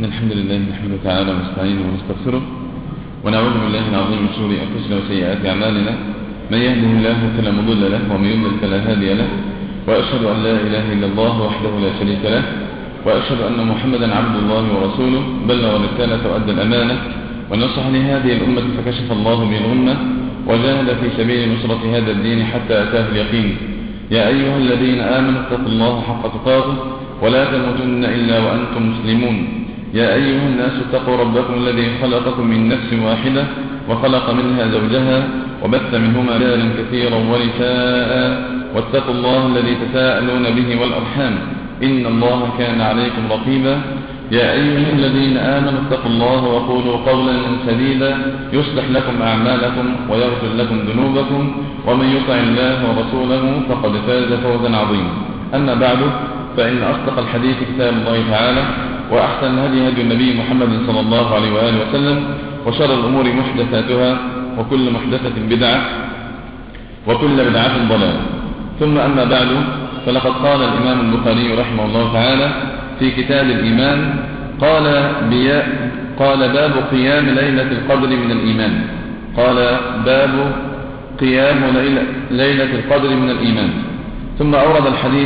إن الحمد لله نحمده تعالى ونستعينه ونستغفره ونعوذ بالله العظيم من شرور أنفسنا وسيئات أعمالنا. من يهده الله فلا مضل له ومن يضلل فلا هادي له، وأشهد أن لا إله إلا الله وحده لا شريك له، وأشهد أن محمدا عبد الله ورسوله بلغ الرسالة وأدى الأمانة ونصح لهذه الأمة فكشف الله به الغمة وجاهد في سبيل نصرة هذا الدين حتى أتاه اليقين. يا أيها الذين آمنوا اتقوا الله حق تقاته ولا تموتن إلا وأنتم مسلمون. يا أيها الناس اتقوا ربكم الذي خلقكم من نفس واحدة وخلق منها زوجها وبث منهما رجالا كثيرا ونساء، واتقوا الله الذي تساءلون به والأرحام إن الله كان عليكم رقيبا. يا أيها الذين آمنوا اتقوا الله وقولوا قولا سديدا يصلح لكم أعمالكم ويغفر لكم ذنوبكم، ومن يطع الله ورسوله فقد فاز فوزا عظيما. أما بعد، فإن أصدق الحديث كتاب الله تعالى، وأحسن هدي النبي محمد صلى الله عليه وآله وسلم، وشر الأمور محدثاتها وكل محدثة بدعة وكل بدعة ضلالة. ثم أما بعد، فلقد قال الإمام البخاري رحمه الله تعالى في كتاب الإيمان قال باب قيام ليلة القدر من الإيمان. قال باب قيام ليلة القدر من الإيمان. ثم أورد الحديث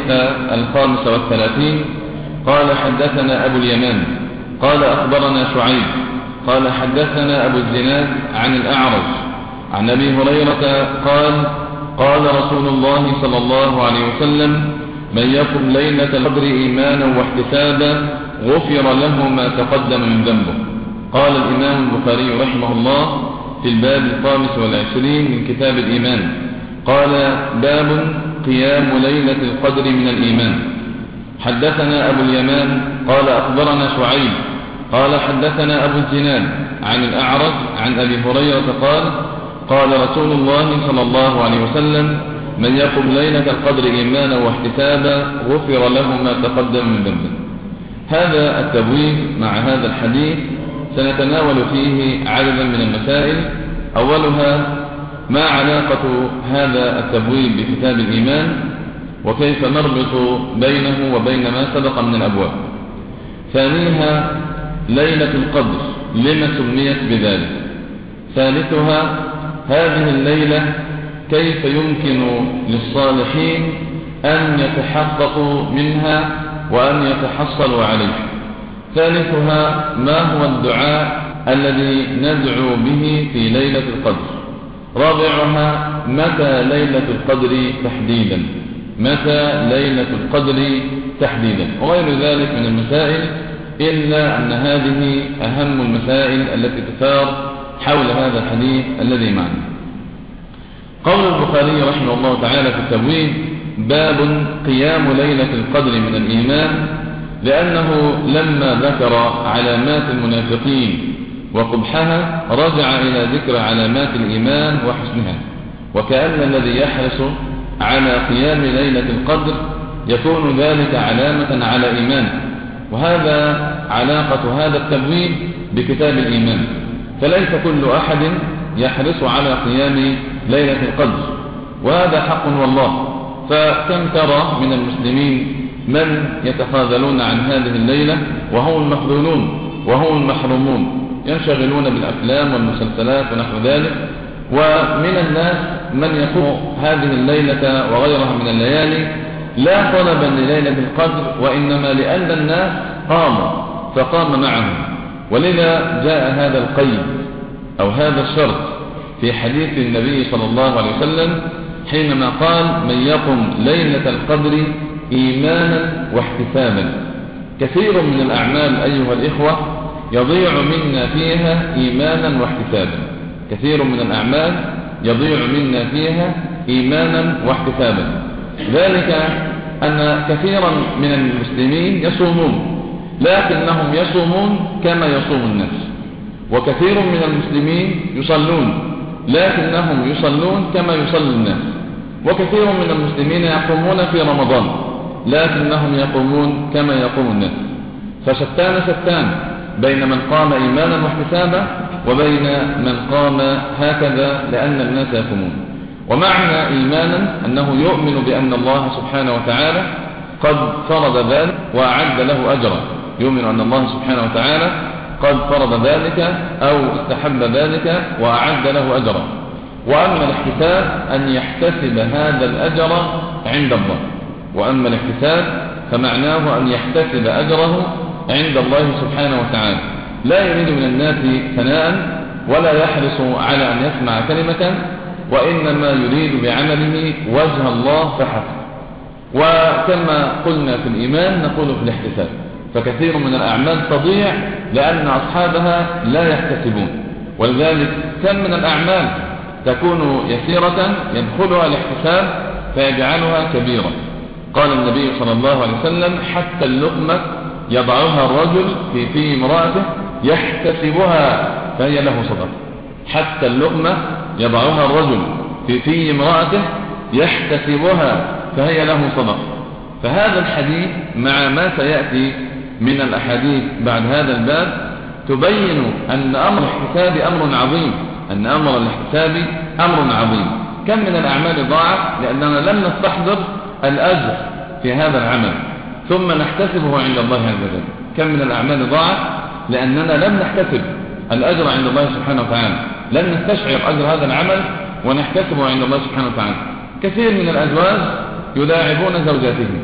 35 قال حدثنا أبو اليمان قال أخبرنا شعيب قال حدثنا أبو الزناد عن الأعرج عن أبي هريرة قال رسول الله صلى الله عليه وسلم: من يقم ليلة القدر إيمانا واحتسابا غفر له ما تقدم من ذنبه. قال الإمام البخاري رحمه الله في الباب 25 من كتاب الإيمان قال باب قيام ليلة القدر من الإيمان. حدثنا أبو اليمان قال أخبرنا شعيب قال حدثنا أبو الزناد عن الأعرج عن أبي هريرة قال رسول الله صلى الله عليه وسلم: من يقم ليلة القدر إيمانا واحتسابا غفر له ما تقدم من ذنبه. هذا التبويب مع هذا الحديث سنتناول فيه عددا من المسائل. أولها: ما علاقة هذا التبويب بكتاب الإيمان، وكيف نربط بينه وبين ما سبق من الأبواب. ثانيها: ليلة القدر لما سميت بذلك. ثالثها: هذه الليلة كيف يمكن للصالحين أن يتحققوا منها وأن يتحصلوا عليه. ثالثها: ما هو الدعاء الذي ندعو به في ليلة القدر. رابعها: متى ليلة القدر تحديدا. متى ليلة القدر تحديدا، وغير ذلك من المسائل، إلا أن هذه أهم المسائل التي تثار حول هذا الحديث الذي معنا. قول البخاري رحمه الله تعالى في التبويب: باب قيام ليلة القدر من الإيمان، لأنه لما ذكر علامات المنافقين وقبحها رجع إلى ذكر علامات الإيمان وحسنها، وكأن الذي يحرص على قيام ليلة القدر يكون ذلك علامة على إيمان. وهذا علاقة هذا التبويب بكتاب الإيمان، فليس كل أحد يحرص على قيام ليلة القدر، وهذا حق والله. فكم ترى من المسلمين من يتخاذلون عن هذه الليلة وهم المخذولون وهم المحرومون، ينشغلون بالأفلام والمسلسلات ونحو ذلك. ومن الناس من يقوم هذه الليلة وغيرها من الليالي لا طلبا لليلة القدر، وإنما لأن الناس قاموا فقام معهم. ولذا جاء هذا القيد أو هذا الشرط في حديث النبي صلى الله عليه وسلم حينما قال: من يقم ليلة القدر إيمانا واحتسابا. كثير من الأعمال أيها الإخوة يضيع منا فيها إيمانا واحتسابا. كثير من الأعمال يضيع منا فيها إيمانا واحتسابا. ذلك أن كثيرا من المسلمين يصومون، لكنهم يصومون كما يصوم الناس. وكثير من المسلمين يصلون، لكنهم يصلون كما يصلي الناس. وكثير من المسلمين يقومون في رمضان، لكنهم يقومون كما يقوم الناس. فشتان بين من قام إيمانا واحتسابا وبين من قام هكذا لأن الناس يقومون. ومعنى إيمانا أنه يؤمن بأن الله سبحانه وتعالى قد فرض ذلك وأعد له أجرا، يؤمن أن الله سبحانه وتعالى قد فرض ذلك أو استحب ذلك وأعد له أجرا. وأما الاحتساب أن يحتسب هذا الأجر عند الله، وأما الاحتساب فمعناه أن يحتسب أجره عند الله سبحانه وتعالى، لا يريد من الناس ثناء ولا يحرص على أن يسمع كلمة، وإنما يريد بعمله وجه الله فحسب. وكما قلنا في الإيمان نقول في الاحتساب، فكثير من الأعمال تضيع لأن أصحابها لا يحتسبون، ولذلك كم من الأعمال تكون يسيرة يدخلها الاحتساب فيجعلها كبيرة. قال النبي صلى الله عليه وسلم: حتى اللقمة يضعها الرجل في امرأته يحتسبها فهي له صدقة. حتى اللقمة يضعها الرجل في امرأته يحتسبها فهي له صدقة. فهذا الحديث مع ما سيأتي من الأحاديث بعد هذا الباب تبين أن أمر الاحتساب أمر عظيم، أن أمر الاحتساب أمر عظيم. كم من الأعمال ضاعت لأننا لم نستحضر الأجر في هذا العمل ثم نحتسبه عند الله عز وجل. كم من الأعمال ضاعت لأننا لم نحتسب الأجر عند الله سبحانه وتعالى، لن نستشعر أجر هذا العمل ونحتسبه عند الله سبحانه وتعالى. كثير من الأزواج يداعبون زوجاتهم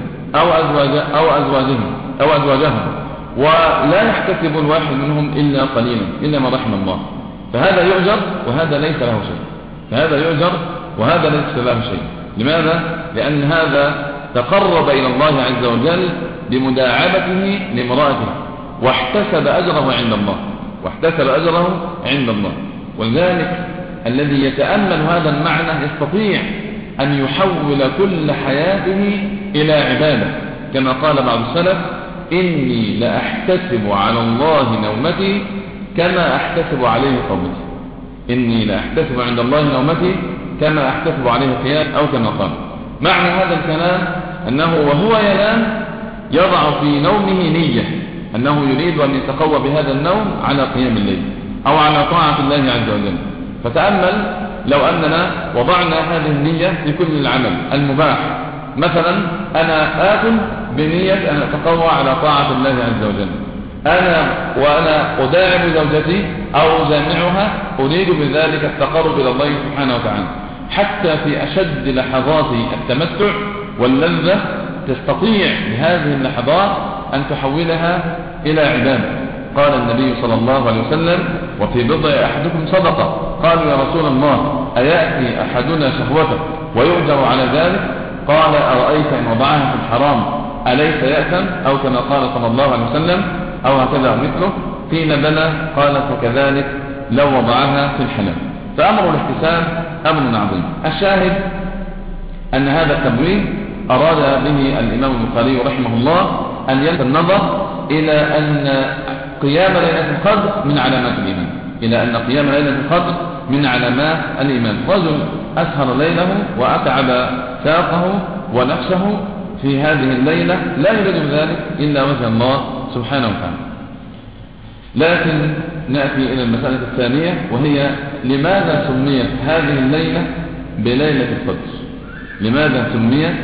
أو أزواجهم ولا يحتسب الواحد منهم إلا قليلا إلا ما رحم الله، فهذا يؤجر وهذا ليس له شيء، فهذا يؤجر وهذا ليس له شيء. لماذا؟ لأن هذا تقرب إلى الله عز وجل بمداعبته لامرأته واحتسب أجره عند الله. ولذلك الذي يتأمل هذا المعنى يستطيع أن يحول كل حياته إلى عبادة، كما قال بعض السلف: إني لأحتسب على الله نومتي كما أحتسب عليه قومتي. إني لأحتسب عند الله نومتي كما أحتسب عليه قيام، أو كما قال. معنى هذا الكلام أنه وهو ينام يضع في نومه نية أنه يريد أن يتقوى بهذا النوم على قيام الليل أو على طاعة الله عز وجل. فتأمل لو أننا وضعنا هذه النية في كل العمل المباح، مثلا أنا آكل بنية أن أتقوى على طاعة الله عز وجل، وأنا أداعب زوجتي أو أجامعها أريد بذلك التقرب إلى الله سبحانه وتعالى. حتى في أشد لحظات التمتع واللذة تستطيع بهذه اللحظات أن تحولها إلى عبادة. قال النبي صلى الله عليه وسلم: وفي بضع أحدكم صدقة. قالوا: يا رسول الله أيأتي أحدنا شهوته ويؤجر على ذلك؟ قال: أرأيت إن وضعها في الحرام أليس يأثم؟ أو كما قال صلى الله عليه وسلم، أو هكذا مثله. قيل: بلى. قال: فكذلك لو وضعها في الحلال. فأمر الاحتساب أمر عظيم. الشاهد أن هذا التبويب أراد به الإمام البخاري رحمه الله أن يلفت النظر إلى أن قيام ليلة القدر من علامات الإيمان، إلى أن قيام ليلة القدر من علامات الإيمان. رجل أسهر ليله وأتعب ساقه ونفسه في هذه الليلة لا يريد ذلك إلا وجه الله سبحانه وتعالى. لكن نأتي إلى المسألة الثانية، وهي لماذا سميت هذه الليلة بليلة القدر؟ لماذا سميت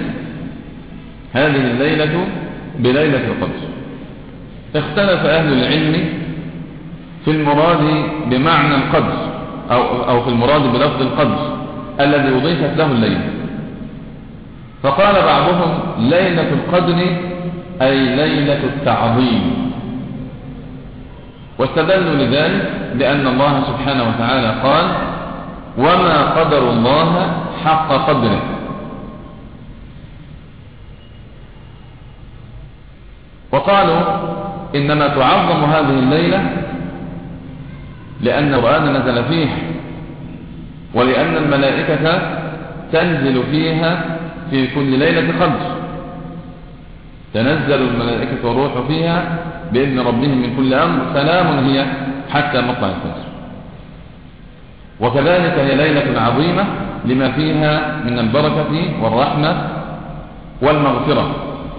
هذه الليلة بليلة القدر؟ اختلف أهل العلم في المراد بمعنى القدر أو في المراد بلفظ القدر الذي أضيفت له الليلة. فقال بعضهم: ليلة القدر أي ليلة التعظيم، واستدلوا لذلك بأن الله سبحانه وتعالى قال: وما قدر الله حق قدره. وقالوا إنما تعظم هذه الليلة لأن القرآن نزل فيها، ولأن الملائكة تنزل فيها في كل ليلة قدر، تنزل الملائكة والروح فيها بإذن ربهم من كل أمر، سلام هي حتى مطلع الفجر. وكذلك هي ليلة عظيمة لما فيها من البركة والرحمة والمغفرة.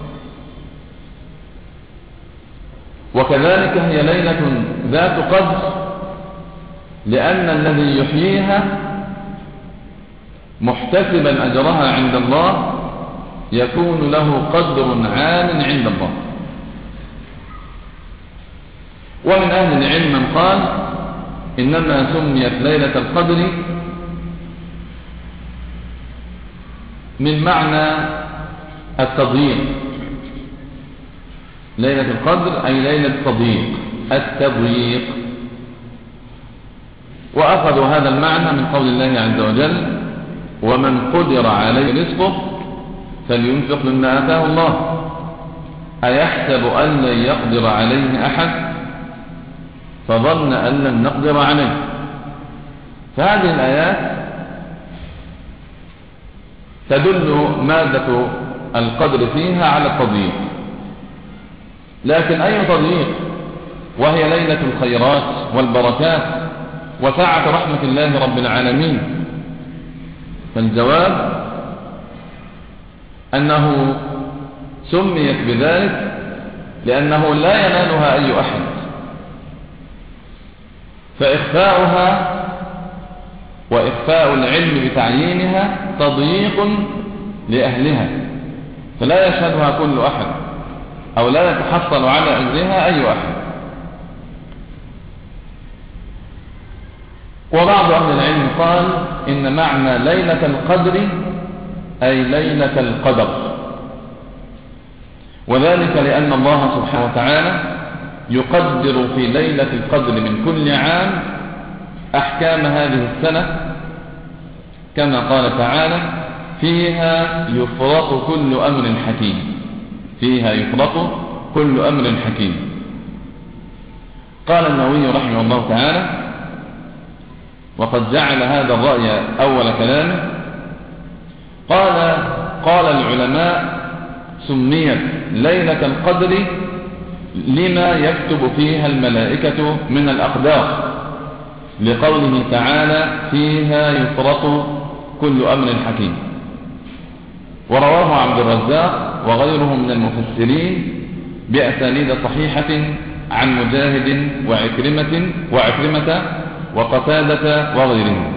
وكذلك هي ليلة ذات قدر لأن الذي يحييها محتسبا أجرها عند الله يكون له قدر عال عند الله. ومن أهل العلم من قال إنما سميت ليلة القدر من معنى التضييق. ليلة القدر أي ليلة التضييق، التضييق. وأخذوا هذا المعنى من قول الله عز وجل: ومن قدر عليه رزقه فلينفق مما آتاه الله أيحسب أن لن يقدر عليه أحد فظن أن لن نقدر عليه. فهذه الآيات تدل مادة القدر فيها على التضييق، لكن أي تضييق وهي ليلة الخيرات والبركات وسعة رحمة الله رب العالمين؟ فالجواب أنه سميت بذلك لأنه لا ينالها أي أحد، فإخفاؤها وإخفاء العلم بتعيينها تضييق لأهلها، فلا يشهدها كل أحد أو لا يتحصل على أجرها أي أحد. وبعض أهل العلم قال إن معنى ليلة القدر أي ليلة القدر، وذلك لأن الله سبحانه وتعالى يقدر في ليلة القدر من كل عام أحكام هذه السنة، كما قال تعالى: فيها يفرق كل أمر حكيم. فيها يفرق كل أمر حكيم. قال النووي رحمه الله تعالى: وقد جعل هذا الرأي أول كلامه، قال العلماء: سميت ليلة القدر لما يكتب فيها الملائكة من الأقدار، لقوله تعالى: فيها يفرق كل أمر حكيم. ورواه عبد الرزاق وغيره من المفسرين بأسانيد صحيحة عن مجاهد وعكرمة وقتادة وغيرهم.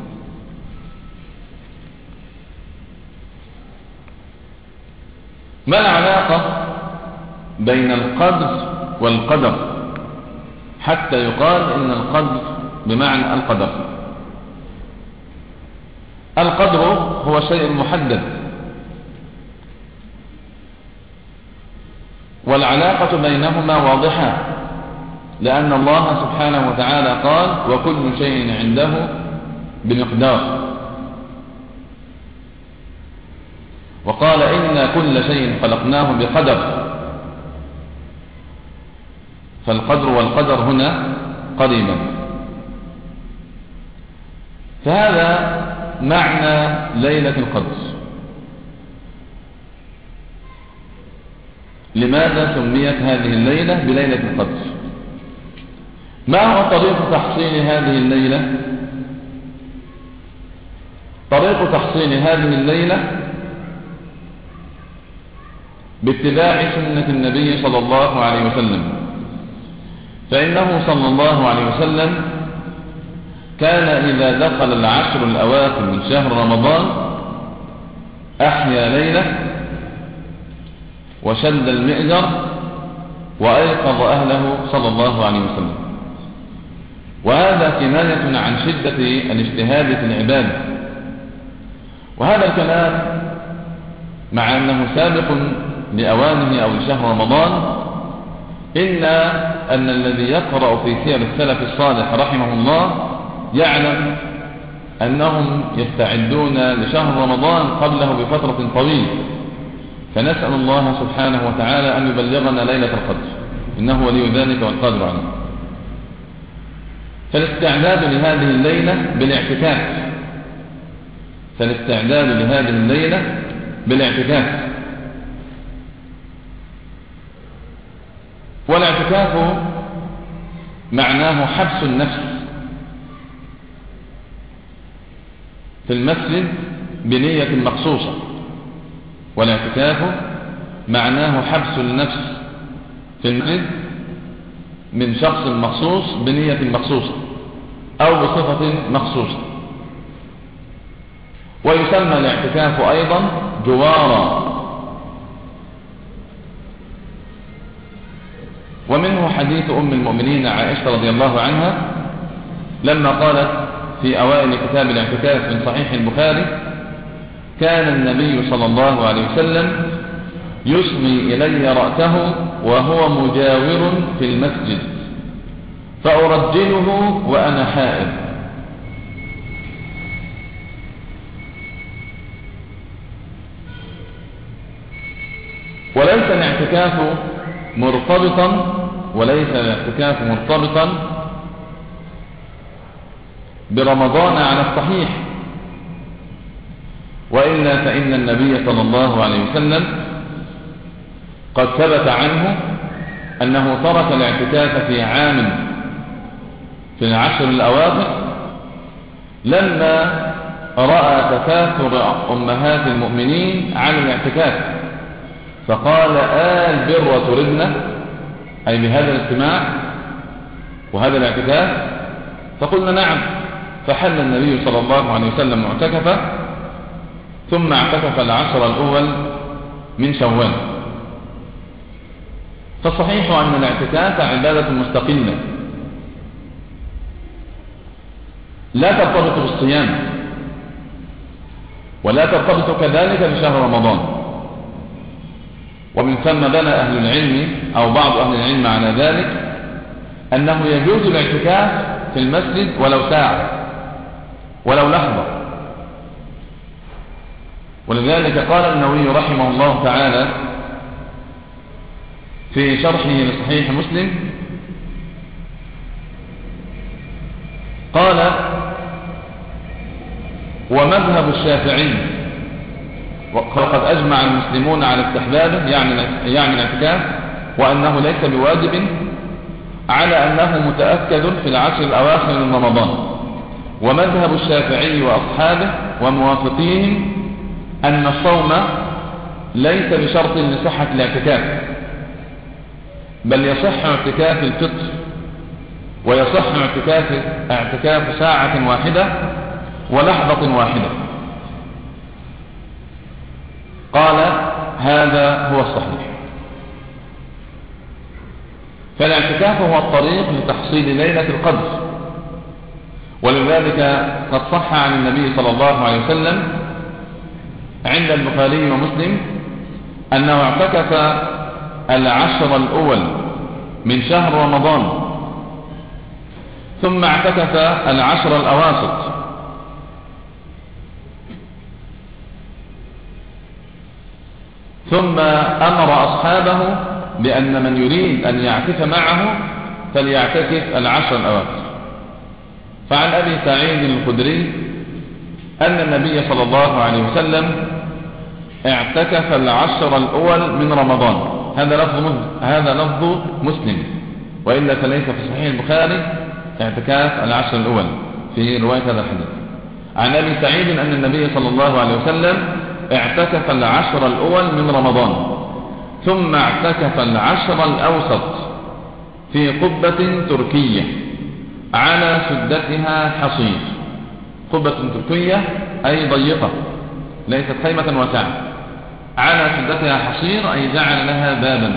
ما العلاقة بين القدر والقدر حتى يقال إن القدر بمعنى القدر؟ القدر هو شيء محدد، والعلاقة بينهما واضحة، لأن الله سبحانه وتعالى قال: وكل شيء عنده بمقدار. وقال: إنا كل شيء خلقناه بقدر. فالقدر والقدر هنا قريبا. فهذا معنى ليلة القدر. لماذا سميت هذه الليلة بليلة القدر؟ ما هو طريق تحصيل هذه الليلة؟ طريق تحصيل هذه الليلة باتباع سنة النبي صلى الله عليه وسلم، فإنه صلى الله عليه وسلم كان إذا دخل العشر الأواخر من شهر رمضان أحيا ليلة وشد المئجر وأيقظ أهله صلى الله عليه وسلم. وهذا كناية عن شدة الاجتهاد في العبادة. وهذا الكلام مع أنه سابق لأوانه أو لشهر رمضان، إلا أن الذي يقرأ في سير السلف الصالح رحمه الله يعلم أنهم يستعدون لشهر رمضان قبله بفترة طويلة. فنسأل الله سبحانه وتعالى أن يبلغنا ليلة القدر، إنه ولي ذلك والقادر عليه. فالاستعداد لهذه الليلة بالاعتكاف. والاعتكاف معناه حبس النفس في المسجد بنية مخصوصة. والاعتكاف معناه حبس النفس في المسجد من شخص مخصوص بنية مخصوصة أو بصفة مخصوصة. ويسمى الاعتكاف أيضا جوارا. ومنه حديث أم المؤمنين عائشة رضي الله عنها لما قالت في أوائل كتاب الاعتكاف من صحيح البخاري: كان النبي صلى الله عليه وسلم يسمي إلي رأسه وهو مجاور في المسجد فأرجله وأنا حائض. وليس الاعتكاف مرتبطا برمضان على الصحيح، وإلا فإن النبي صلى الله عليه وسلم قد ثبت عنه أنه ترك الاعتكاف في عام في العشر الأواخر لما رأى تكاثر أمهات المؤمنين عن الاعتكاف، فقال: البر وتردنا، أي بهذا الاجتماع وهذا الاعتكاف؟ فقلنا: نعم. فحل النبي صلى الله عليه وسلم معتكفا، ثم اعتكف العشر الأول من شوال. فالصحيح أن الاعتكاف عبادة مستقلة لا ترتبط بالصيام، ولا ترتبط كذلك بشهر رمضان. ومن ثم بنى أهل العلم أو بعض أهل العلم على ذلك أنه يجوز الاعتكاف في المسجد ولو ساعة ولو لحظة. ولذلك قال النووي رحمه الله تعالى في شرحه لصحيح مسلم، قال: ومذهب الشافعي وقد أجمع المسلمون على استحبابه، يعني الاعتكاف، وأنه ليس بواجب، على أنه متأكد في العشر الأواخر من رمضان. ومذهب الشافعي وأصحابه وموافقيهم أن الصوم ليس بشرط لصحة الاعتكاف، بل يصح اعتكاف الفطر، ويصح اعتكاف ساعة واحدة ولحظة واحدة. قال: هذا هو الصحيح. فالاعتكاف هو الطريق لتحصيل ليلة القدر، ولذلك قد صح عن النبي صلى الله عليه وسلم عند البخاري ومسلم أنه اعتكف العشر الأول من شهر رمضان، ثم اعتكف العشر الأواسط، ثم أمر أصحابه بأن من يريد أن يعتكف معه فليعتكف العشر الأواخر. فعن أبي سعيد الخدري أن النبي صلى الله عليه وسلم اعتكف العشر الأول من رمضان. هذا لفظ مسلم، وإلا فليس في صحيح البخاري اعتكاف العشر الأول في رواية هذا الحديث. عن أبي سعيد أن النبي صلى الله عليه وسلم اعتكف العشر الأول من رمضان، ثم اعتكف العشر الأوسط في قبة تركية على سدتها حصير. قبة تركية أي ضيقة، ليست خيمة واسعة، على سدتها حصير أي جعل لها بابا،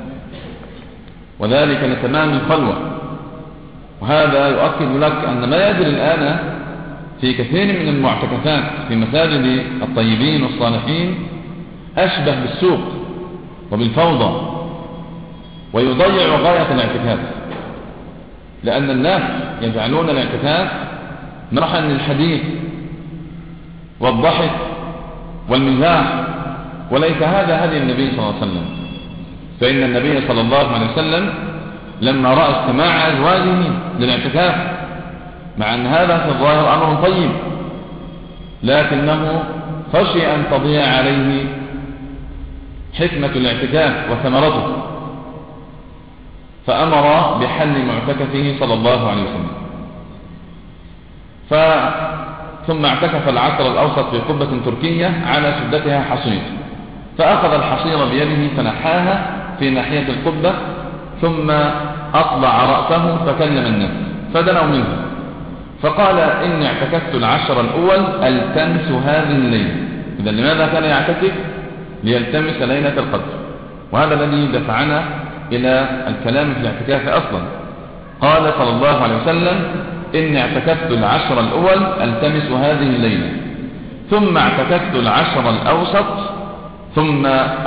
وذلك لتمام الخلوة. وهذا يؤكد لك أن ما يجري الآن في كثير من المعتكفات في مساجد الطيبين والصالحين أشبه بالسوق وبالفوضى، ويضيع غاية الاعتكاف، لأن الناس يجعلون الاعتكاف مرحا للحديث والضحك والمزاح، وليس هذا هدي النبي صلى الله عليه وسلم. فإن النبي صلى الله عليه وسلم لما رأى استماع أزواجه للاعتكاف، مع أن هذا في الظاهر أمر طيب، لكنه خشي أن تضيع عليه حكمة الاعتكاف وثمرته، فأمر بحل معتكفه صلى الله عليه وسلم. ثم اعتكف العشر الأوسط في قبة تركية على سدتها حصير، فأخذ الحصير بيده فنحاها في ناحية القبة، ثم أطلع رأسه فكلم الناس فدنوا منه، فقال: إني اعتكفت العشر الأول ألتمس هذه الليلة. إذا لماذا كان يعتكف؟ ليلتمس ليلة القدر. وهذا الذي دفعنا إلى الكلام في الاعتكاف أصلا. قال صلى الله عليه وسلم: إني اعتكفت العشر الأول ألتمس هذه الليلة، ثم اعتكفت العشر الأوسط، ثم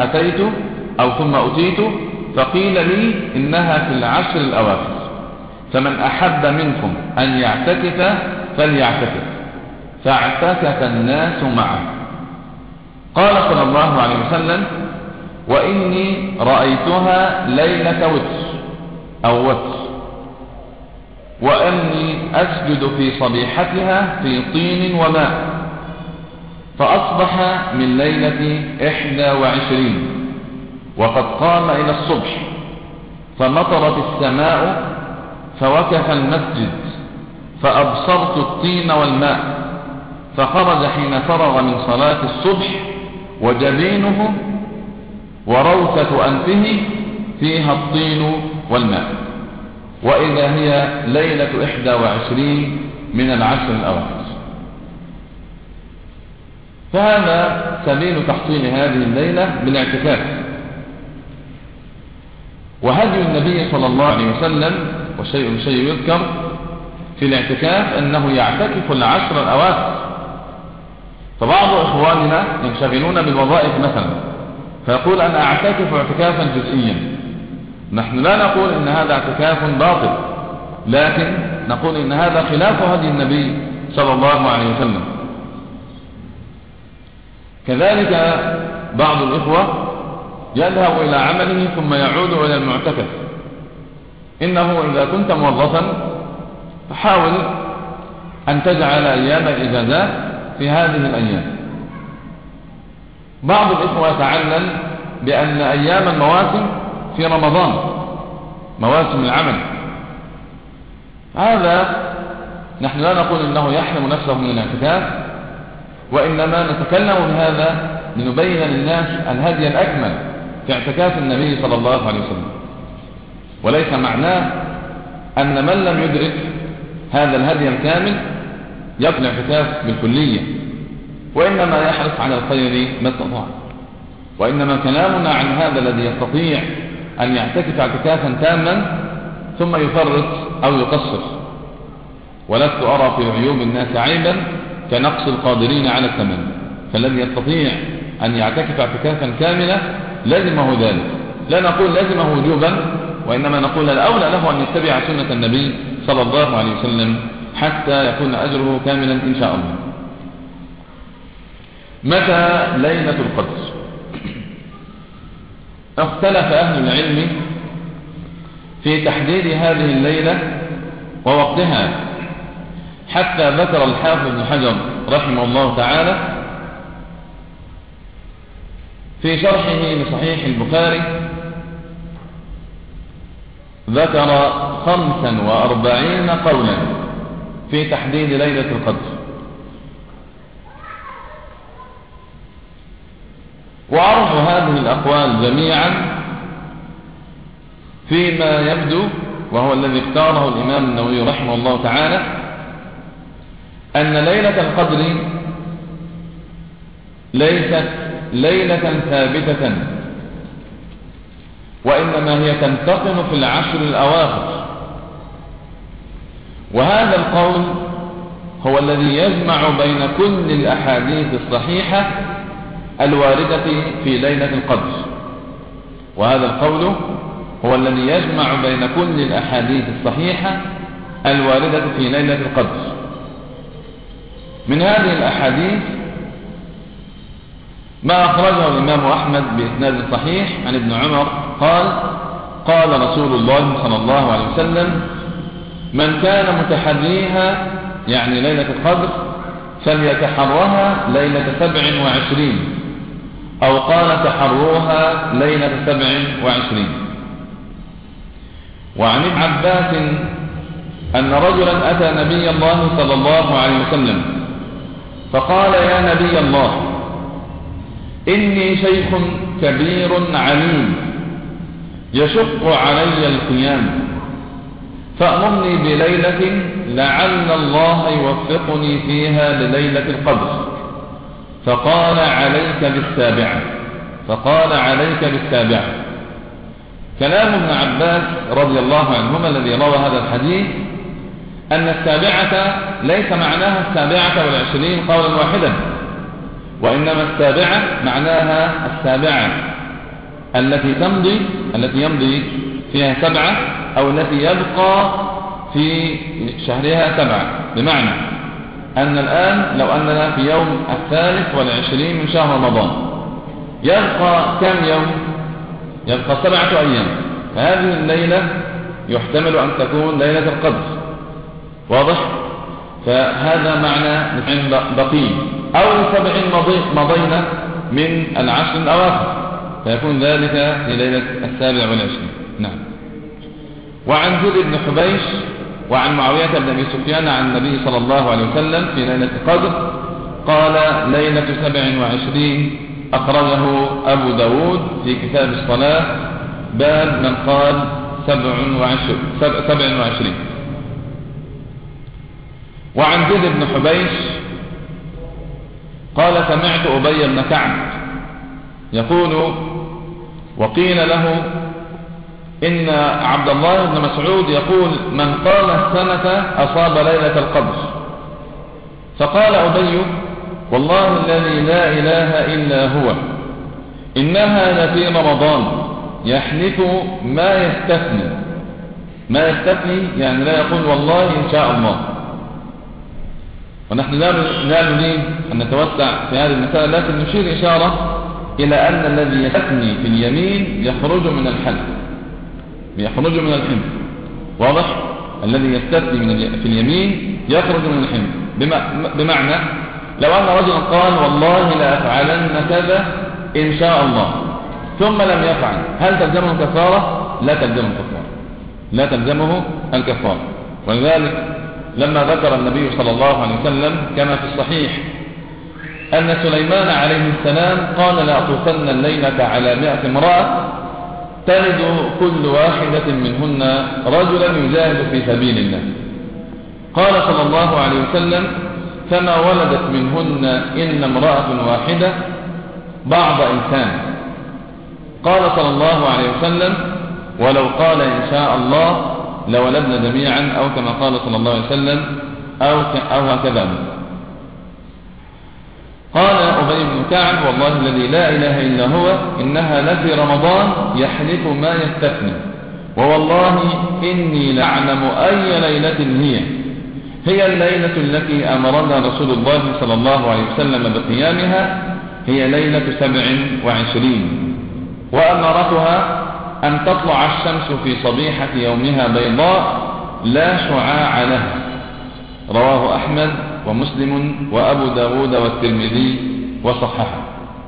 أتيت فقيل لي إنها في العشر الأواخر، فمن أحب منكم أن يعتكف فليعتكف. فاعتكف الناس معه. قال صلى الله عليه وسلم: وإني رأيتها ليلة وتر، وأني أسجد في صبيحتها في طين وماء، فأصبح من ليلة 21 وقد قام إلى الصبح، فمطرت السماء فوكف المسجد، فأبصرت الطين والماء، فخرج حين فرغ من صلاة الصبح وجبينه وروثة أنفه فيها الطين والماء، وإذا هي ليلة 21 من العشر الأواخر. فهذا سبيل تحصيل هذه الليلة بالاعتكاف. وهدي النبي صلى الله عليه وسلم، وشيء يذكر في الاعتكاف أنه يعتكف العشر الأواخر. فبعض إخواننا ينشغلون بالوظائف مثلا، فيقول أنا أعتكف اعتكافا جزئيا. نحن لا نقول إن هذا اعتكاف باطل، لكن نقول إن هذا خلاف هدي النبي صلى الله عليه وسلم. كذلك بعض الإخوة يذهب إلى عمله ثم يعود إلى المعتكف. إنه إذا كنت موظفا فحاول أن تجعل أيام الإجازات في هذه الأيام. بعض الإخوة يتعلل بأن أيام المواسم في رمضان، مواسم العمل. هذا نحن لا نقول إنه يحرم نفسه من الاعتكاف، وإنما نتكلم بهذا لنبين للناس الهدي الأكمل في اعتكاف النبي صلى الله عليه وسلم. وليس معناه أن من لم يدرك هذا الهدي الكامل يقل الاعتكاف بالكلية، وإنما يحرص على الخير ما استطاع. وإنما كلامنا عن هذا الذي يستطيع أن يعتكف اعتكافا تاما ثم يفرط أو يقصر. ولست أرى في عيوب الناس عيبا كنقص القادرين على التمام. فالذي يستطيع أن يعتكف اعتكافا كاملا لازمه ذلك. لا نقول لازمه وجوبا، وإنما نقول الأولى له أن يتبع سنة النبي صلى الله عليه وسلم حتى يكون أجره كاملا إن شاء الله. متى ليلة القدر؟ اختلف أهل العلم في تحديد هذه الليلة ووقتها، حتى ذكر الحافظ ابن حجر رحمه الله تعالى في شرحه لصحيح البخاري، ذكر 45 قولا في تحديد ليلة القدر. وعرض هذه الأقوال جميعا فيما يبدو، وهو الذي اختاره الإمام النووي رحمه الله تعالى، أن ليلة القدر ليست ليلة ثابتة، وإنما هي تنتقل في العشر الأواخر. وهذا القول هو الذي يجمع بين كل الأحاديث الصحيحة الواردة في ليلة القدر. وهذا القول هو الذي يجمع بين كل الأحاديث الصحيحة الواردة في ليلة القدر. من هذه الأحاديث ما أخرجه الإمام أحمد بإسناد صحيح عن ابن عمر قال: قال رسول الله صلى الله عليه وسلم: من كان متحريها يعني ليلة القدر فليتحرها ليلة 27، أو قال تحروها ليلة 27. وعن ابن عباس أن رجلا أتى نبي الله صلى الله عليه وسلم فقال: يا نبي الله، إني شيخ كبير عليم يشق علي القيام، فأمرني بليلة لعل الله يوفقني فيها لليلة القدر. فقال: عليك بالسابعة. كلام ابن عباس رضي الله عنهما الذي روى هذا الحديث أن السابعة ليس معناها 27 قولا واحدا، وإنما السابعة معناها 7 التي يمضي فيها 7 أو التي يبقى في شهرها 7. بمعنى أن الآن لو أننا في يوم 23 من شهر رمضان يبقى كم يوم؟ يبقى 7 أيام، فهذه الليلة يحتمل أن تكون ليلة القدر. واضح؟ فهذا معنى بقي أو 7 مضينا من العشر الأواخر، فيكون ذلك في ليلة 27. نعم. وعن زيد بن حبيش وعن معاوية بن أبي سفيان عن النبي صلى الله عليه وسلم في ليلة القدر قال ليلة 27 أخرجه أبو داود في كتاب الصلاة باب من قال 27. وعن زيد بن حبيش قال سمعت أبي بن كعب يقول وقيل له إن عبد الله بن مسعود يقول من قال السنة أصاب ليلة القدر. فقال أبي والله الذي لا إله إلا هو إنها لفي رمضان يحلف ما يستثني يعني لا يقول والله إن شاء الله. ونحن لا نريد أن نتوسع في هذه المسألة، لكن نشير إشارة إلى أن الذي يستثني في اليمين يخرج من الحلف. واضح؟ الذي يستثني في اليمين يخرج من الحلف. بمعنى لو أن رجلا قال والله لا أفعلن كذا إن شاء الله ثم لم يفعل، هل تلزمه الكفارة؟ لا تلزمه الكفارة. ولذلك لما ذكر النبي صلى الله عليه وسلم كما في الصحيح أن سليمان عليه السلام قال لأطوفن الليلة على 100 امرأة تلد كل واحدة منهن رجلا يجاهد في سبيل الله. قال صلى الله عليه وسلم فما ولدت منهن إلا امرأة واحدة بعض إنسان. قال صلى الله عليه وسلم ولو قال إن شاء الله لولدنا جميعا، أو كما قال صلى الله عليه وسلم أو هكذا. قال أبي بن كعب والله الذي لا إله إلا هو إنها لفي رمضان يحلف ما يستثني، ووالله إني لأعلم أي ليلة هي الليلة التي أمرنا رسول الله صلى الله عليه وسلم بقيامها، هي ليلة 27 وأمرتها أن تطلع الشمس في صبيحة يومها بيضاء لا شعاع لها. رواه أحمد ومسلم وأبو داود والترمذي وصححه.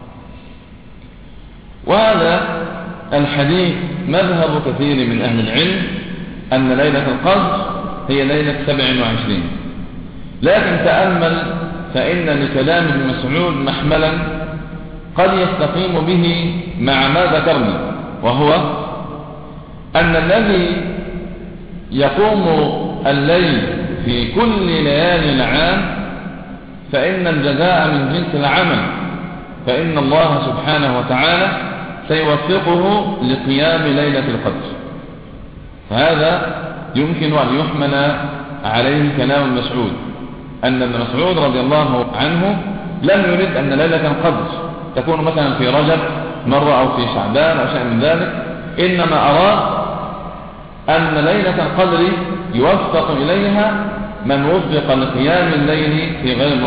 وهذا الحديث مذهب كثير من أهل العلم أن ليلة القدر هي ليلة 27. لكن تأمل فإن لكلام ابن مسعود محملا قد يستقيم به مع ما ذكرنا، وهو أن الذي يقوم الليل في كل ليالي العام فإن الجزاء من جنس العمل، فإن الله سبحانه وتعالى سيوفقه لقيام ليلة القدر. فهذا يمكن أن يحمل عليه كلام المسعود، أن ابن مسعود رضي الله عنه لم يرد أن ليلة القدر تكون مثلا في رجب مرة أو في شعبان أو شيء من ذلك، إنما أراد أن ليلة القدر يوفق إليها من وفق لقيام الليل في غير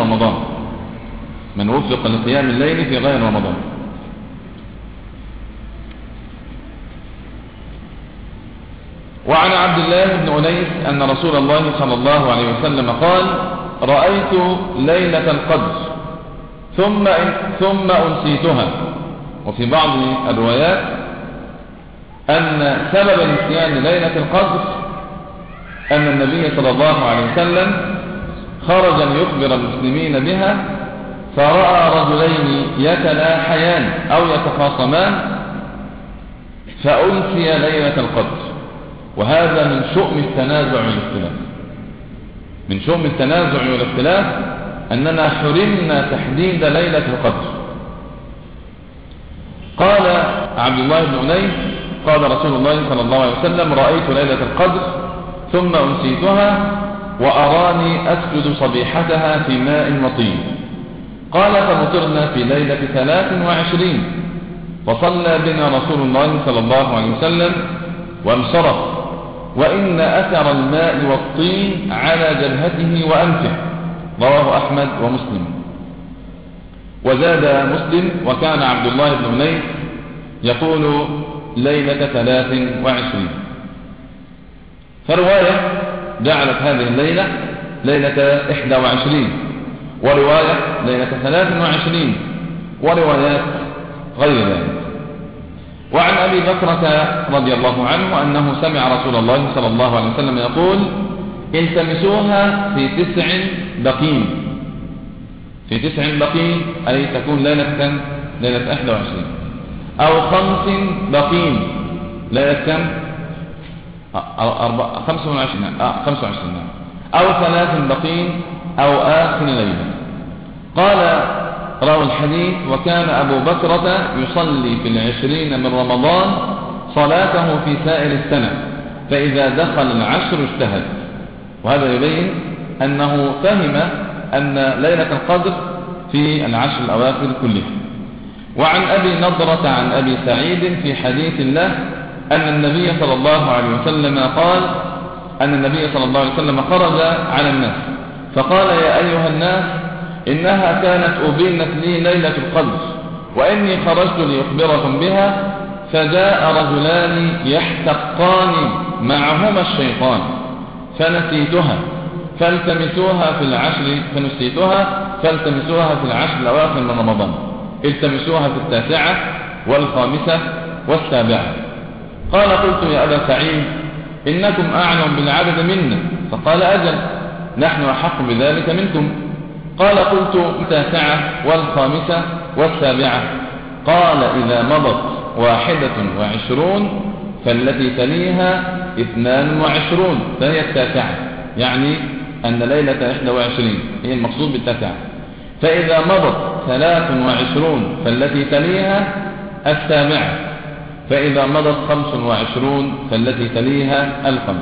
رمضان. وعن عبد الله بن أنيس أن رسول الله صلى الله عليه وسلم قال رأيت ليلة القدر ثم أنسيتها. وفي بعض الروايات أن سبب نسيان ليلة القدر أن النبي صلى الله عليه وسلم خرج يخبر المسلمين بها، فرأى رجلين يتلاحيان أو يتخاصمان فأنسي ليلة القدر. وهذا من شؤم التنازع والاختلاف أننا حرمنا تحديد ليلة القدر. قال عبد الله بن أنيس قال رسول الله صلى الله عليه وسلم: رأيت ليلة القدر ثم أنسيتها وأراني أسجد صبيحتها في ماء وطين. قال: فمطرنا في ليلة 23 فصلى بنا رسول الله صلى الله عليه وسلم وانصرف، وإن أثر الماء والطين على جبهته وأنفه. رواه أحمد ومسلم. وزاد مسلم: وكان عبد الله بن منيف يقول ليلة 23. فرواية جعلت هذه الليلة ليلة 21، ورواية ليلة 23، وروايات غير ذلك. وعن أبي بكرة رضي الله عنه أنه سمع رسول الله صلى الله عليه وسلم يقول: التمسوها في 9 بقين. في 9 بقين أي تكون ليلة 21، أو 5 بقين ليلة 25، أو 3 بقين، أو آخر ليلة. قال راوي الحديث: وكان أبو بكرة يصلي في 20 من رمضان صلاته في سائر السنة، فإذا دخل العشر اجتهد. وهذا يبين أنه فهم أن ليلة القدر في العشر الأواخر كلها. وعن أبي نضرة عن أبي سعيد في حديث الله أن النبي صلى الله عليه وسلم قال: أن النبي صلى الله عليه وسلم خرج على الناس فقال: يا أيها الناس، إنها كانت أبينت لي ليلة القدر، وإني خرجت لأخبركم بها، فجاء رجلان يحتقان معهما الشيطان فنسيتها فالتمسوها في العشر الأواخر من رمضان. التمسوها في 9 و15 و7. قال: قلت يا أبا سعيد، إنكم أعلم بالعدد منا. فقال: أجل، نحن أحق بذلك منكم. قال: قلت 9 و15 و7. قال: إذا مضت 21 فالتي تليها 22 فهي 9، يعني أن ليلة 21 هي المقصود بال9. فإذا مضت 23 فالتي تليها 7، فإذا مضت 25 فالتي تليها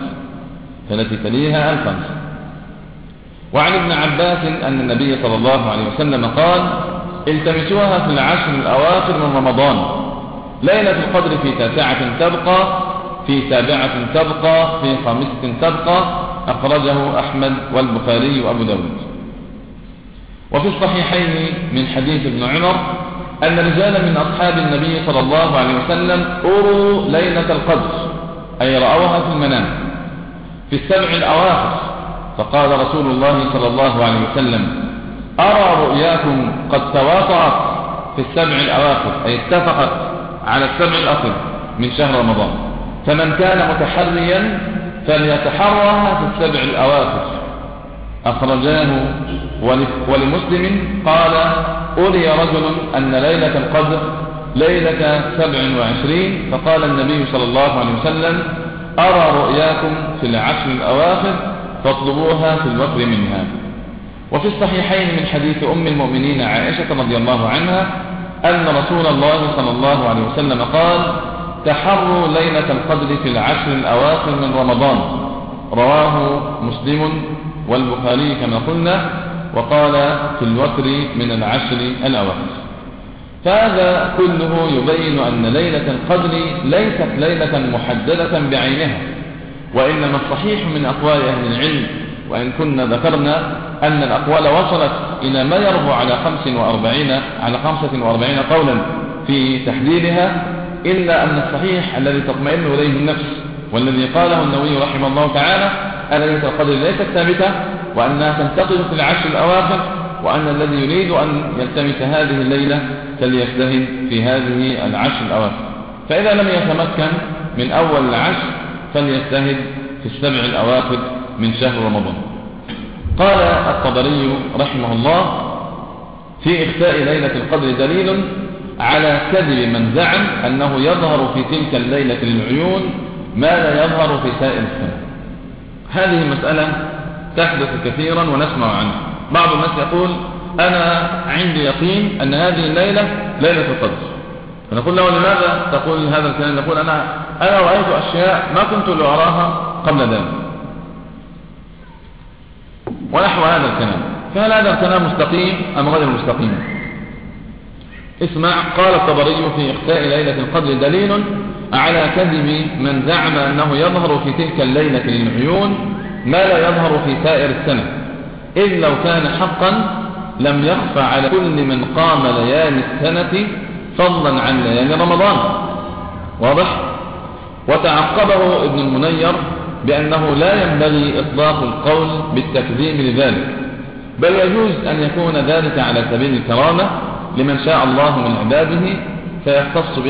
5. وعن ابن عباس أن النبي صلى الله عليه وسلم قال: التمسوها في العشر الأواخر من رمضان، ليلة القدر في 9 تبقى، في 7 تبقى، في 5 تبقى. أخرجه أحمد والبخاري وأبو داود. وفي الصحيحين من حديث ابن عمر أن رجالا من أصحاب النبي صلى الله عليه وسلم أروا ليلة القدر، أي رأوها في المنام في 7 الأواخر. فقال رسول الله صلى الله عليه وسلم: أرى رؤياكم قد تواطأت في 7 الأواخر، أي اتفقت على 7 الأواخر من شهر رمضان، فمن كان متحريا فليتحرها في 7 الأواخر. أخرجاه. ولمسلم قال: أري رجل أن ليلة القدر ليلة 27، فقال النبي صلى الله عليه وسلم: أرى رؤياكم في العشر الأواخر فاطلبوها في الوتر منها. وفي الصحيحين من حديث أم المؤمنين عائشة رضي الله عنها أن رسول الله صلى الله عليه وسلم قال: تحروا ليلة القدر في العشر الأواخر من رمضان. رواه مسلم والبخاري كما قلنا، وقال في الوتر من العشر الأواخر. فهذا كله يبين أن ليلة القدر ليست ليلة محددة بعينها، وإنما الصحيح من أقوال أهل العلم، وإن كنا ذكرنا أن الأقوال وصلت إلى ما يربو على 45 قولا في تحديدها، إلا أن الصحيح الذي تطمئن إليه النفس والذي قاله النووي رحمه الله تعالى أن ليلة القدر ليست ثابتة، وأنها تنتقل في العشر الأواخر، وأن الذي يريد أن يلتمس هذه الليلة فليجتهد في هذه العشر الأواخر، فإذا لم يتمكن من أول العشر فليجتهد في 7 الأواخر من شهر رمضان. قال الطبري رحمه الله: في إخفاء ليلة القدر دليل على كذب من زعم أنه يظهر في تلك الليلة للعيون ما لا يظهر في سائر السنة. هذه مسألة تحدث كثيرا ونسمع عنها. بعض الناس يقول: أنا عندي يقين أن هذه الليلة ليلة القدر، فنقول له: لماذا تقول هذا الكلام؟ يقول: أنا أنا رأيت أشياء ما كنت لأراها قبل ذلك، ونحو هذا الكلام. فهل هذا الكلام مستقيم أم غير مستقيم؟ اسمع. قال الطبري في إخفاء ليلة القدر دليل على كذب من زعم أنه يظهر في تلك الليلة للعيون ما لا يظهر في سائر السنة، إذ لو كان حقا لم يخفى على كل من قام ليالي السنة فضلا عن ليالي رمضان. واضح؟ وتعقبه ابن المنير بأنه لا ينبغي إطلاق القول بالتكذيب لذلك، بل يجوز أن يكون ذلك على سبيل الكرامة لمن شاء الله من عباده فيختص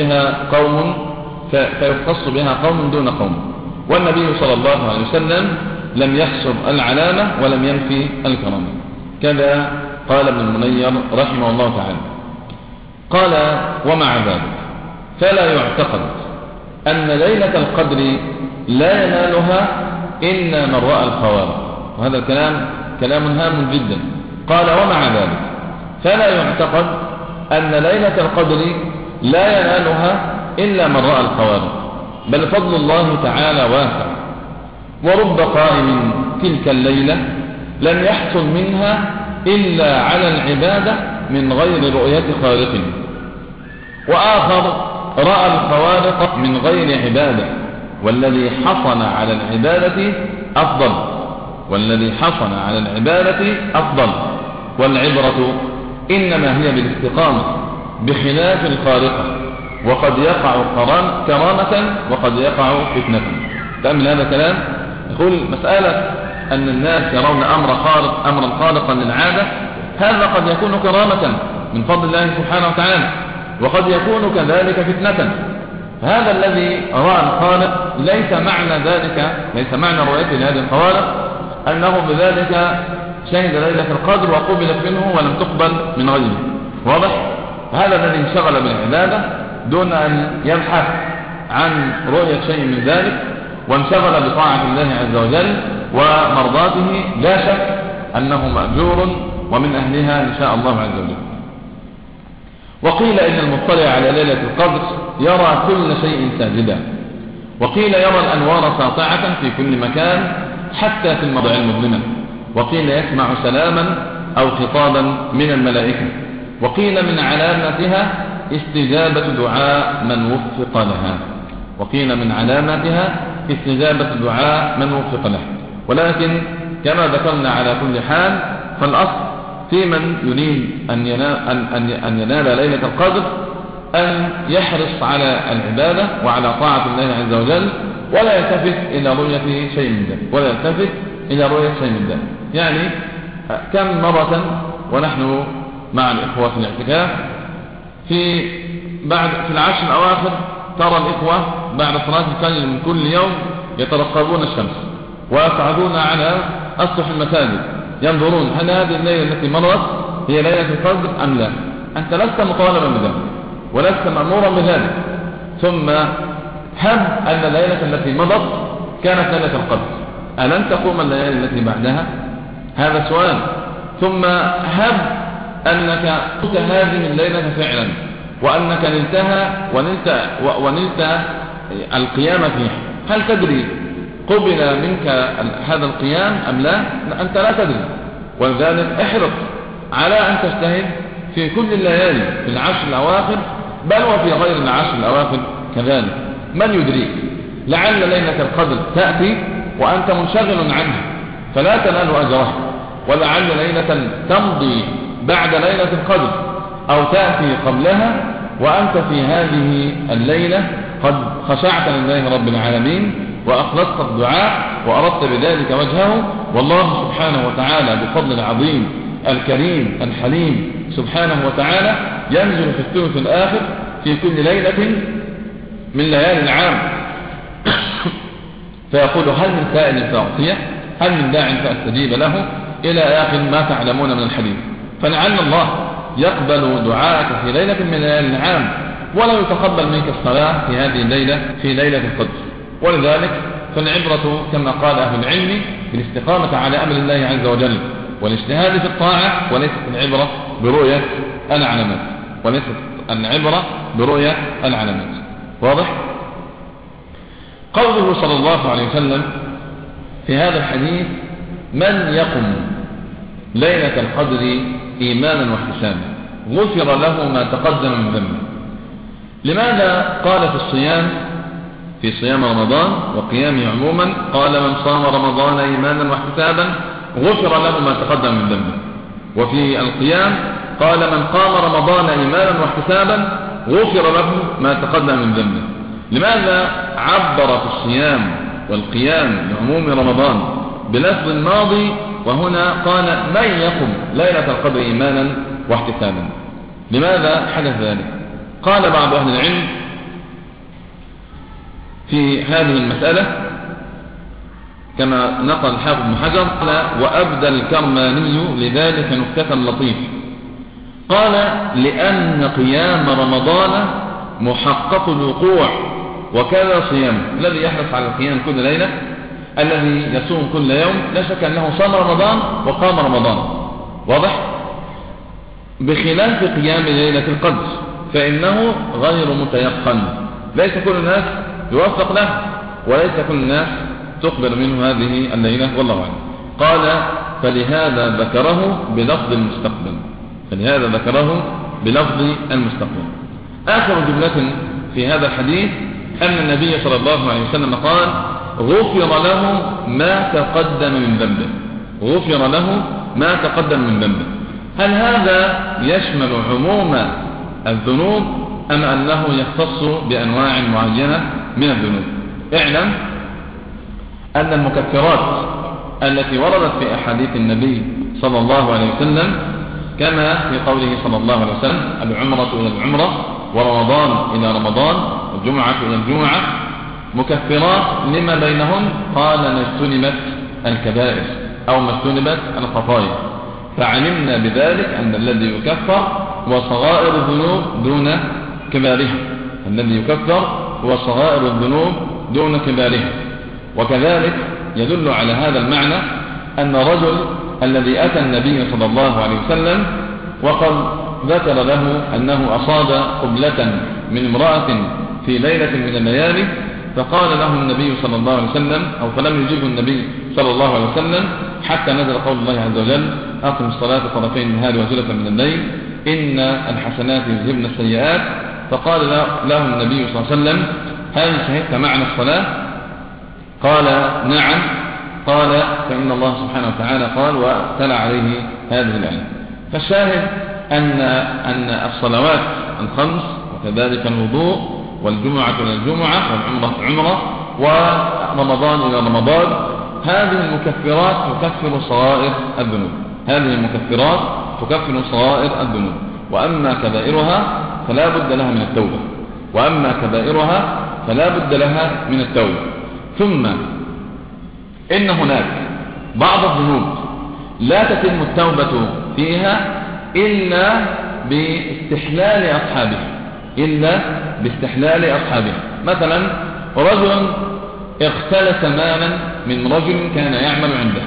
بها قوم دون قوم. والنبي صلى الله عليه وسلم لم يحصر العلامة ولم ينفي الكرامة، كذا قال ابن المنير رحمه الله تعالى. قال: ومع ذلك فلا يعتقد أن ليلة القدر لا ينالها إلا من رأى الخوارق. وهذا الكلام كلام هام جدا. قال: ومع ذلك فلا يعتقد أن ليلة القدر لا ينالها إلا من رأى الخوارق، بل فضل الله تعالى واسع، ورب قائم تلك الليلة لم يحصل منها إلا على العبادة من غير رؤية خارق، وآخر رأى الخوارق من غير عبادة، والذي حصل على العبادة أفضل، والعبرة إنما هي بالاستقامة بخلاف الخارقة، وقد يقع كرامة وقد يقع فتنة. تأمل هذا الكلام. يقول: مسألة أن الناس يرون أمرا خارقا للعادة، هذا قد يكون كرامة من فضل الله سبحانه وتعالى، وقد يكون كذلك فتنة. هذا الذي رأى الخالق ليس معنى رؤيته لهذه الخوارق أنه بذلك شهد ليلة القدر وقبلت منه ولم تقبل من غيره. واضح؟ هذا الذي انشغل بالعبادة دون أن يبحث عن رؤية شيء من ذلك، وانشغل بطاعة الله عز وجل ومرضاته، لا شك أنه مأجور ومن أهلها إن شاء الله عز وجل. وقيل إن المطلع على ليلة القدر يرى كل شيء ساجدا، وقيل يرى الأنوار ساطعة في كل مكان حتى في المضع المظلمة، وقيل يسمع سلاما أو خطابا من الملائكة، وقيل من علاماتها استجابة دعاء من وفق له. ولكن كما ذكرنا على كل حال، فالأصل في من يريد أن ينال ليلة القدر أن يحرص على العبادة وعلى طاعة الله عز وجل، ولا يلتفت إلى رؤية شيء من ذلك. يعني كم مرة ونحن مع الإخوة في الاعتكاف في العشر الأواخر ترى الإخوة بعد صلاة الفجر من كل يوم يترقبون الشمس ويصعدون على أسطح المساجد ينظرون هل هذه الليلة التي مرت هي ليلة القدر أم لا. أنت لست مطالبا بذلك ولست مأمورا بذلك. ثم هب أن الليلة التي مضت كانت ليلة القدر، ألن تقوم الليالي التي بعدها؟ هذا سؤال. ثم هب أنك كنت هذه الليلة فعلا وأنك ونلت القيام فيها، هل تدري قبل منك هذا القيام أم لا؟ أنت لا تدري. ولذلك احرص على أن تجتهد في كل الليالي في العشر الأواخر، بل وفي غير العشر الأواخر كذلك. من يدريك لعل ليلة القدر تأتي وأنت منشغل عنها فلا تنال أجرها، ولعل ليلة تمضي بعد ليلة القدر أو تأتي قبلها وأنت في هذه الليلة قد خشعت لله رب العالمين وأخلصت الدعاء وأردت بذلك وجهه، والله سبحانه وتعالى بفضل العظيم الكريم الحليم سبحانه وتعالى ينزل في الثلث الآخر في كل ليلة من ليالي العام فيقول: هل من سائل فأعطيه؟ هل من داع فأستجيب له؟ إلى آخر ما تعلمون من الحديث. فلعل الله يقبل دعاءك في ليلة من ليالي العام ولا يتقبل منك الصلاة في هذه الليلة في ليلة القدر. ولذلك فالعبرة كما قال أهل العلم بالاستقامة على أمر الله عز وجل والاجتهاد في الطاعة، وليست العبرة برؤية العلامات. واضح؟ قوله صلى الله عليه وسلم في هذا الحديث: من يقم ليلة القدر إيمانا واحتسابا غفر له ما تقدم من ذنبه. لماذا قال في الصيام، في صيام رمضان وقيامه عموما، قال: من صام رمضان إيمانا واحتسابا غفر له ما تقدم من ذنبه. وفي القيام قال: من قام رمضان إيمانا واحتسابا غفر له ما تقدم من ذنبه. لماذا عبر في الصيام والقيام لعموم رمضان بلفظ الماضي، وهنا قال: من يقم ليلة القدر إيمانا واحتسابا؟ لماذا حدث ذلك؟ قال بعض أهل العلم في هذه المسألة كما نقل الحافظ بن حجر: وأبدى الكرماني لذلك نكتة لطيف. قال: لأن قيام رمضان محقق الوقوع، وكذا صيام الذي يحرص على القيام كل ليلة، الذي يصوم كل يوم، لا شك أنه صام رمضان وقام رمضان، واضح؟ بخلاف قيام ليلة القدر فإنه غير متيقن، ليس كل الناس يوفق له، وليس كل الناس تقبل منه هذه الليلة، والله أعلم. قال: فلهذا ذكره بلفظ المستقبل، فلهذا ذكره بلفظ المستقبل. آخر جملة في هذا الحديث أن النبي صلى الله عليه وسلم قال: غفر له ما تقدم من ذنبه، غفر له ما تقدم من ذنبه. هل هذا يشمل عموم الذنوب أم أنه يختص بأنواع معينة من الذنوب؟ اعلم أن المكفرات التي وردت في أحاديث النبي صلى الله عليه وسلم كما في قوله صلى الله عليه وسلم: العمرة إلى العمرة، ورمضان إلى رمضان، والجمعة إلى الجمعة، مكفرات لما بينهن. قال: ما اجتنبت الكبائر أو ما اجتنبت الخطايا. فعلمنا بذلك أن الذي يكفر هو صغائر الذنوب دون كبارها، الذي يكفر هو صغائر الذنوب دون كبارها. وكذلك يدل على هذا المعنى أن الرجل الذي أتى النبي صلى الله عليه وسلم وقد ذكر له أنه أصاب قبلة من امرأة في ليلة من الليالي، فقال له النبي صلى الله عليه وسلم، أو فلم يجيبه النبي صلى الله عليه وسلم حتى نزل قول الله عز وجل: أقم الصلاة طرفي النهار وزلفا من الليل إن الحسنات يذهبن السيئات. فقال له النبي صلى الله عليه وسلم: هل شهدت معنا الصلاة؟ قال: نعم. قال: فإن الله سبحانه وتعالى قال وتلا عليه هذه الآية. فالشاهد أن الصلوات الخمس، وكذلك الوضوء، والجمعة إلى الجمعة، والعمرة عمرة، ورمضان إلى رمضان، هذه المكفرات تكفر صغائر الذنوب، هذه المكفرات تكفر صغائر الذنوب. وأما كبائرها فلا بد لها من التوبة، وأما كبائرها فلا بد لها من التوبة. ثم إن هناك بعض الذنوب لا تتم التوبة فيها إلا باستحلال أصحابها، إلا باستحلال أصحابها. مثلا رجل اختلس مالا من رجل كان يعمل عنده،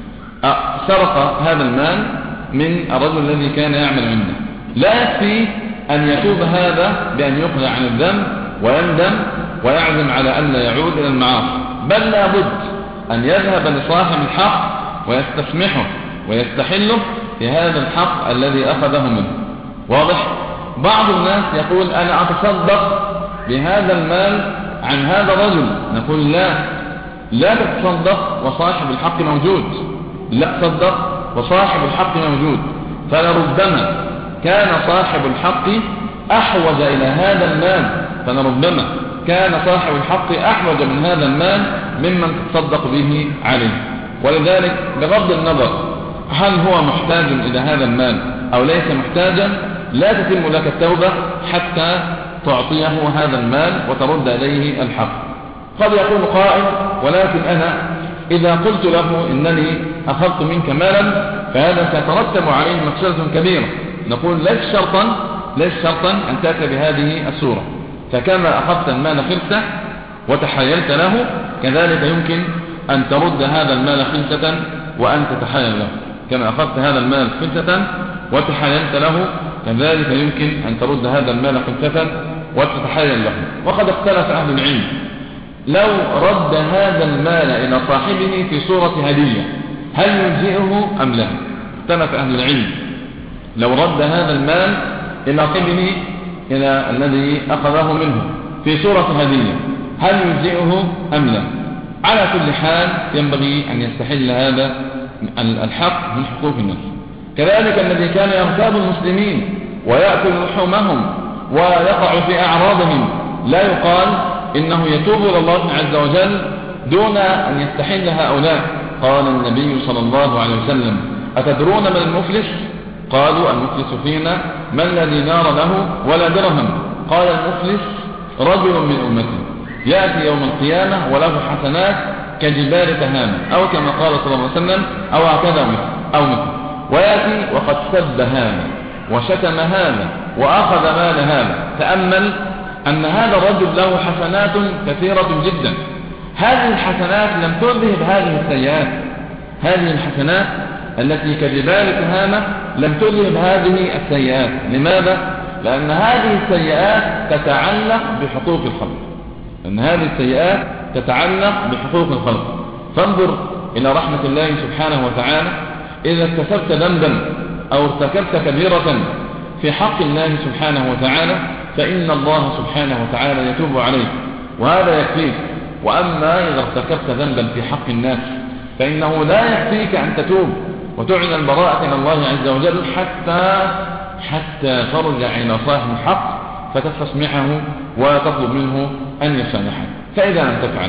سرق هذا المال من الرجل الذي كان يعمل عنده، لا يكفي أن يتوب هذا بأن يقلع عن الذنب ويندم ويعزم على أن لا يعود إلى المعاصي، بل لابد أن يذهب لصاحب الحق ويستسمحه ويستحله في هذا الحق الذي أخذه منه. واضح؟ بعض الناس يقول: أنا أتصدق بهذا المال عن هذا الرجل. نقول: لا تتصدق وصاحب الحق موجود، لا تصدق وصاحب الحق موجود. فلربما كان صاحب الحق أحوج إلى هذا المال، فلربما كان صاحب الحق أحوج من هذا المال ممن تصدق به عليه. ولذلك بغض النظر هل هو محتاج إلى هذا المال أو ليس محتاجا، لا تتم لك التوبة حتى تعطيه هذا المال وترد إليه الحق. قد يقول قائل: ولكن أنا إذا قلت له إنني أخذت منك مالا فهذا سيترتب عليه مفسدة كبيرة. نقول: ليس شرطا أن تأتي بهذه الصورة. فكما أخذت المال خلسة وتحايلت له، كذلك يمكن أن ترد هذا المال خلسة وأن تتحايل له. كما أخذت هذا المال خلسة وتحايلت له، كذلك يمكن أن ترد هذا المال خلسة وتتحايل له. وقد اختلف أهل العلم لو رد هذا المال إلى صاحبه في صورة هدية هل يجزئه أم لا؟ اختلف أهل العلم. لو رد هذا المال إلى صاحبه إلى الذي أخذه منه في صورة هدية هل يجزئه أم لا؟ على كل حال ينبغي أن يستحل هذا الحق من حقوق الناس. كذلك الذي كان يغتاب المسلمين ويأكل لحومهم ويقع في أعراضهم لا يقال إنه يتوب إلى الله عز وجل دون أن يستحل هؤلاء. قال النبي صلى الله عليه وسلم أتدرون من المفلس؟ قالوا المفلس فينا من لا دينار له ولا درهم. قال المفلس رجل من أمتي يأتي يوم القيامة وله حسنات كجبال تهامة أو كما قال صلى الله عليه وسلم أو هكذا أو مثل، ويأتي وقد سب هذا وشتم هذا وأخذ مال هذا. تأمل أن هذا الرجل له حسنات كثيرة جدا، هذه الحسنات لم تذهب هذه السيئات. هذه الحسنات التي كجبال تهامة لم تذهب هذه السيئات. لماذا؟ لأن هذه السيئات تتعلق بحقوق الخلق، لأن هذه السيئات تتعلق بحقوق الخلق. فانظر إلى رحمة الله سبحانه وتعالى، إذا ارتكبت ذنبا أو ارتكبت كبيرة في حق الله سبحانه وتعالى فإن الله سبحانه وتعالى يتوب عليك وهذا يكفيك. وأما إذا ارتكبت ذنبا في حق الناس فإنه لا يكفيك أن تتوب وتعلن البراءة إلى الله عز وجل حتى ترجع إلى صاحب الحق فتستسمحه وتطلب منه أن يسامحك. فإذا لم تفعل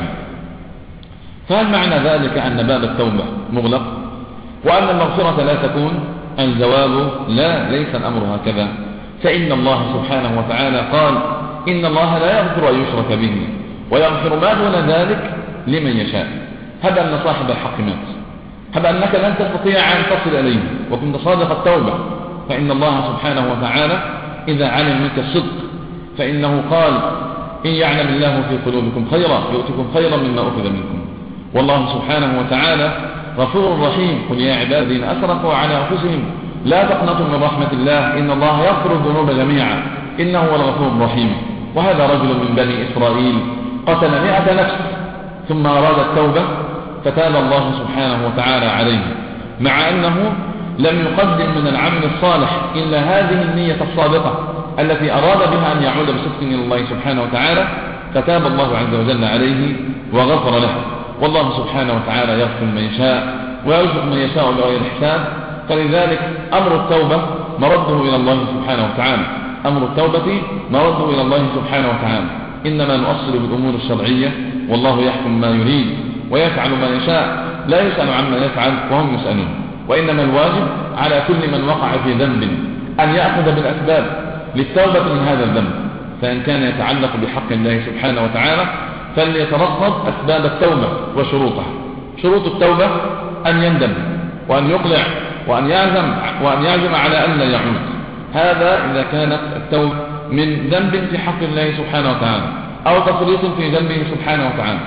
فهل معنى ذلك أن باب التوبة مغلق وأن المغفرة لا تكون؟ الجواب لا، ليس الأمر هكذا. فإن الله سبحانه وتعالى قال إن الله لا يغفر أن يشرك به ويغفر ما دون ذلك لمن يشاء. هب أن صاحب الحق مات، هب أنك لن تستطيع أن تصل إليه وكنت صادق التوبة، فإن الله سبحانه وتعالى إذا علم منك الصدق فإنه قال إن يعلم الله في قلوبكم خيرا يؤتكم خيرا مما أخذ منكم. والله سبحانه وتعالى غفور رحيم. قل يا عبادي الذين أسرفوا على أنفسهم لا تقنطوا من رحمة الله إن الله يغفر الذنوب جميعا إنه هو الغفور الرحيم. وهذا رجل من بني إسرائيل قتل 100 نفس ثم أراد التوبة فتاب الله سبحانه وتعالى عليه، مع أنه لم يقدم من العمل الصالح إلا هذه النية الصادقة التي أراد بها أن يعود بصدق إلى الله سبحانه وتعالى، فتاب الله عز وجل عليه وغفر له. والله سبحانه وتعالى يغفر من يشاء ويرزق من يشاء بغير حساب. فلذلك أمر التوبة مرده إلى الله سبحانه وتعالى، أمر التوبة مرده إلى الله سبحانه وتعالى. إنما نؤصل بالأمور الشرعية والله يحكم ما يريد ويفعل ما يشاء، لا يسأل عما يفعل وهم يسألون. وإنما الواجب على كل من وقع في ذنب أن يأخذ بالأسباب للتوبة من هذا الذنب، فإن كان يتعلق بحق الله سبحانه وتعالى فليترصد أسباب التوبة وشروطها. شروط التوبة أن يندم وأن يقلع وأن يعزم على أن لا يعود. هذا إذا كانت التوبة من ذنب في حق الله سبحانه وتعالى أو تفريط في ذنبه سبحانه وتعالى.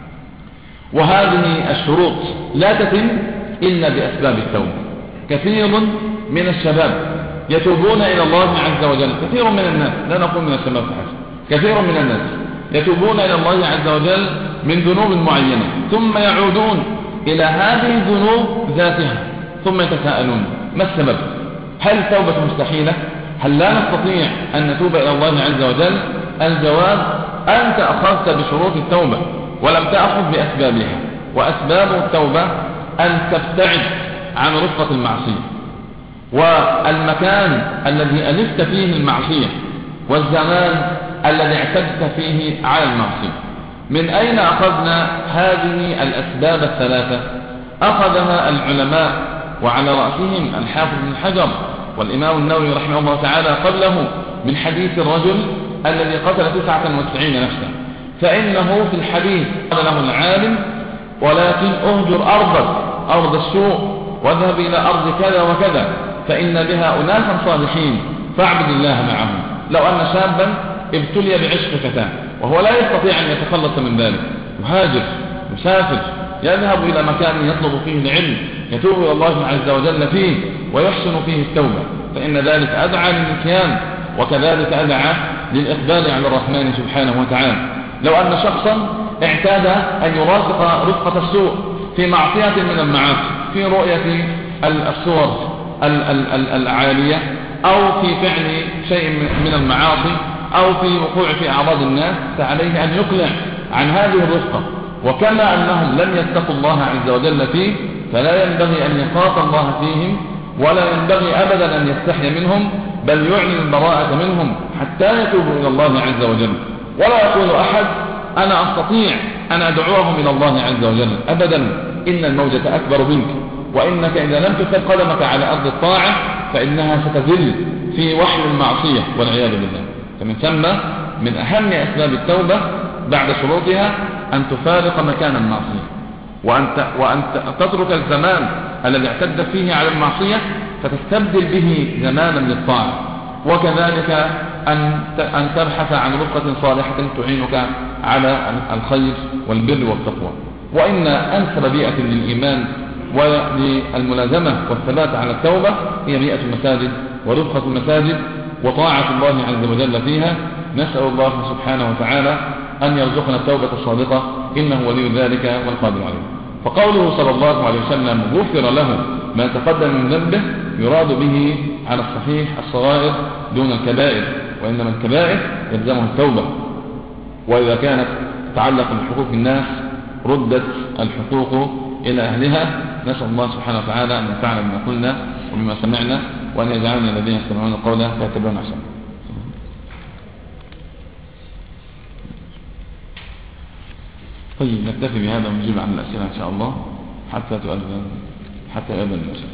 وهذه الشروط لا تتم إلا بأسباب التوبة. كثير من الشباب يتوبون إلى الله عز وجل، كثير من الناس، لا نقول من الشباب فحسب، كثير من الناس يتوبون إلى الله عز وجل من ذنوب معينة ثم يعودون إلى هذه الذنوب ذاتها ثم يتساءلون ما السبب؟ هل التوبة مستحيلة؟ هل لا نستطيع أن نتوب إلى الله عز وجل؟ الجواب أنت أخذت بشروط التوبة ولم تأخذ بأسبابها. وأسباب التوبة أن تبتعد عن رفقة المعصية والمكان الذي ألفت فيه المعصية والزمان الذي اعتدت فيه على المعصية. من أين أخذنا هذه الأسباب الثلاثة؟ أخذها العلماء وعلى رأسهم الحافظ بن حجر والإمام النووي رحمه الله تعالى قبله من حديث الرجل الذي قتل 99 نفسا، فإنه في الحديث قال له العالم ولكن أهجر أرض السوء واذهب إلى أرض كذا وكذا فإن بها أناسا صالحين فاعبد الله معهم. لو أن شابا ابتلي بعشق فتاة وهو لا يستطيع أن يتخلص من ذلك، يهاجر يسافر يذهب إلى مكان يطلب فيه العلم يتوب إلى الله عز وجل فيه ويحسن فيه التوبة، فإن ذلك أدعى للنسيان وكذلك أدعى للإقبال على الرحمن سبحانه وتعالى. لو أن شخصا اعتاد أن يرافق رفقة السوء في معصية من المعاصي، في رؤية الصور العالية، أو في فعل شيء من المعاصي، أو في وقوع في أعراض الناس، فعليه أن يقلع عن هذه الرفقة. وكما أنهم لم يتقوا الله عز وجل فيه، فلا ينبغي أن يخاف الله فيهم، ولا ينبغي أبدا أن يستحي منهم، بل يعلن البراءة منهم حتى يتوبوا إلى الله عز وجل. ولا يقول أحد أنا أستطيع أن أدعوهم إلى الله عز وجل، أبدا، إن الموجة أكبر منك، وإنك إذا لم تثب قدمك على أرض الطاعة فإنها ستذل في وحل المعصية والعياذ بالله. فمن ثم من أهم أسباب التوبة بعد شروطها أن تفارق مكان المعصية، وأن تترك الزمان الذي اعتدت فيه على المعصية فتستبدل به زمانا للطاعة، وكذلك أن تبحث عن رفقة صالحة تعينك على الخير والبر والتقوى. وإن أنسب بيئة للإيمان وللملازمة والثبات على التوبة هي بيئة المساجد ورفقة المساجد وطاعة الله عز وجل فيها. نسأل الله سبحانه وتعالى أن يرزقنا التوبة الصادقة، إنه ولي ذلك والقادر عليه. فقوله صلى الله عليه وسلم غفر له ما تقدم من ذنبه يراد به على الصحيح الصغائر دون الكبائر، وإنما الكبائر يلزمها التوبة. وإذا كانت تتعلق بحقوق الناس ردت الحقوق إلى أهلها. نسأل الله سبحانه وتعالى أن ينفعنا بما قلنا وبما سمعنا، وأن يجعلنا الذين يستمعون القول فيتبعون أحسنه. طيب نكتفي بهذا ونجيب عن الأسئلة إن شاء الله حتى يؤذن المساء.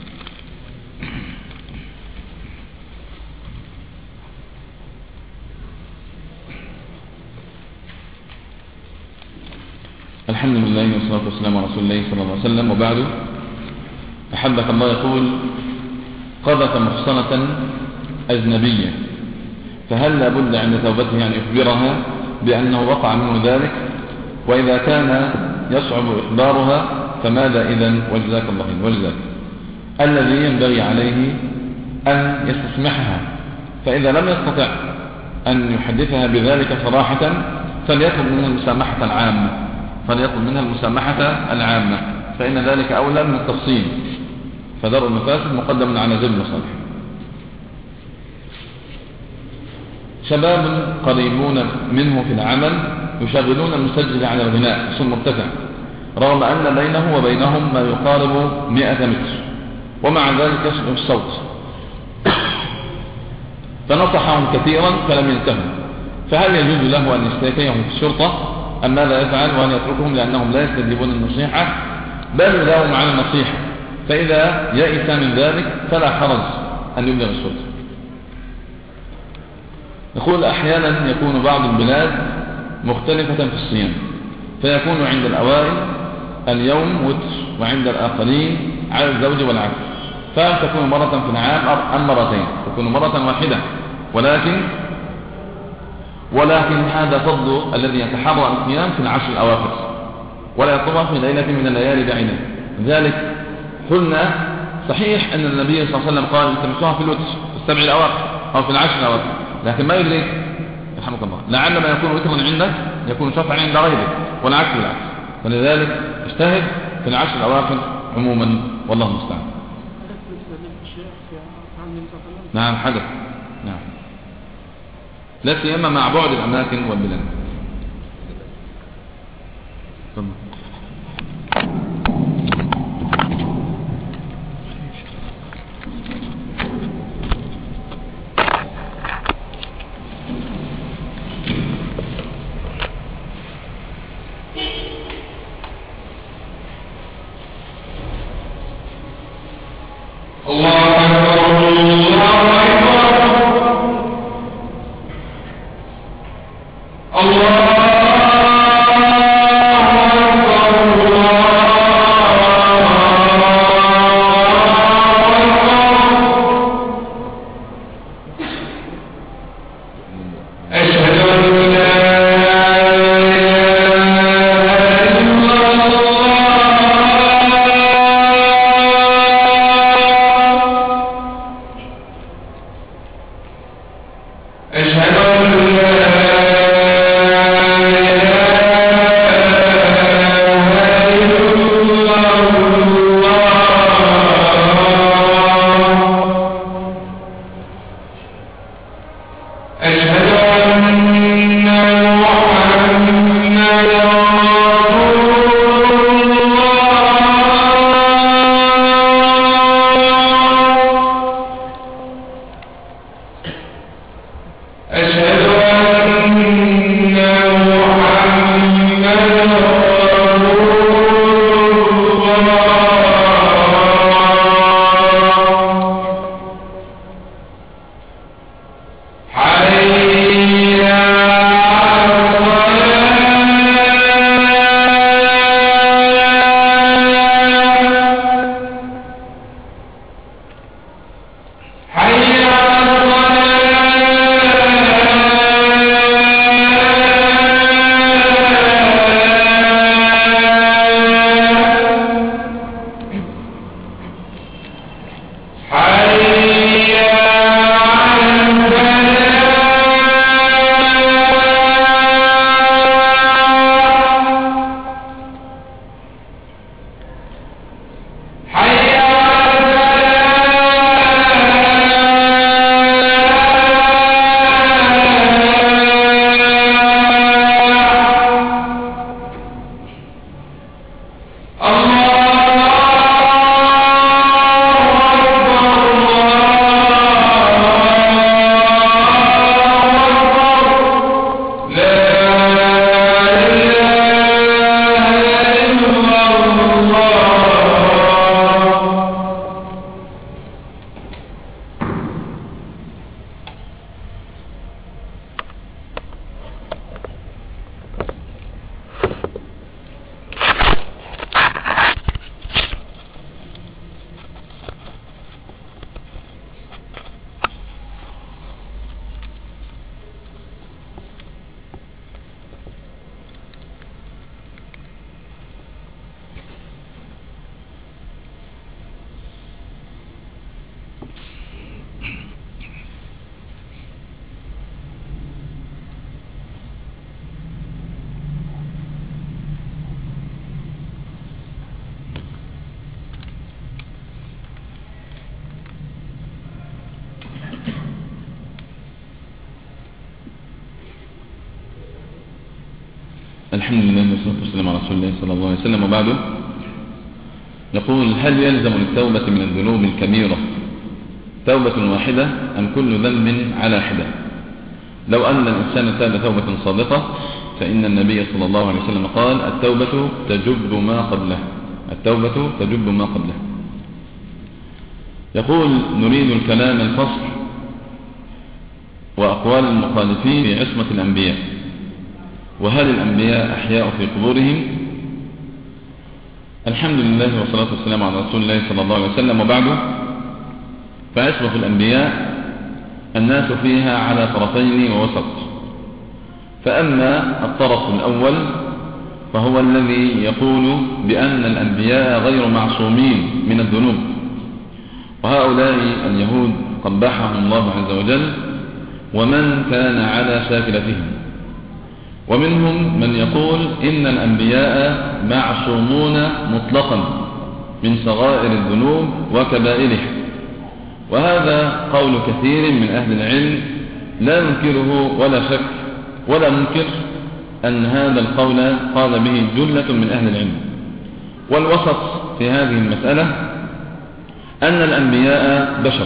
الحمد لله والصلاة والسلام على رسول الله صلى الله عليه وسلم، وبعد. أحبك الله يقول قذف محصنة أجنبية، فهل لابد عند توبته أن يخبرها بأنه وقع منه ذلك؟ وإذا كان يصعب إخبارها فماذا إذن؟ وجزاك الله خير. ولذلك الذي ينبغي عليه أن يستسمحها، فإذا لم يستطع أن يحدثها بذلك صراحة فليطلب منها المسامحة العامة، فإن ذلك أولى من التفصيل، فدرء المفاسد مقدم على جلب المصالح. شباب قريبون منه في العمل يشغلون المسجل على الغناء بصوت مرتفع، رغم أن بينه وبينهم ما يقارب 100 متر، ومع ذلك يصدر الصوت. فنصحهم كثيرا فلم ينتهوا، فهل يجوز له أن يشتكيهم في الشرطة أم ماذا يفعل؟ وأن يتركهم لأنهم لا يستجيبون النصيحة بل يداوم على النصيحة، فإذا يئس من ذلك فلا حرج أن يبلغ الشرطة. يقول أحيانا يكون بعض البلاد مختلفة في الصيام، فيكون عند الأوائل اليوم وتر، وعند الآخرين على الزوج والعكس، فهل تكون مرة في العام أم مرتين؟ تكون مرة واحدة، ولكن هذا فضل الذي يتحرى الصيام في العشر الأواخر ولا يطلع في ليلة من الليالي بعينه. لذلك قلنا صحيح أن النبي صلى الله عليه وسلم قال التمسوها في الوتر في 7 الأواخر أو في 10 الأواخر، لكن ما يدريك رحمك الله لعل ما يكون وترا عندك يكون شفعا عند غيرك، والعكس بالعكس. فلذلك اجتهد في 10 الأواخر عموما، والله المستعان. نعم حدث، نعم، لا سيما مع بعد الأماكن والبلاد. الله الحمد لله والصلاة والسلام على رسول الله صلى الله عليه وسلم. وبعده يقول: هل يلزم للتوبة من الذنوب الكبيرة توبة واحدة أم كل ذنب على حدة؟ لو أن الإنسان تاب توبة صادقة فإن النبي صلى الله عليه وسلم قال: التوبة تجب ما قبله. التوبة تجب ما قبله. يقول: نريد الكلام الفصل وأقوال المخالفين في عصمة الأنبياء، وهل الأنبياء أحياء في قبورهم؟ الحمد لله والصلاة والسلام على رسول الله صلى الله عليه وسلم. وبعده فعصمة الأنبياء الناس فيها على طرفين ووسط. فأما الطرف الأول فهو الذي يقول بأن الأنبياء غير معصومين من الذنوب، وهؤلاء اليهود قبحهم الله عز وجل ومن كان على شاكلتهم. ومنهم من يقول إن الأنبياء معصومون مطلقا من صغائر الذنوب وكبائرها، وهذا قول كثير من أهل العلم لا ننكره ولا شك ولا ننكر أن هذا القول قال به جلة من أهل العلم. والوسط في هذه المسألة أن الأنبياء بشر،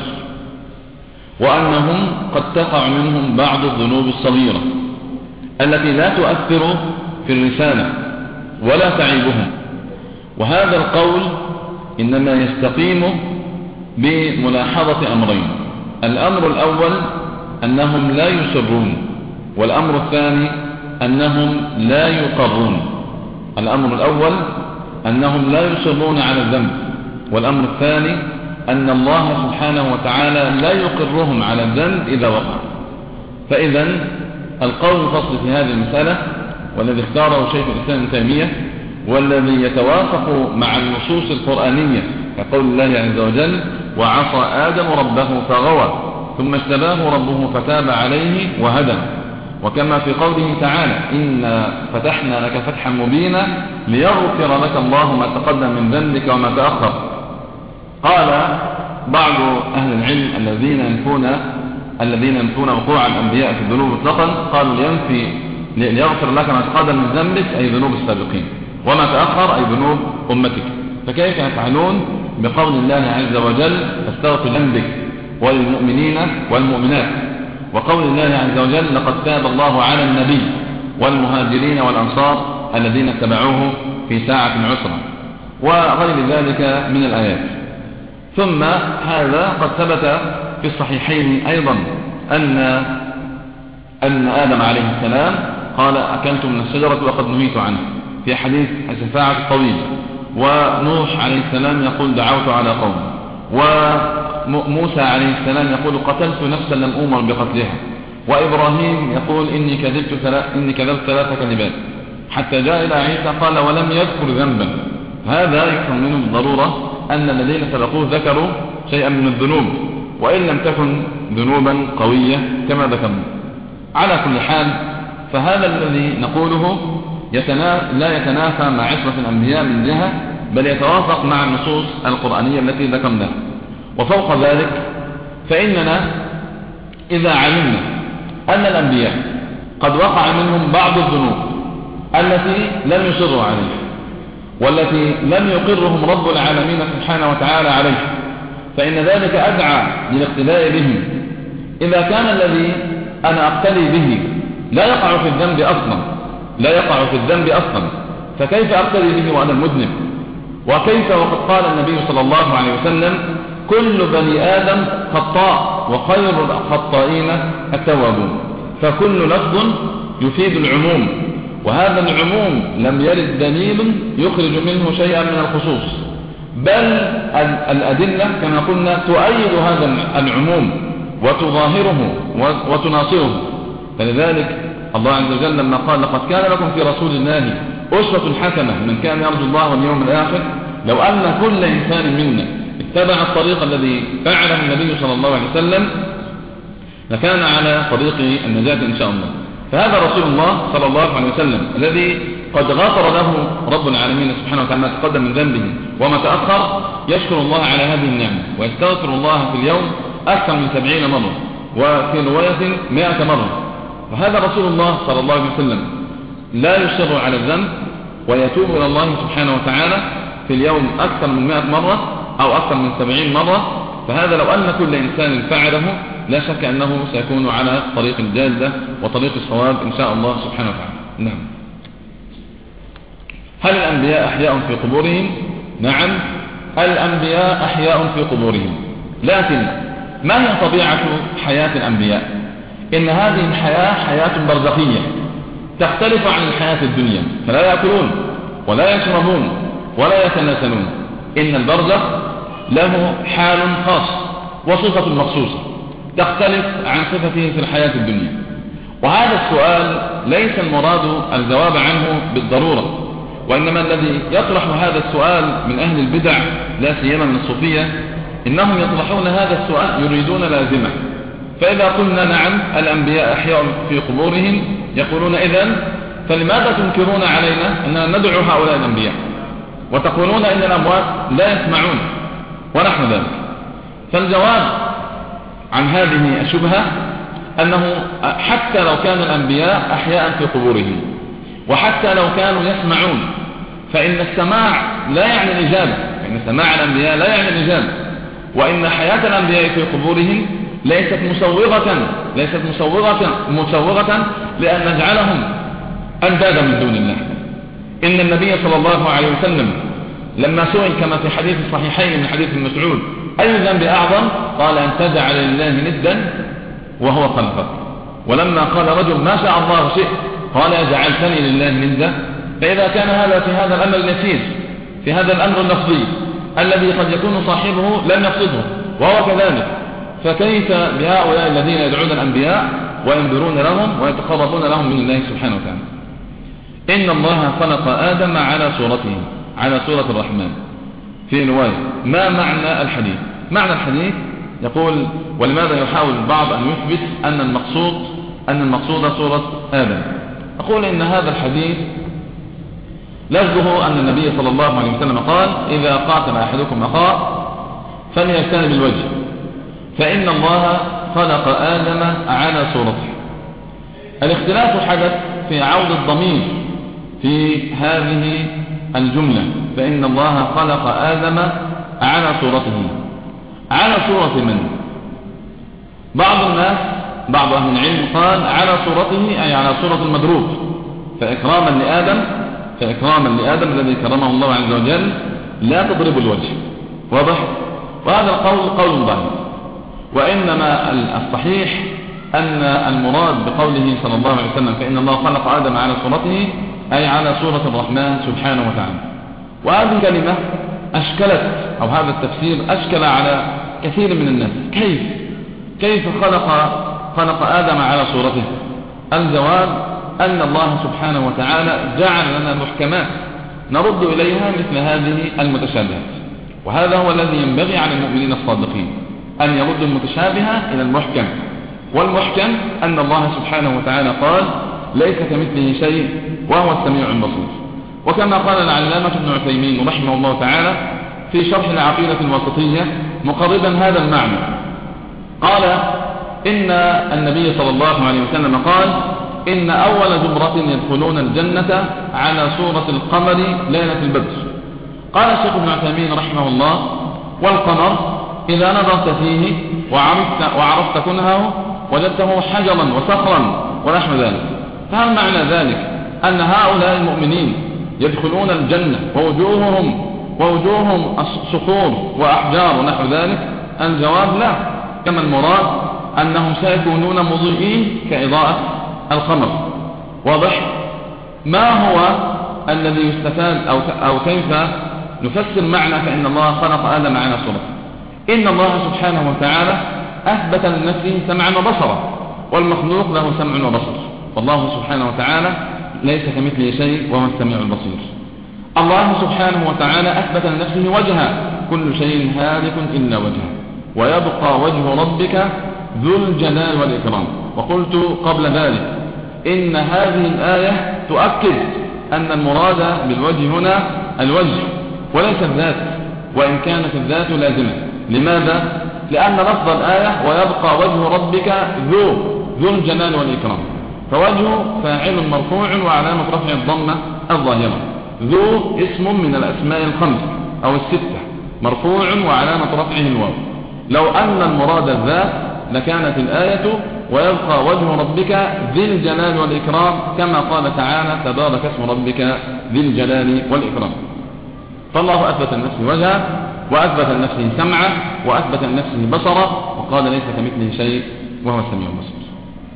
وأنهم قد تقع منهم بعض الذنوب الصغيرة التي لا تؤثر في الرسالة ولا تعيبهم. وهذا القول إنما يستقيم بملاحظة أمرين: الأمر الأول أنهم لا يسرون، والأمر الثاني أنهم لا يقرون. الأمر الأول أنهم لا يصرون على الذنب، والأمر الثاني أن الله سبحانه وتعالى لا يقرهم على الذنب إذا وقع. فإذا القول الفصل في هذه المسألة والذي اختاره شيخ الإسلام ابن تيمية والذي يتوافق مع النصوص القرآنية كقول الله عز وجل: وعصى آدم ربه فغوى ثم اجتباه ربه فتاب عليه وهدى، وكما في قوله تعالى: إنا فتحنا لك فتحا مبينا ليغفر لك الله ما تقدم من ذنبك وما تأخر. قال بعض أهل العلم الذين ينفون وقوع الأنبياء في الذنوب مطلقا قالوا ليغفر لك ما تقدم من ذنبك أي ذنوب السابقين، وما تأخر أي ذنوب أمتك. فكيف يفعلون بقول الله عز وجل: فاستغفر لذنبك وللمؤمنين والمؤمنات، وقول الله عز وجل: لقد تاب الله على النبي والمهاجرين والأنصار الذين اتبعوه في ساعة العسرة، وغير ذلك من الآيات. ثم هذا قد ثبت في الصحيحين أيضا أن آدم عليه السلام قال: أكلت من الشجرة وقد نهيت عنه، في حديث الشفاعة الطويل. ونوح عليه السلام يقول: دعوت على قوم. وموسى عليه السلام يقول: قتلت نفسا لم أؤمر بقتلها. وإبراهيم يقول: إني كذبت 3 كذبات، حتى جاء إلى عيسى قال: ولم يذكر ذنبا. هذا يفهم منه بالضرورة أن الذين سبقوه ذكروا شيئا من الذنوب، وإن لم تكن ذنوبا قوية كما ذكرنا. على كل حال فهذا الذي نقوله لا يتنافى مع عصمة الأنبياء من جهة، بل يتوافق مع النصوص القرآنية التي ذكرناها. وفوق ذلك فإننا إذا علمنا أن الأنبياء قد وقع منهم بعض الذنوب التي لم يصروا عليها، والتي لم يقرهم رب العالمين سبحانه وتعالى عليه، فإن ذلك أدعى للاقتداء بهم. إذا كان الذي أنا أقتدي به لا يقع في الذنب أصلا فكيف أقتدي به وأنا المذنب؟ وكيف وقد قال النبي صلى الله عليه وسلم: كل بني آدم خطاء وخير الخطائين التوابون. فكل لفظ يفيد العموم، وهذا العموم لم يرد دليل يخرج منه شيئا من الخصوص، بل الأدلة كما قلنا تؤيد هذا العموم وتظاهره وتناصره. فلذلك الله عز وجل لما قال: لقد كان لكم في رسول الله أسوة حسنة من كان يرجو الله واليوم الآخر، لو أن كل إنسان منا اتبع الطريق الذي فعله النبي صلى الله عليه وسلم لكان على طريق النجاة إن شاء الله. فهذا رسول الله صلى الله عليه وسلم الذي قد غفر له رب العالمين سبحانه وتعالى ما تقدم من ذنبه وما تأخر، يشكر الله على هذه النعمة ويستغفر الله في اليوم أكثر من 70 مرة، وفي رواية 100 مرة. وهذا رسول الله صلى الله عليه وسلم لا يصر على الذنب ويتوب إلى الله سبحانه وتعالى في اليوم أكثر من 100 مرة أو أكثر من 70 مرة. فهذا لو أن كل إنسان فعله لا شك أنه سيكون على طريق الجادة وطريق الصواب إن شاء الله سبحانه وتعالى. نعم. هل الأنبياء أحياء في قبورهم؟ نعم، الأنبياء أحياء في قبورهم، لكن ما هي طبيعة حياة الأنبياء؟ إن هذه الحياة حياة برزخية تختلف عن الحياة الدنيا، فلا يأكلون ولا يشربون ولا يتناسلون. إن البرزخ له حال خاص وصفة مخصوصة تختلف عن صفته في الحياة الدنيا. وهذا السؤال ليس المراد الجواب عنه بالضرورة، وإنما الذي يطرح هذا السؤال من أهل البدع لا سيما من الصوفية، إنهم يطرحون هذا السؤال يريدون لازمة. فإذا قلنا نعم الأنبياء أحياء في قبورهم، يقولون إذن فلماذا تنكرون علينا أننا ندعو هؤلاء الأنبياء وتقولون إن الأموات لا يسمعون ونحن ذلك؟ فالجواب عن هذه الشبهة أنه حتى لو كان الأنبياء أحياء في قبورهم وحتى لو كانوا يسمعون، فإن السماع لا يعني الإجابة، فإن سماع الأنبياء لا يعني الإجابة، وإن حياة الأنبياء في قبورهم ليست مسوغة لأن نجعلهم أندادا من دون الله. إن النبي صلى الله عليه وسلم لما سئل كما في حديث الصحيحين من حديث ابن مسعود: أي ذنب أعظم؟ قال: أن تجعل لله ندا وهو خلقك. ولما قال رجل: ما شاء الله شئت، قال: جعلتني لله ندا. فإذا كان هذا في هذا الأمر اليسير، في هذا الأمر اللفظي الذي قد يكون صاحبه لم يقصده وهو كذلك، فكيف بهؤلاء الذين يدعون الأنبياء وينذرون لهم ويتقربون لهم من الله سبحانه وتعالى؟ إن الله خلق آدم على صورته، على صورة الرحمن. في رواية ما معنى الحديث؟ معنى الحديث يقول: ولماذا يحاول البعض أن يثبت أن المقصود صورة آدم؟ أقول إن هذا الحديث لفظه أن النبي صلى الله عليه وسلم قال: إذا قاتل أحدكم أخاه فليجتنب الوجه، فإن الله خلق آدم على صورته. الاختلاف حدث في عود الضمير في هذه الجملة، فإن الله خلق آدم على صورته. على صورة من؟ بعض الناس، بعض أهل العلم قال على صورته أي على صورة المضروب، فإكراما لآدم الذي كرمه الله عز وجل لا تضرب الوجه. واضح؟ وهذا القول قول ضعيف، وإنما الصحيح أن المراد بقوله صلى الله عليه وسلم فإن الله خلق آدم على صورته أي على صورة الرحمن سبحانه وتعالى. وهذه الكلمة أشكلت، أو هذا التفسير أشكل على كثير من الناس. كيف خلق آدم على صورته؟ الجواب أن الله سبحانه وتعالى جعل لنا محكمات نرد إليها مثل هذه المتشابهات، وهذا هو الذي ينبغي على المؤمنين الصادقين أن يردوا المتشابهة إلى المحكم. والمحكم أن الله سبحانه وتعالى قال: ليس كمثله شيء وهو السميع البصير. وكما قال العلامة ابن عثيمين رحمه الله تعالى في شرح العقيدة الواسطية مقربا هذا المعنى، قال: إن النبي صلى الله عليه وسلم قال: إن أول زمرة يدخلون الجنة على صورة القمر ليلة البدر. قال الشيخ ابن عثيمين رحمه الله: والقمر إذا نظرت فيه وعرفت كنهه وجدته حجرا وصخرا ونحو ذلك. فهل معنى ذلك أن هؤلاء المؤمنين يدخلون الجنة ووجوههم صخور وأحجار ونحو ذلك؟ الجواب لا، كما المراد أنهم سيكونون مضيئين كإضاءة القمر. واضح؟ ما هو الذي يستفاد أو كيف نفسر معنى فإن الله خلق آدم على صورته؟ إن الله سبحانه وتعالى أثبت لنفسه سمعا وبصرا، والمخلوق له سمع وبصر، والله سبحانه وتعالى ليس كمثله شيء وهو السميع البصير. الله سبحانه وتعالى أثبت لنفسه وجها، كل شيء هالك إلا وجهه، ويبقى وجه ربك ذو الجلال والإكرام. وقلت قبل ذلك إن هذه الآية تؤكد أن المراد بالوجه هنا الوجه وليس الذات، وإن كانت الذات لازمة. لماذا؟ لأن لفظ الآية ويبقى وجه ربك ذو الجلال والإكرام، فوجه فاعل مرفوع وعلامة رفع الضمة الظاهرة، ذو اسم من الأسماء الخمس أو الستة مرفوع وعلامة رفعه الواو. لو أن المراد الذات لكانت الآية ويبقى وجه ربك ذي الجلال والإكرام، كما قال تعالى: تبارك اسم ربك ذي الجلال والإكرام. فالله أثبت لنفسه وجها، وأثبت لنفسه سمعا، وأثبت لنفسه بصرا، وقال: ليس كمثله شيء وهو السميع البصير.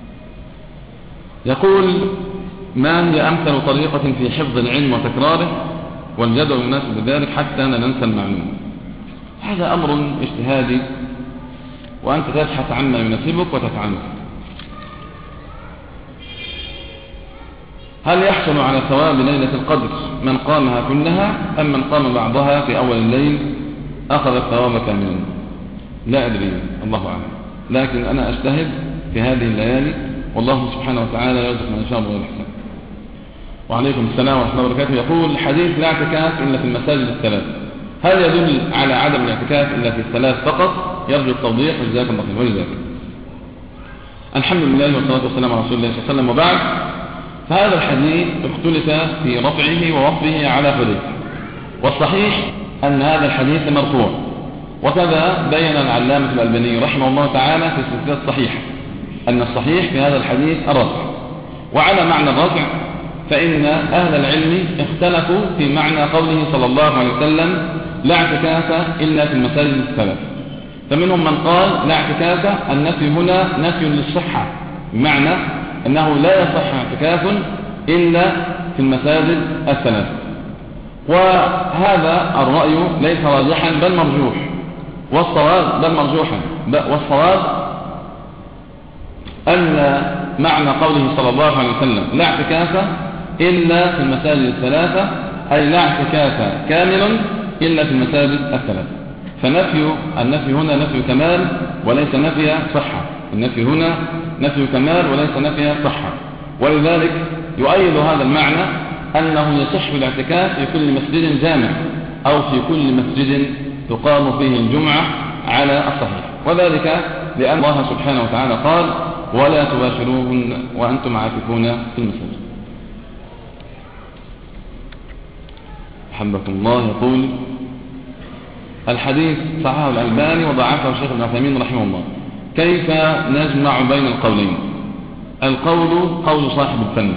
يقول: ما هي أمثل طريقة في حفظ العلم وتكراره والجدوى المناسب لذلك حتى لا ننسى المعلومة؟ هذا أمر اجتهادي، وأنت تبحث عما يناسبك وتفعله. هل يحصل على ثواب ليلة القدر من قامها كلها أم من قام بعضها في أول الليل أخذ الثواب كاملا؟ لا أدري، الله أعلم، لكن أنا أجتهد في هذه الليالي، والله سبحانه وتعالى يرزق من يشاء بغير حساب. وعليكم السلام ورحمة الله وبركاته. يقول: حديث لا اعتكاف إلا في المساجد الثلاث، هل يدل على عدم الاعتكاف إلا في الثلاث فقط؟ يرجو التوضيح، وجزاكم الله خير. ولذلك الحمد لله والصلاة والسلام على رسول الله صلى الله عليه وسلم. وبعد، فهذا الحديث اختلف في رفعه ووقفه على حديث، والصحيح أن هذا الحديث مرفوع، وكذا بين العلامة الألباني رحمه الله تعالى في السلسلة الصحيحة أن الصحيح في هذا الحديث الرفع. وعلى معنى الرفع فإن أهل العلم اختلفوا في معنى قوله صلى الله عليه وسلم: لا اعتكاف إلا في المساجد الثلاث. فمنهم من قال: لا اعتكاف، النفي هنا نفي للصحة، بمعنى أنه لا يصح اعتكاف إلا في المساجد الثلاث. وهذا الرأي ليس راجحا بل مرجوح، والصواب أن معنى قوله صلى الله عليه وسلم: لا اعتكاف إلا في المساجد الثلاثة، أي لا اعتكاف كامل إلا في المساجد الثلاثة. النفي هنا نفي كمال وليس نفي صحة، النفي هنا نفي كمال وليس نفي صحة. ولذلك يؤيد هذا المعنى أنه يصح الاعتكاف في كل مسجد جامع أو في كل مسجد تقام فيه الجمعة على الصحيح، وذلك لأن الله سبحانه وتعالى قال: ولا تباشروهن وأنتم عاكفون في المساجد. حبكم الله. يقول: الحديث صححه الألباني وضعفه الشيخ ابن عثيمين رحمه الله، كيف نجمع بين القولين؟ القول قول صاحب الفن،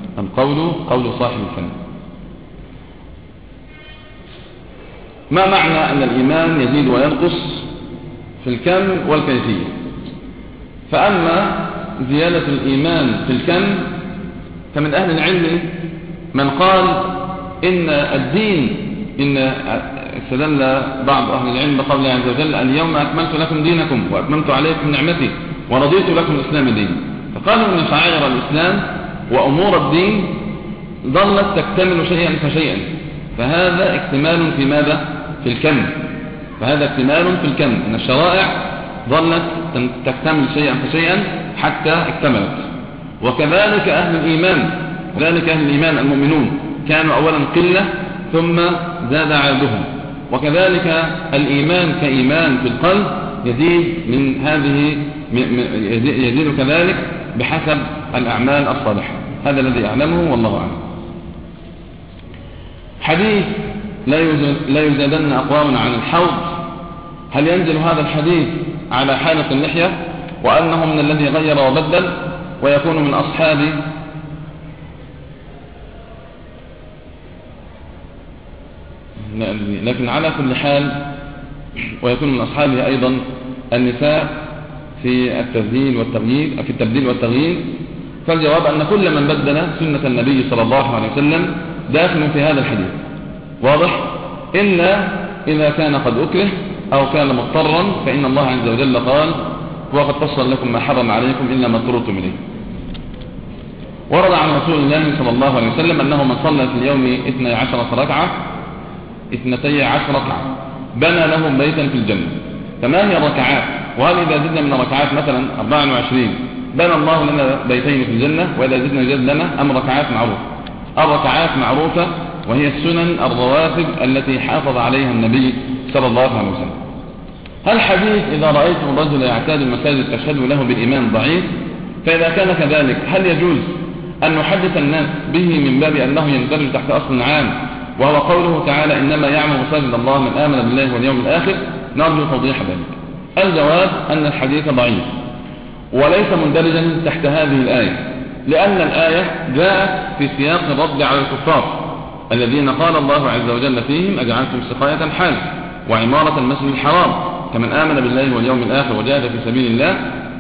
ما معنى أن الإيمان يزيد وينقص في الكم والكيفية؟ فأما زيادة الإيمان في الكم فمن أهل العلم من قال إن الدين، إن استدل بعض أهل العلم بقوله عز وجل: اليوم أكملت لكم دينكم وأتممت عليكم نعمتي ورضيت لكم الإسلام دين. فقالوا إن شعائر الإسلام وأمور الدين ظلت تكتمل شيئا فشيئا، فهذا اكتمال في ماذا؟ في الكم. إن الشرائع ظلت تكتمل شيئا فشيئا حتى اكتملت. وكذلك أهل الإيمان المؤمنون كانوا أولا قلة ثم زاد عددهم. وكذلك الإيمان كإيمان في القلب يزيد كذلك بحسب الأعمال الصالحة. هذا الذي أعلمه والله أعلم. حديث لا يزادن أقوام عن الحوض، هل ينزل هذا الحديث على حالق اللحية وأنه من الذي غير وبدل ويكون من أصحاب لكن على كل حال ويكون من أصحابه أيضا النساء في التبديل والتغيير، فالجواب أن كل من بدل سنة النبي صلى الله عليه وسلم داخل في هذا الحديث، واضح، إلا إذا كان قد أكره أو كان مضطرا، فإن الله عز وجل قال وقد فصل لكم ما حرم عليكم إلا ما اضطررتم إليه. ورد عن رسول الله صلى الله عليه وسلم أنه من صلى في اليوم 12 ركعة بنى له بيتا في الجنة. فما هي الركعات؟ وهل إذا زدنا من الركعات مثلا 24 بنى الله لنا بيتين في الجنة، وإذا زدنا جد لنا أم ركعات معروفة؟ الركعات معروفة، وهي السنن الرواتب التي حافظ عليها النبي صلى الله عليه وسلم. هل حديث إذا رأيتم الرجل يعتاد المساجد تشهدوا له بالإيمان ضعيف؟ فإذا كان كذلك هل يجوز أن نحدث الناس به من باب أنه يندرج تحت أصل عام، وهو قوله تعالى إنما يعمر مساجد الله من آمن بالله واليوم الآخر؟ نرجو توضيح ذلك. الجواب أن الحديث ضعيف وليس مندرجا تحت هذه الآية، لأن الآية جاءت في سياق الرد على الكفار الذين قال الله عز وجل فيهم أجعلتم سقاية الحاج وعمارة المسجد الحرام كمن آمن بالله واليوم الآخر وجاهد في سبيل الله.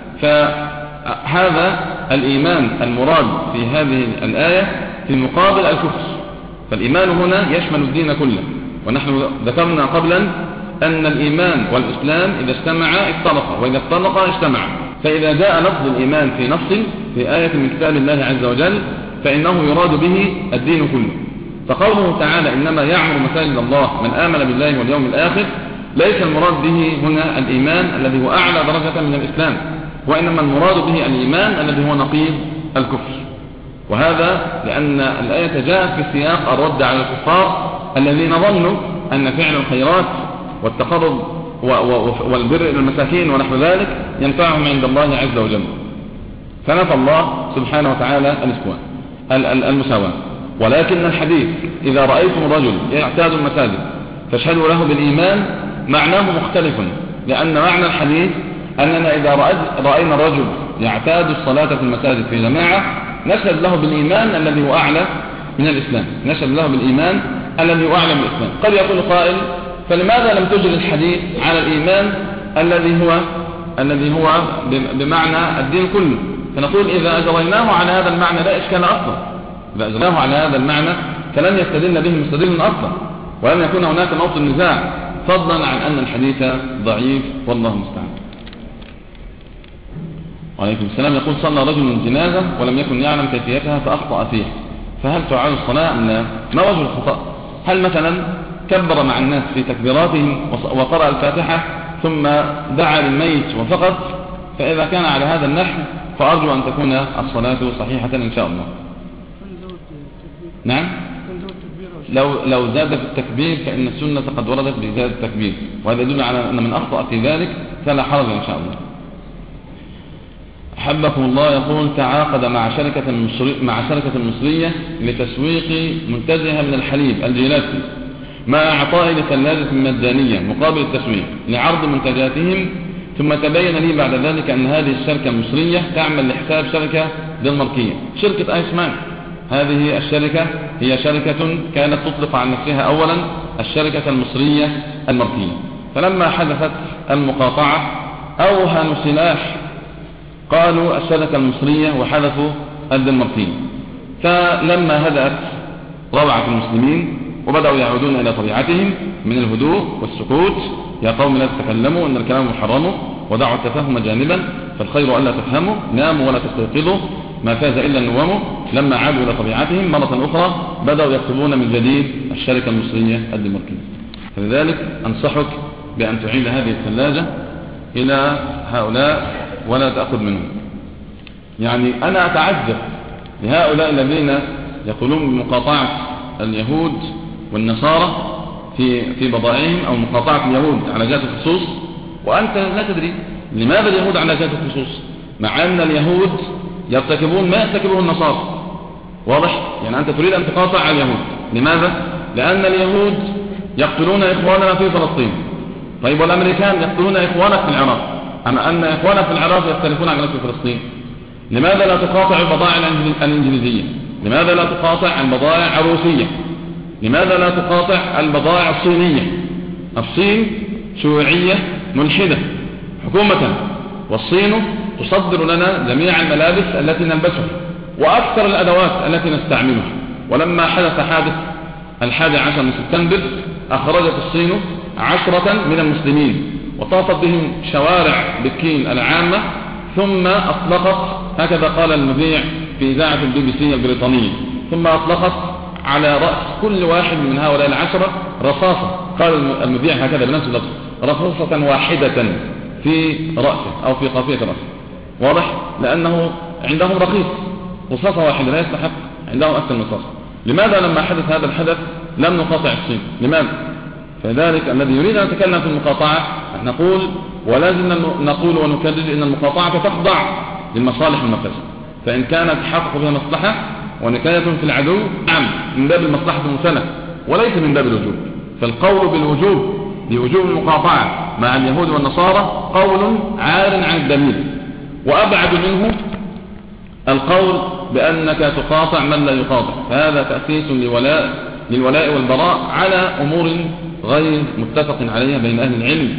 فهذا الإيمان المراد في هذه الآية في مقابل الكفر، فالإيمان هنا يشمل الدين كله، ونحن ذكرنا قبلا أن الإيمان والإسلام إذا اجتمعا افترقا وإذا افترقا اجتمعا. فإذا جاء لفظ الإيمان في نص في آية من كتاب الله عز وجل فإنه يراد به الدين كله. فقوله تعالى إنما يعمر مساجد الله من آمن بالله واليوم الآخر ليس المراد به هنا الإيمان الذي هو أعلى درجة من الإسلام، وإنما المراد به الإيمان الذي هو نقيض الكفر. وهذا لأن الآية جاءت في سياق الرد على الكفار الذين ظنوا أن فعل الخيرات والتقرب والبر إلى المساكين ونحو ذلك ينفعهم عند الله عز وجل، فنفى الله سبحانه وتعالى المساواة. ولكن الحديث إذا رأيتم الرجل يعتاد المساجد فاشهدوا له بالإيمان معناه مختلف، لأن معنى الحديث أننا إذا رأينا الرجل يعتاد الصلاة في المساجد في جماعة نشهد له بالإيمان الذي هو أعلى من الإسلام، نشهد له بالإيمان الذي هو أعلى من الإسلام. قد يقول قائل فلماذا لم تجري الحديث على الإيمان الذي هو بمعنى الدين كله؟ فنقول إذا أجريناه على هذا المعنى لا إشكال أصلا، إذا أجريناه على هذا المعنى فلن يستدل به مستدل أصلا، ولم يكون هناك موطن نزاع، فضلا عن أن الحديث ضعيف والله المستعان. وعليكم السلام. يقول صلى رجل جنازة ولم يكن يعلم كيفيتها فأخطأ فيه، فهل تعاد الصلاة أم لا؟ ما وجه الخطأ؟ هل مثلا كبر مع الناس في تكبيراتهم وقرأ الفاتحة ثم دعا للميت وفقط؟ فإذا كان على هذا النحو فأرجو أن تكون الصلاة صحيحة إن شاء الله. نعم، لو زاد في التكبير فإن السنة قد وردت بزيادة التكبير، وهذا يدل على أن من أخطأ في ذلك فلا حرج إن شاء الله. أحبكم الله. يقول تعاقد مع شركة مصرية لتسويق منتجها من الحليب الجيلاتي مع إعطائه لثلاجة مجانية مقابل التسويق لعرض منتجاتهم، ثم تبين لي بعد ذلك أن هذه الشركة المصرية تعمل لحساب شركة دنماركية، شركة آيسمان. هذه الشركة هي شركة كانت تطلق عن نفسها أولا الشركة المصرية الماركية، فلما حدثت المقاطعة أوهنوا سلاح قالوا الشركة المصرية وحذفوا الدنماركية. فلما هدأت روعة المسلمين وبدأوا يعودون إلى طبيعتهم من الهدوء والسكوت، يا قوم لا تتكلموا إن الكلام محرم ودعوا التفاهم جانبا فالخير ألا تفهموا، ناموا ولا تستيقظوا ما فاز إلا النوام. لما عادوا إلى طبيعتهم مرة أخرى بدأوا يكتبون من جديد الشركة المصرية الدنماركية. فلذلك أنصحك بأن تعيد هذه الثلاجة إلى هؤلاء ولا تأخذ منهم. يعني أنا أتعجب لهؤلاء الذين يقولون بمقاطعة اليهود والنصارى في بضائعهم أو مقاطعة اليهود على جهة الخصوص، وأنت لا تدري لماذا اليهود على جهة الخصوص، مع أن اليهود يرتكبون ما يرتكبه النصارى. واضح؟ يعني أنت تريد أن تقاطع اليهود. لماذا؟ لأن اليهود يقتلون إخواننا في فلسطين. طيب والأمريكان يقتلون إخوانك في العراق، أما أن إخوانك في العراق يختلفون عن في فلسطين. لماذا لا تقاطع البضائع الإنجليزية؟ لماذا لا تقاطع البضائع الروسية؟ لماذا لا تقاطع البضائع الصينية؟ الصين شيوعية ملحدة حكومة، والصين تصدر لنا جميع الملابس التي نلبسها وأكثر الأدوات التي نستعملها. ولما حدث حادث 11 من سبتمبر أخرجت الصين 10 من المسلمين وطافت بهم شوارع بكين العامة، ثم أطلقت، هكذا قال المذيع في إذاعة BBC البريطانية، ثم أطلقت على رأس كل واحد من هؤلاء 10 رصاصة. قال المذيع هكذا بنفس اللفظ: رصاصة واحدة في رأسه أو في قافية رأسه. واضح؟ لأنه عندهم رخيص، رصاصة واحدة لا يستحق عندهم أكثر من رصاصة. لماذا لما حدث هذا الحدث لم نقاطع الصين؟ لماذا؟ فذلك الذي يريد أن نتكلم في المقاطعة نقول، ولازم نقول ونكرر إن المقاطعة تخضع للمصالح والمفاسد، فإن كانت تحقق فيها مصلحة ونكاية في العدو نعم من باب المصلحة المرسلة وليس من باب الوجوب. فالقول بوجوب المقاطعة مع اليهود والنصارى قول عار عن الدليل، وأبعد منه القول بأنك تقاطع من لا يقاطع، فهذا تأسيس للولاء والبراء على أمور غير متفق عليها بين أهل العلم،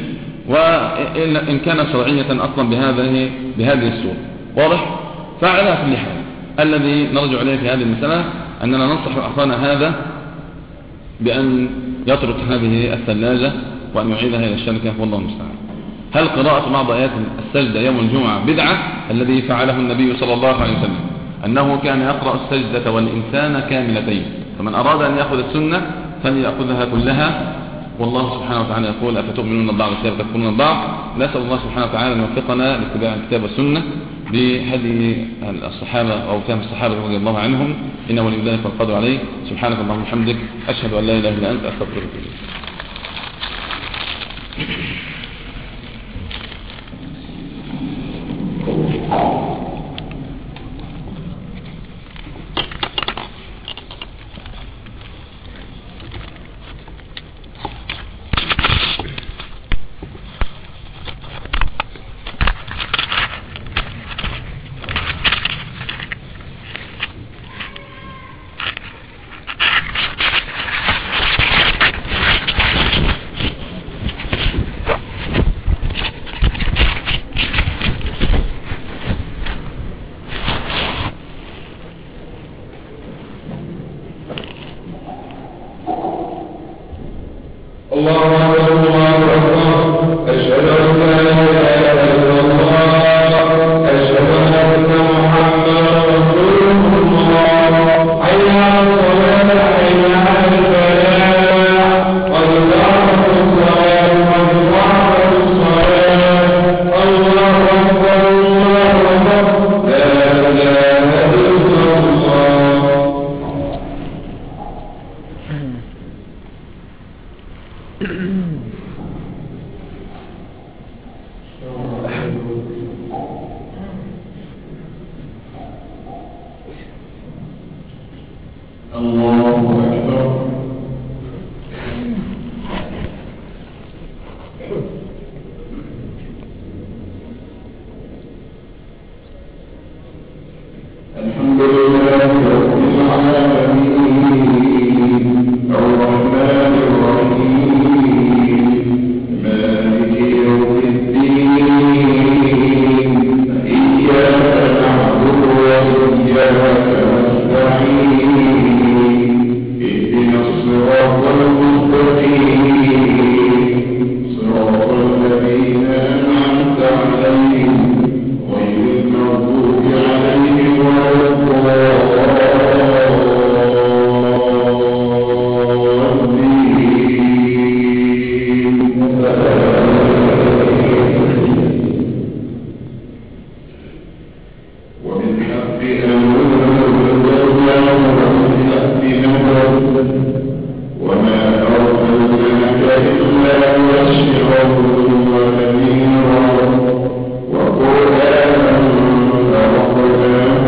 وإن كان شرعية أصلا بهذه الصورة. واضح؟ فعلى كل حال الذي نرجع إليه في هذه المسألة أننا ننصح أخانا هذا بأن يترك هذه الثلاجة وأن يعيدها إلى الشركة، والله المستعان. هل قراءة بعض آيات السجدة يوم الجمعة بدعة؟ الذي فعله النبي صلى الله عليه وسلم أنه كان يقرأ السجدة والإنسان كاملتين، فمن أراد أن يأخذ السنة فليأخذها كلها. والله سبحانه وتعالى يقول: أفتؤمنون ببعض الكتاب وتكفرون ببعض. نسأل الله سبحانه وتعالى أن يوفقنا لاتباع الكتاب والسنة بهدي الصحابة أو فهم الصحابة رضي الله عنهم، إنه ولي ذلك والقادر عليه. سبحانك اللهم وبحمدك، أشهد أن لا إله إلا أنت، أستغفرك وأتوب إليك. وقرآنا فرقناه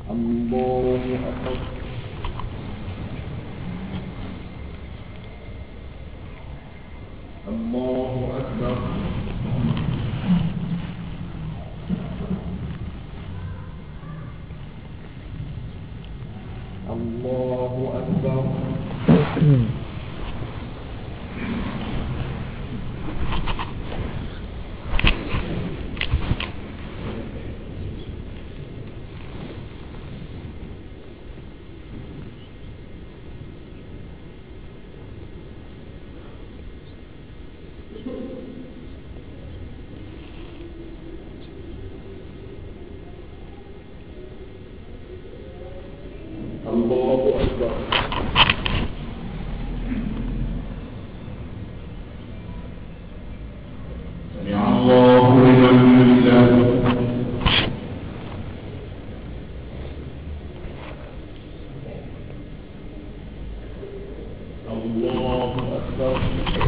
الله أكبر. الله أكبر. الله أكبر. الله أكبر. سمع الله لمن حمده. الله أكبر.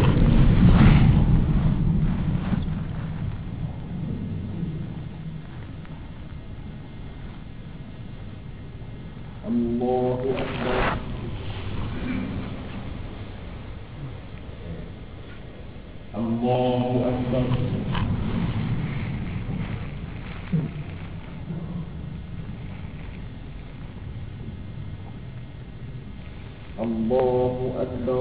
الله أكبر. الله أكبر. الله أكبر.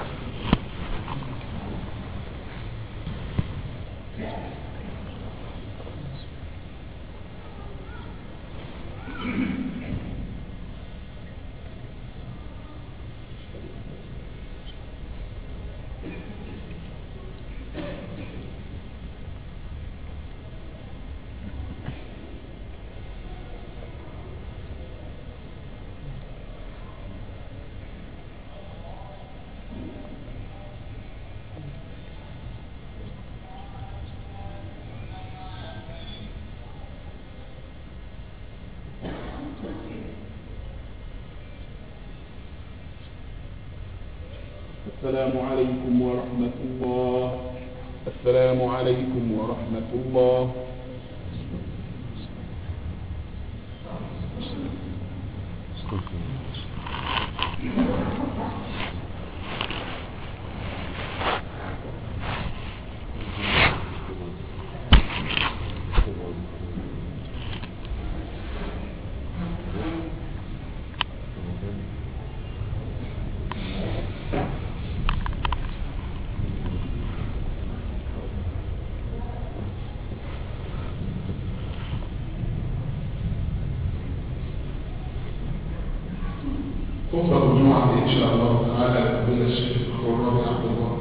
السلام عليكم ورحمة الله. السلام عليكم ورحمة الله. خطبة الجمعة إن شاء الله تعالى من الشيخ الرابع عبد الله.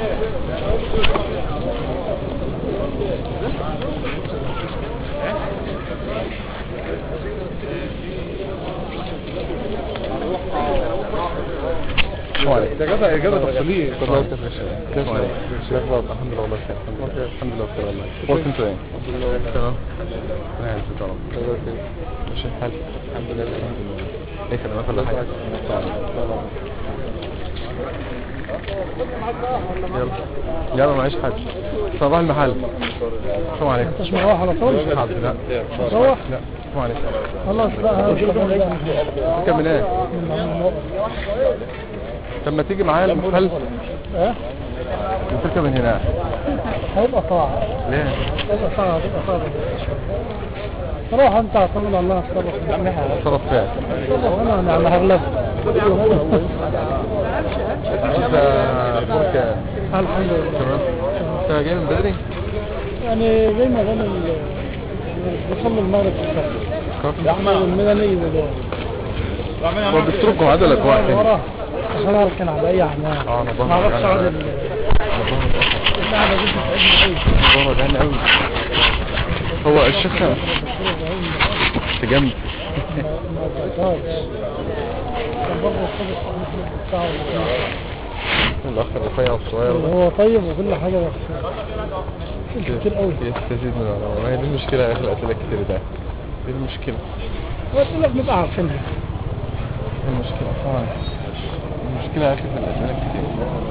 إجابة تفصيلية. الحمد لله والله خير. الحمد لله بخير والله. قلت انتوا ايه؟ تمام. نعم تمام. ماشي الحال. الحمد لله. ايه خدمات ولا حاجة؟ يلا معيش حاجة. صباح المحل. السلام عليكم. انتش مروح على طول؟ لا. مروح؟ لا. السلام عليكم. خلاص بقى. كمل ايه؟ لما تيجي معايا المحل ايه؟ تركب من هنا. هيبقى طاعة. ليه؟ هيبقى طاعة. روح انت اعتمد الله اتصرف. صرف فيها. انا على هغلب. انت اخبارك؟ الحمد لله. تمام. انت جاي من بدري؟ يعني جاي مغني بصلي المغرب في الصف. احمد المدني هو بيستركوا عدد ولا واحد تاني؟ وراه عشان اركن على اي اعمال. انا ظهري ما اعرفش اقعد القعده دي بتتعبني قوي. ظهري قوي. هو الشيخ تجمد. ما بقدرش. كان برضه الصبح بتاعه الاخ الرفيع الصغير ده هو طيب وكل حاجه بس كتير قوي. يستزيد من العلماء. ما هي دي المشكله يا اخي، الاسئله الكتير ده دي المشكله. واسئله بنبقى عارفينها. المشكله طبعا المشكله يا اخي في الاسئله الكتير.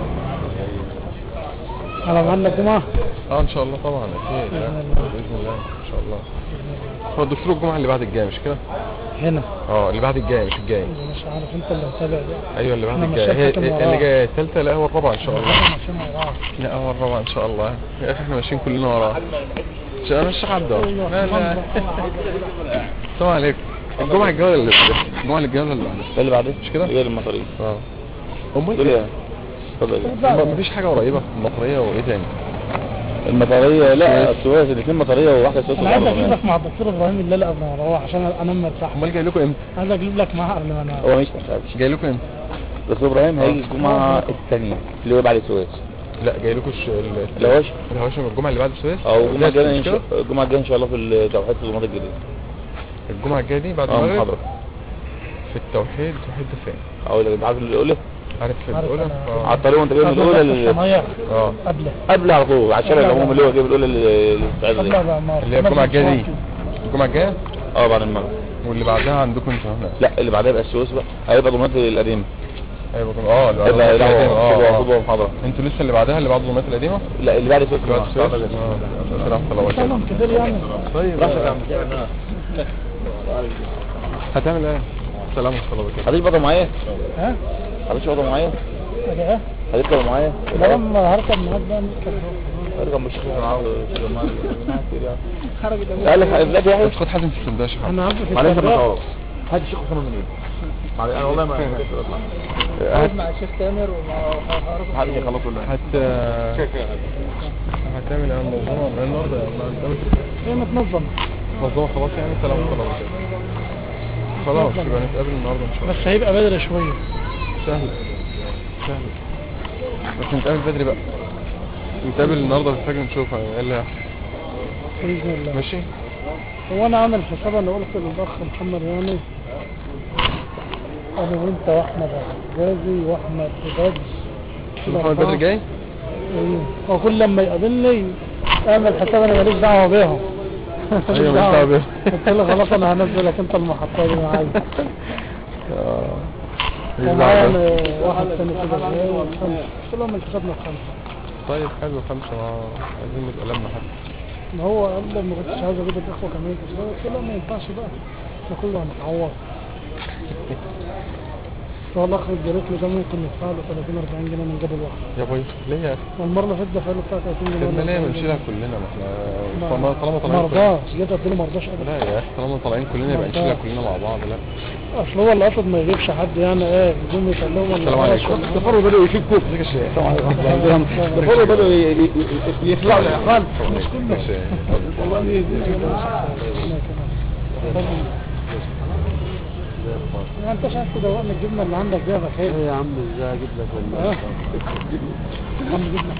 على معنا الجمعه ان شاء الله طبعا اكيد باذن الله ان شاء الله. هو الدكتور الجمعه اللي بعد الجاي مش كده؟ هنا اللي بعد الجاي مش الجاي. مش عارف انت اللي متابع ده. ايوه اللي بعد الجاي. هي اللي جايه الثالثه. لا هو الرابعه ان شاء الله. لا هو الرابعه ان شااء الله. يا اخي احنا ماشيين كلنا وراه. انا الشيخ عبده. لا لا. السلام عليكم. الجمعه الجايه اللي اللي بعدين مش كده؟ غير المطارية. امال ايه؟ اتفضل. مفيش حاجه قريبه المطريه وايه تاني؟ المطارية لا السويس الاثنين مطارية وواحدة سويس. انا عايز اجيب لك مع الدكتور ابراهيم الليله قبل ما اروح عشان انام مرتاح. امال جاي لكم امتى؟ عايز اجيب لك معاه قبل ما انام. هو مش محتاجش. جاي لكم امتى؟ دكتور ابراهيم هيجي الجمعة الثانية اللي هو بعد السويس. لا جاي لكم الهواشم الجمعه اللي بعد السويس. او الجمعة الجاية ان شاء الله في التوحيد في الضمانات الجديدة. الجمعه الجايه دي بعد المغرب محاضرة في التوحيد ده فين؟ او اللي بعد الاولى. عارف في الاولى على الطريق وانت جاي من الاولى قبل على طول على الشارع العمومي اللي هو جايب الاولى اللي هي الجمعه الجايه دي. الجمعه الجايه بعد المغرب. واللي بعدها عندكم انتوا هنا؟ لا اللي بعدها يبقى السويس بقى. هيبقى ضمانات القديمه. هيبقى محاضره. انتوا لسه اللي بعدها اللي بعد الضمانات القديمه؟ لا اللي بعد السويس. كلام كتير يعني. طيب هتعمل ايه؟ سلام عليكم. حضرتك بقى معايا؟ ها؟ حضرتك بقى معايا؟ ايه؟ حضرتك معايا؟ لما هركب معاك بقى نركب. هركب مش معاه خرجت قال لك يا خد حد في السنداش. انا عارف في معلش ما تعرف. هات الشيخ حسام منين؟ معلش انا والله ما قاعد مع الشيخ تامر ومع حد يخلص ولا هتعمل ايه الموضوع النهارده؟ ايه متنظم الموضوع خلاص يعني. سلام خلاص يبقى نتقابل النهارده ان شاء الله. بس هيبقى بدري شويه. سهل بس نتقابل بدري بقى. نتقابل النهارده في الفجر نشوف ايه اللي هيحصل باذن الله. ماشي. هو انا عامل حساب انا قلت للاخ محمد يعني انا وانت واحمد غازي واحمد بدر. محمد بدر جاي؟ هو كل لما يقابلني اعمل حساب انا ماليش دعوه بيهم. ايوه ماليش دعوه بيهم. قلت له خلاص انا هنزلك انت المحطه دي معايا. ومعايا واحد ثاني كده جاي والخمسه. قلت لهم الحسابنا الخمسه. طيب حلو 5. عايزين نبقى لما حد. ما هو قال لي ما كنتش عايز اجيب الاخوه كمان. قلت له ما ينفعش بقى احنا كله هنتعوض. هو الاخ الجريت ده ممكن ندفع له 30-40 جنيه من جبل واحد. يا باي ليه يا اخي؟ والمره اللي فاتت دفع له بتاع 30 جنيه. طب ليه بنشيلها كلنا؟ ما احنا طالما طالعين ما رضاش. جيت قلت له ما رضاش ابدا. لا يا اخي طالما طالعين كلنا يبقى نشيلها كلنا مع بعض. لا اصل هو اللي قصد ما يجيبش حد يعني يقوم يسلمهم. السلام عليكم. الدفار بدأوا يشكوا. الدفار بدأوا يطلعوا الأقل. والله ما انتش عارف تدوقنا الجبنه اللي عندك دي يا بخير. ايه يا عم ازاي اجيب لك والله. يا عم جبنه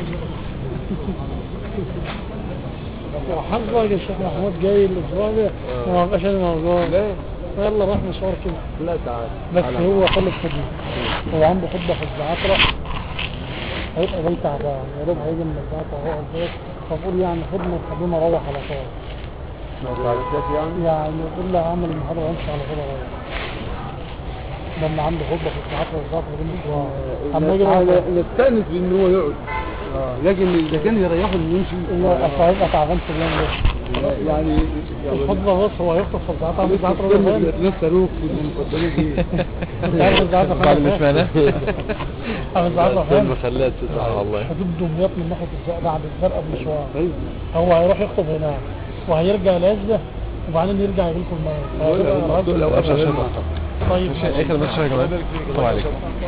حظك يا شيخ محمود جاي الاسبوع ده وما بقاش انا موجود. ليه؟ يلا راح مشوار كده. لا تعال. بس هو طلب خدمه، هو عنده خطبه في الزعتره هيبقى جاي تعبان يا رب هيجي من الزعتره وهو البيت، فبقول يعني خدمه خلينا اروح على طول. ما تعرفش يعني يقول له اعمل المحاضره وامشي على طول اروح. لما عنده خطبه في الزعتره والزعتره دي مشوار. اما يجي نستأنس بان هو يقعد. لكن اذا كان يريحه انه يمشي هيبقى تعبان في اليوم ده. يعني الخطبه بص هو يخطب في الزعتره من الزعتره ده لسه روح المقدمين دي. انت عارف الزعتره بعد مش معناه الزعتره فين؟ المخلات تسعة والله. حدود دمياط من ناحيه بعد الزرقاء بمشوار. هو هيروح يخطب هناك وهيرجع لعزه وبعدين يرجع يجي لكم الميه. لو قفش عشان طيب ايه خدمات الشاي يا جماعه؟ السلام عليكم.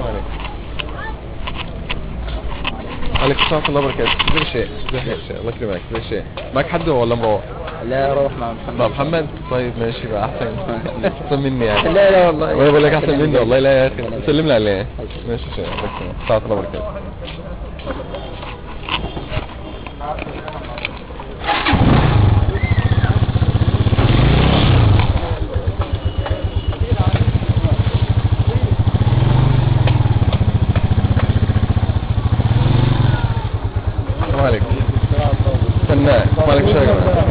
عليكم السلام ورحمة الله وبركاته. ازيك يا شيخ؟ ازيك يا شيخ؟ الله يكرمك. ازيك يا شيخ؟ معاك حد ولا مروح؟ لا روح مع محمد. مع محمد؟ طيب ماشي بقى احسن. احسن مني يعني. لا لا والله. وانا بقول لك احسن مني والله. لا يا اخي سلم لي عليه. ماشي يا شيخ. الله يكرمك. السلام ورحمة الله وبركاته. السلام عليكم. فنان. وعليكم السلام يا جماعة.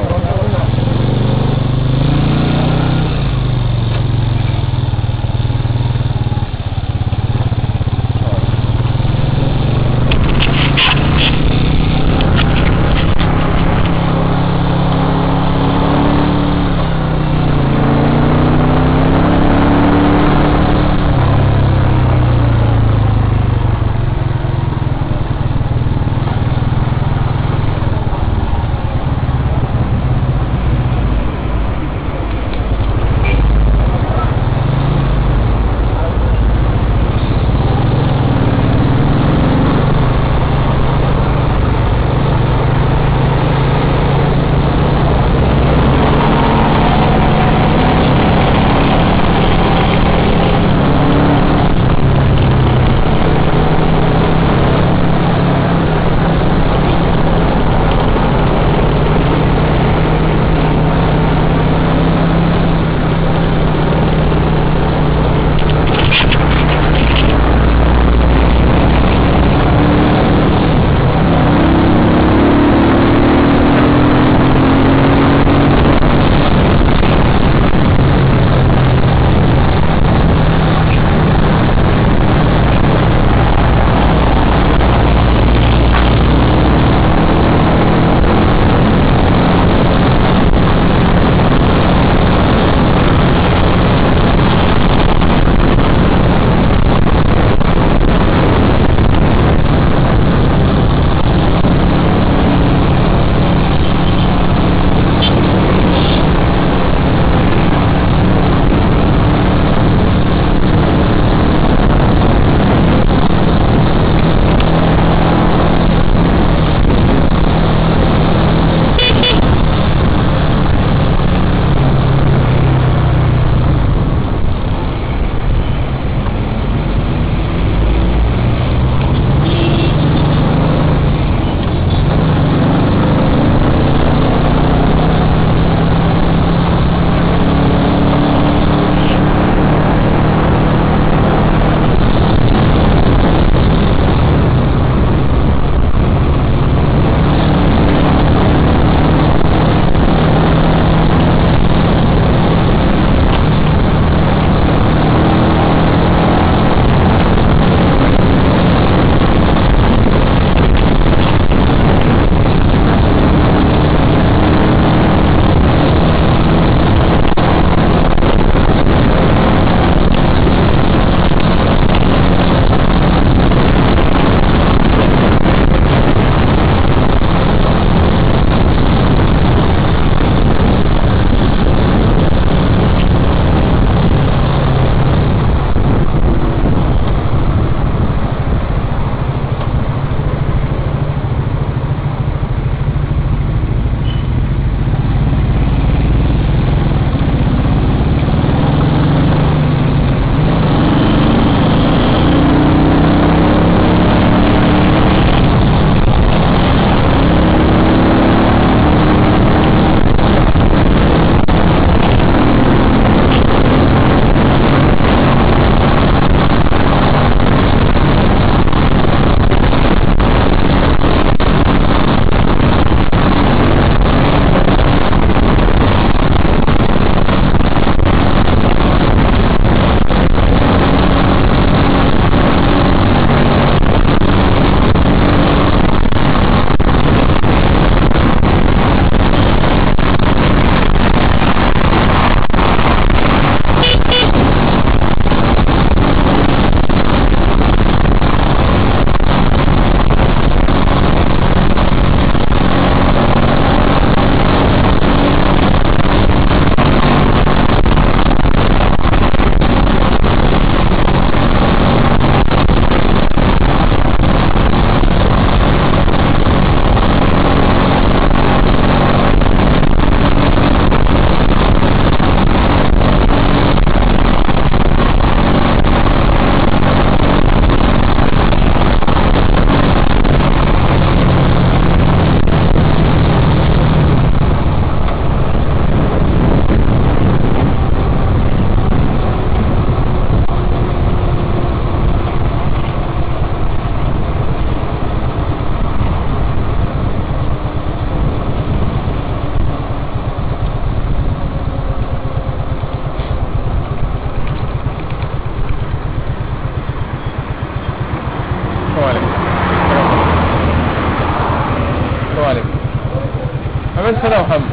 عملت هنا محمد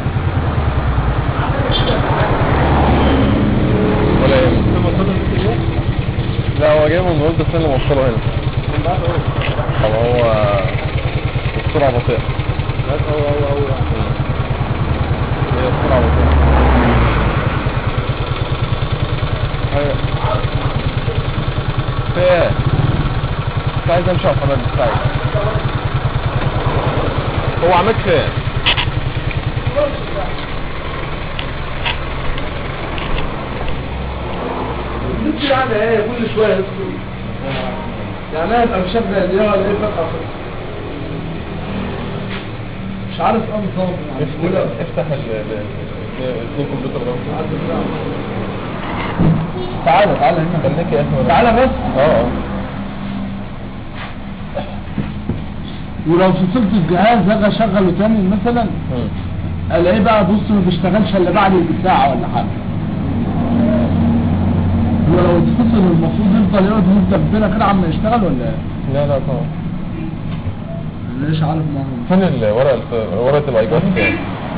ولا ايه؟ لا هو جاي من ولد السنة موصله هنا طب هو السرعة بطيئة هو هي السرعة بطيئة ايوه في ايه؟ مش عايز امشي على محمد مستعجل هو عملت فين؟ يعني ايه كل شويه يدخل يعني انا ابقى مشغل ايه ولا ايه فجاه مش عارف ايه نظام افتح الاثنين كمبيوتر ده تعالى هنا خليك يا اخي تعالى بس ولو فصلت الجهاز اجي اشغله تاني مثلا الاقيه بقى بص ما بيشتغلش الا بعد ساعه ولا حاجه ولو اتفصل المفروض يفضل يقعد مده كبيره كده عم يشتغل ولا ايه؟ لا طبعا ليش عارف ما هو فين ورقة الايجات فين؟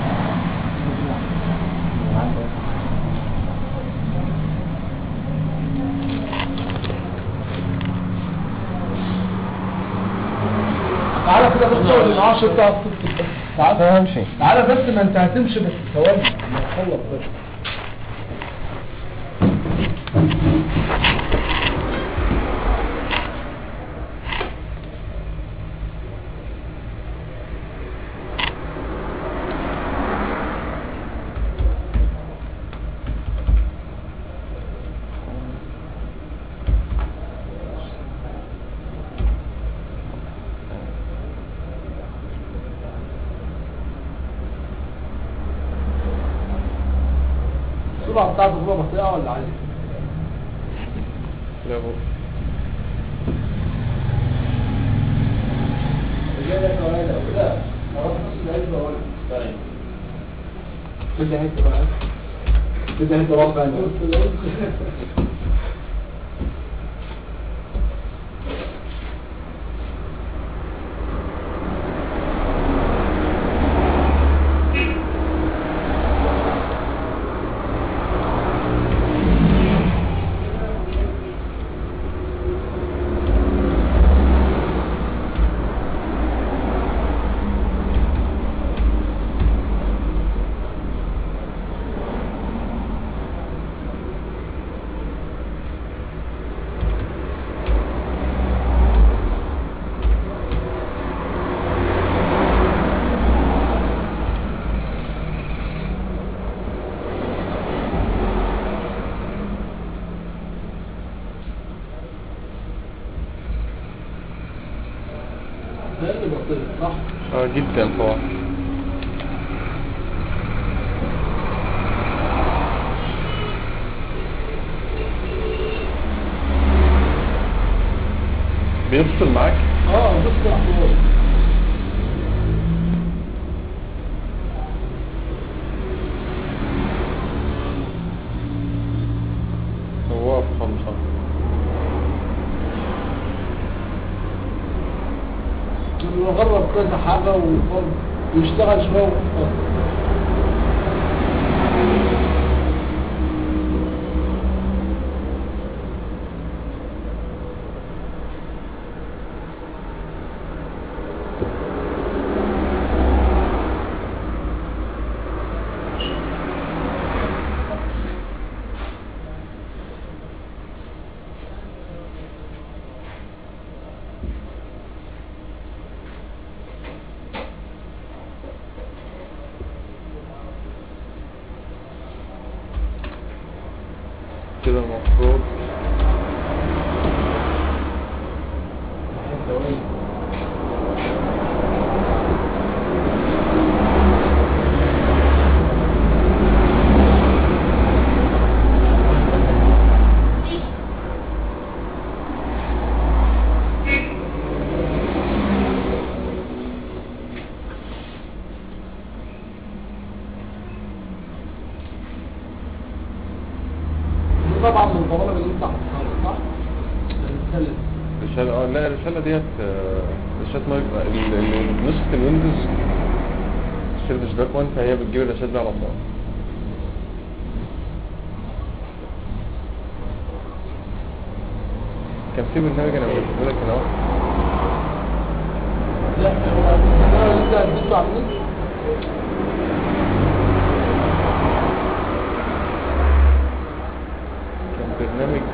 تعالى كده بس اقعد العشر بتاع الصف تعالى همشي تعالى بس ما انت هتمشي بس ثواني ما تخلص بس السرعة بتاعته هو بطيئة ولا عالية؟ لا هو رجالة ولا لا خلاص نص العلبة ولا طيب كده هيك بقى كده هيك ربع صح؟ جدا طبعا بيفصل معاك؟ بيفصل احوال هو في 5 نجرب كذا حاجة ويشتغل شوية ويفضل كده المفروض طبعا من البرامج اللي انت حطها صح؟ الرسالة لا الرسالة ديت رسالة نسخة الويندوز سيرفيس باك فهي بتجيب الرشاد ده على طول. كان في برنامج انا بقول لك هنا لا هو انت هتدوس على النت. كان برنامج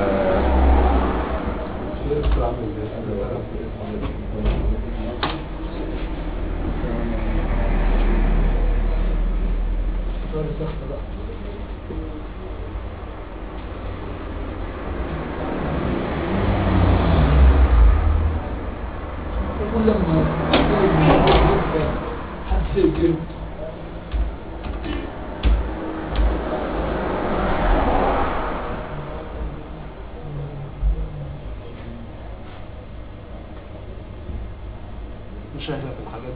كل ما حد يجيب مشاهدة في الحاجات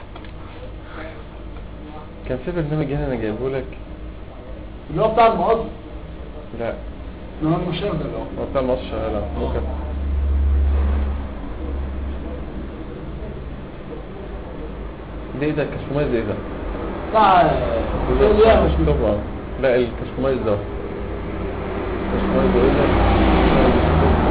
كان في برنامج هنا انا جايبه لك اللي هو بتاع المقص. لا اللي هو المشاهدة اللي هو بتاع مصر شغاله ممكن ده ايه ده الكاستمايز ده ايه ده؟ بتاع مش طبعا لا الكاستمايز ده الكاستمايز ده ايه ده؟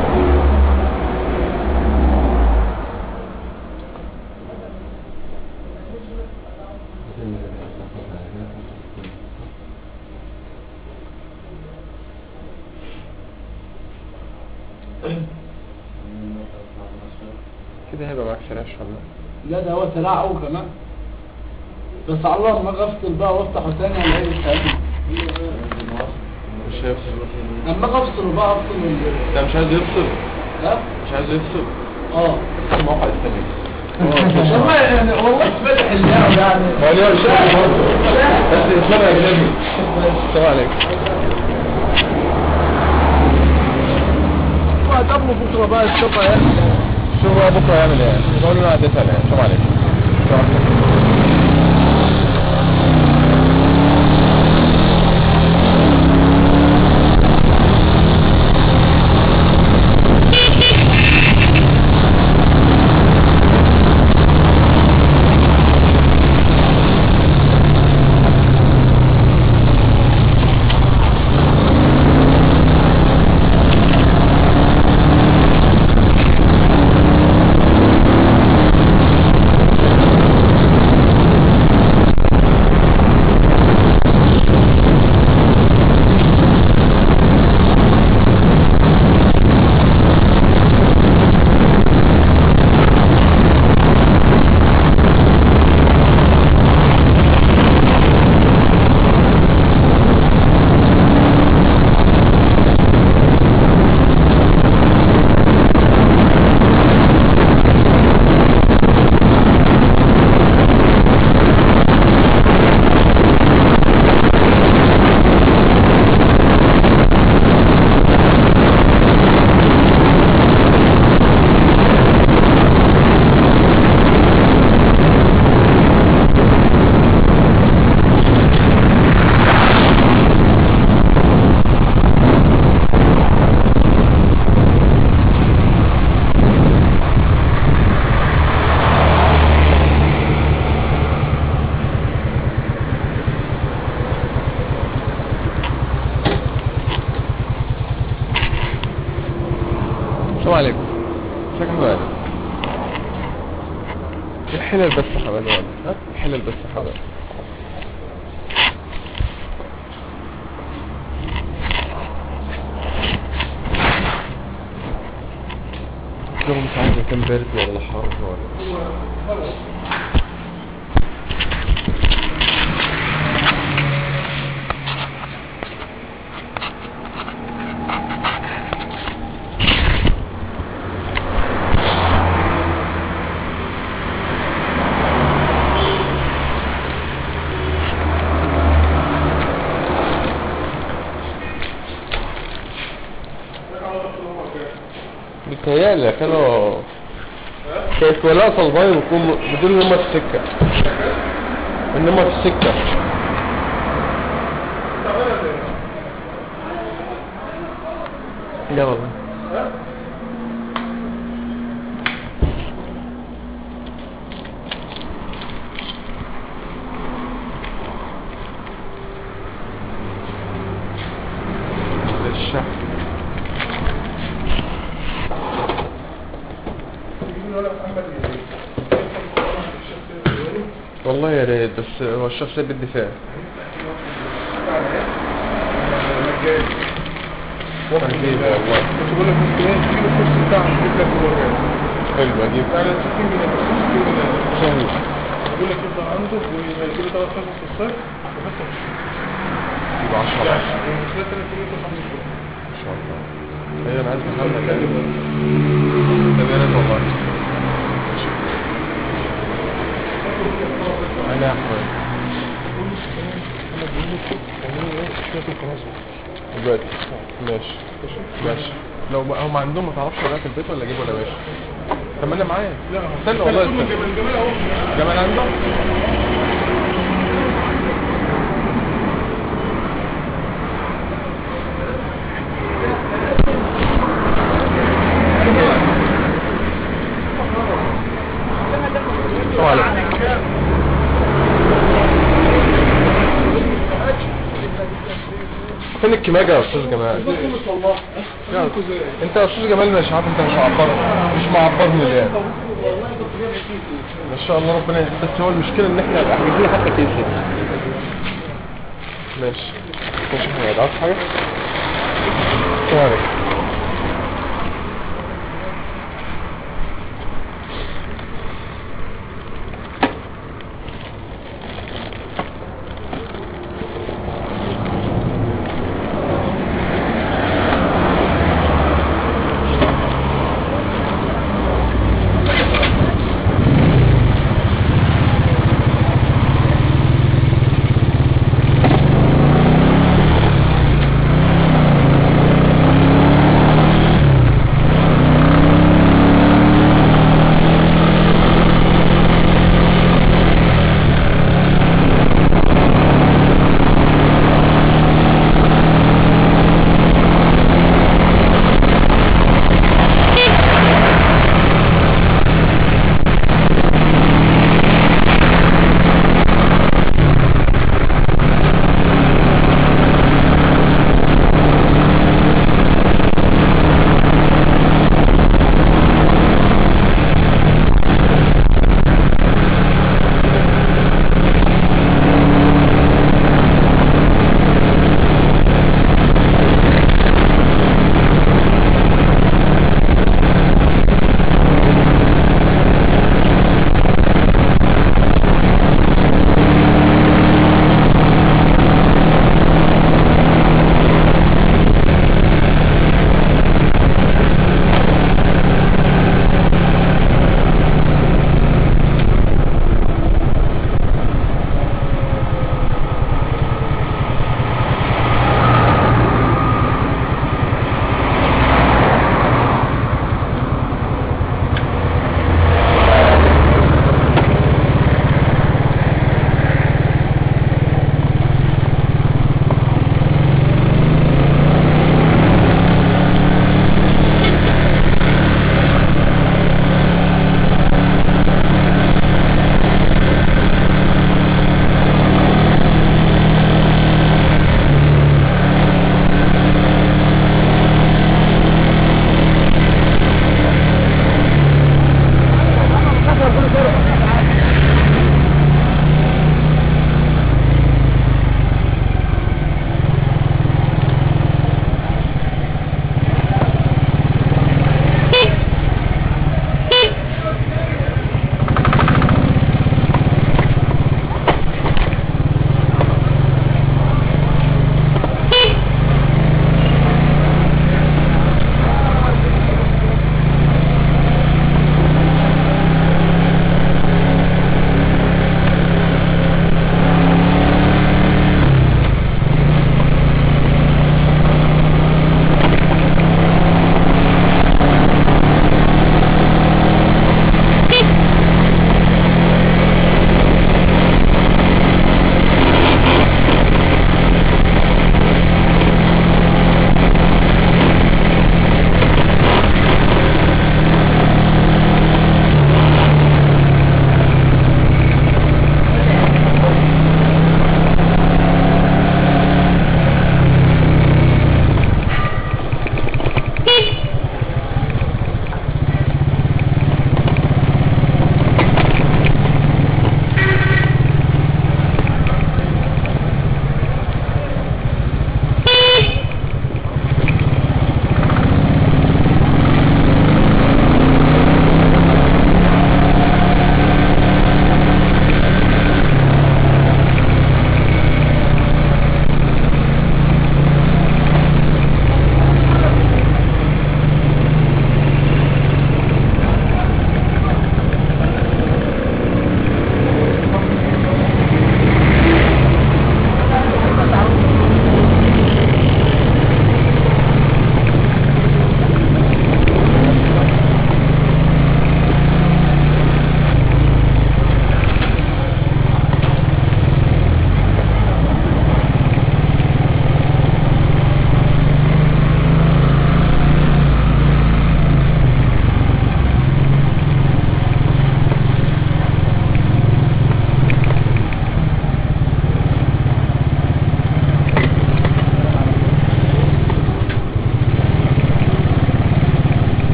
كده هيبقى معاك شراش ولا لا ده هو سريع قوي كمان. بس على الله ما افصل بقى وافتحه تاني الاقي الثاني مش شايف لما اجي افصل بقى افصل انت مش عايز يفصل؟ لا مش عايز يفصل؟ اه الموقع الثاني والله يعني والله فتح اللعبه يعني هو ليه مش عارف برضه بس اسلام اجنبي. السلام عليكم. وهتقابله بكره بقى الشقه يعني شو بقى بكره يعمل ايه؟ بقول له عديت عليه. السلام عليكم. السلام عليكم. ازيك يا حبايبي؟ الحلل بس يا حبايبي. ها الحلل بس يا حبايبي. الجو مش عارف كان بارد ولا حر ولا بيتهيألي كانت ولاء صلباي ويكون بدون ان هم في السكة ان هم في السكة. لا والله والله يا ريت، بس هو الشيخ سيد بالدفاع. عجيب والله. كنت بقول لك ممكن تجيب الكورس بتاعه تجيب لك جوه. حلو اجيب. على 60 جنيه بس 60 جنيه. سهل. بقول لك يفضل عنده ويجيب له 3 حصص في الصيف وبس. يبقى 10 3 جنيه ان شاء الله. ايوه انا عايز محمد يعني. طب يا ريت والله. انا يا احمد. دلوقتي ماشي ماشي. لو بقى هم عندهم ما تعرفش ولا في البيت ولا اجيب ولا ماشي. طب ما انا معايا. لا استنى والله استنى. جمال اهو. جمال عنده. فين الكماجة يا استاذ جمال؟ انت يا استاذ جمال مش عارف، انت مش معبرني ليه؟ ما شاء الله ربنا يهديك. بس هو المشكلة ان احنا حاجزين حتى كيس. ماشي مش حاجة. عاوز حاجة؟ السلام عليكم.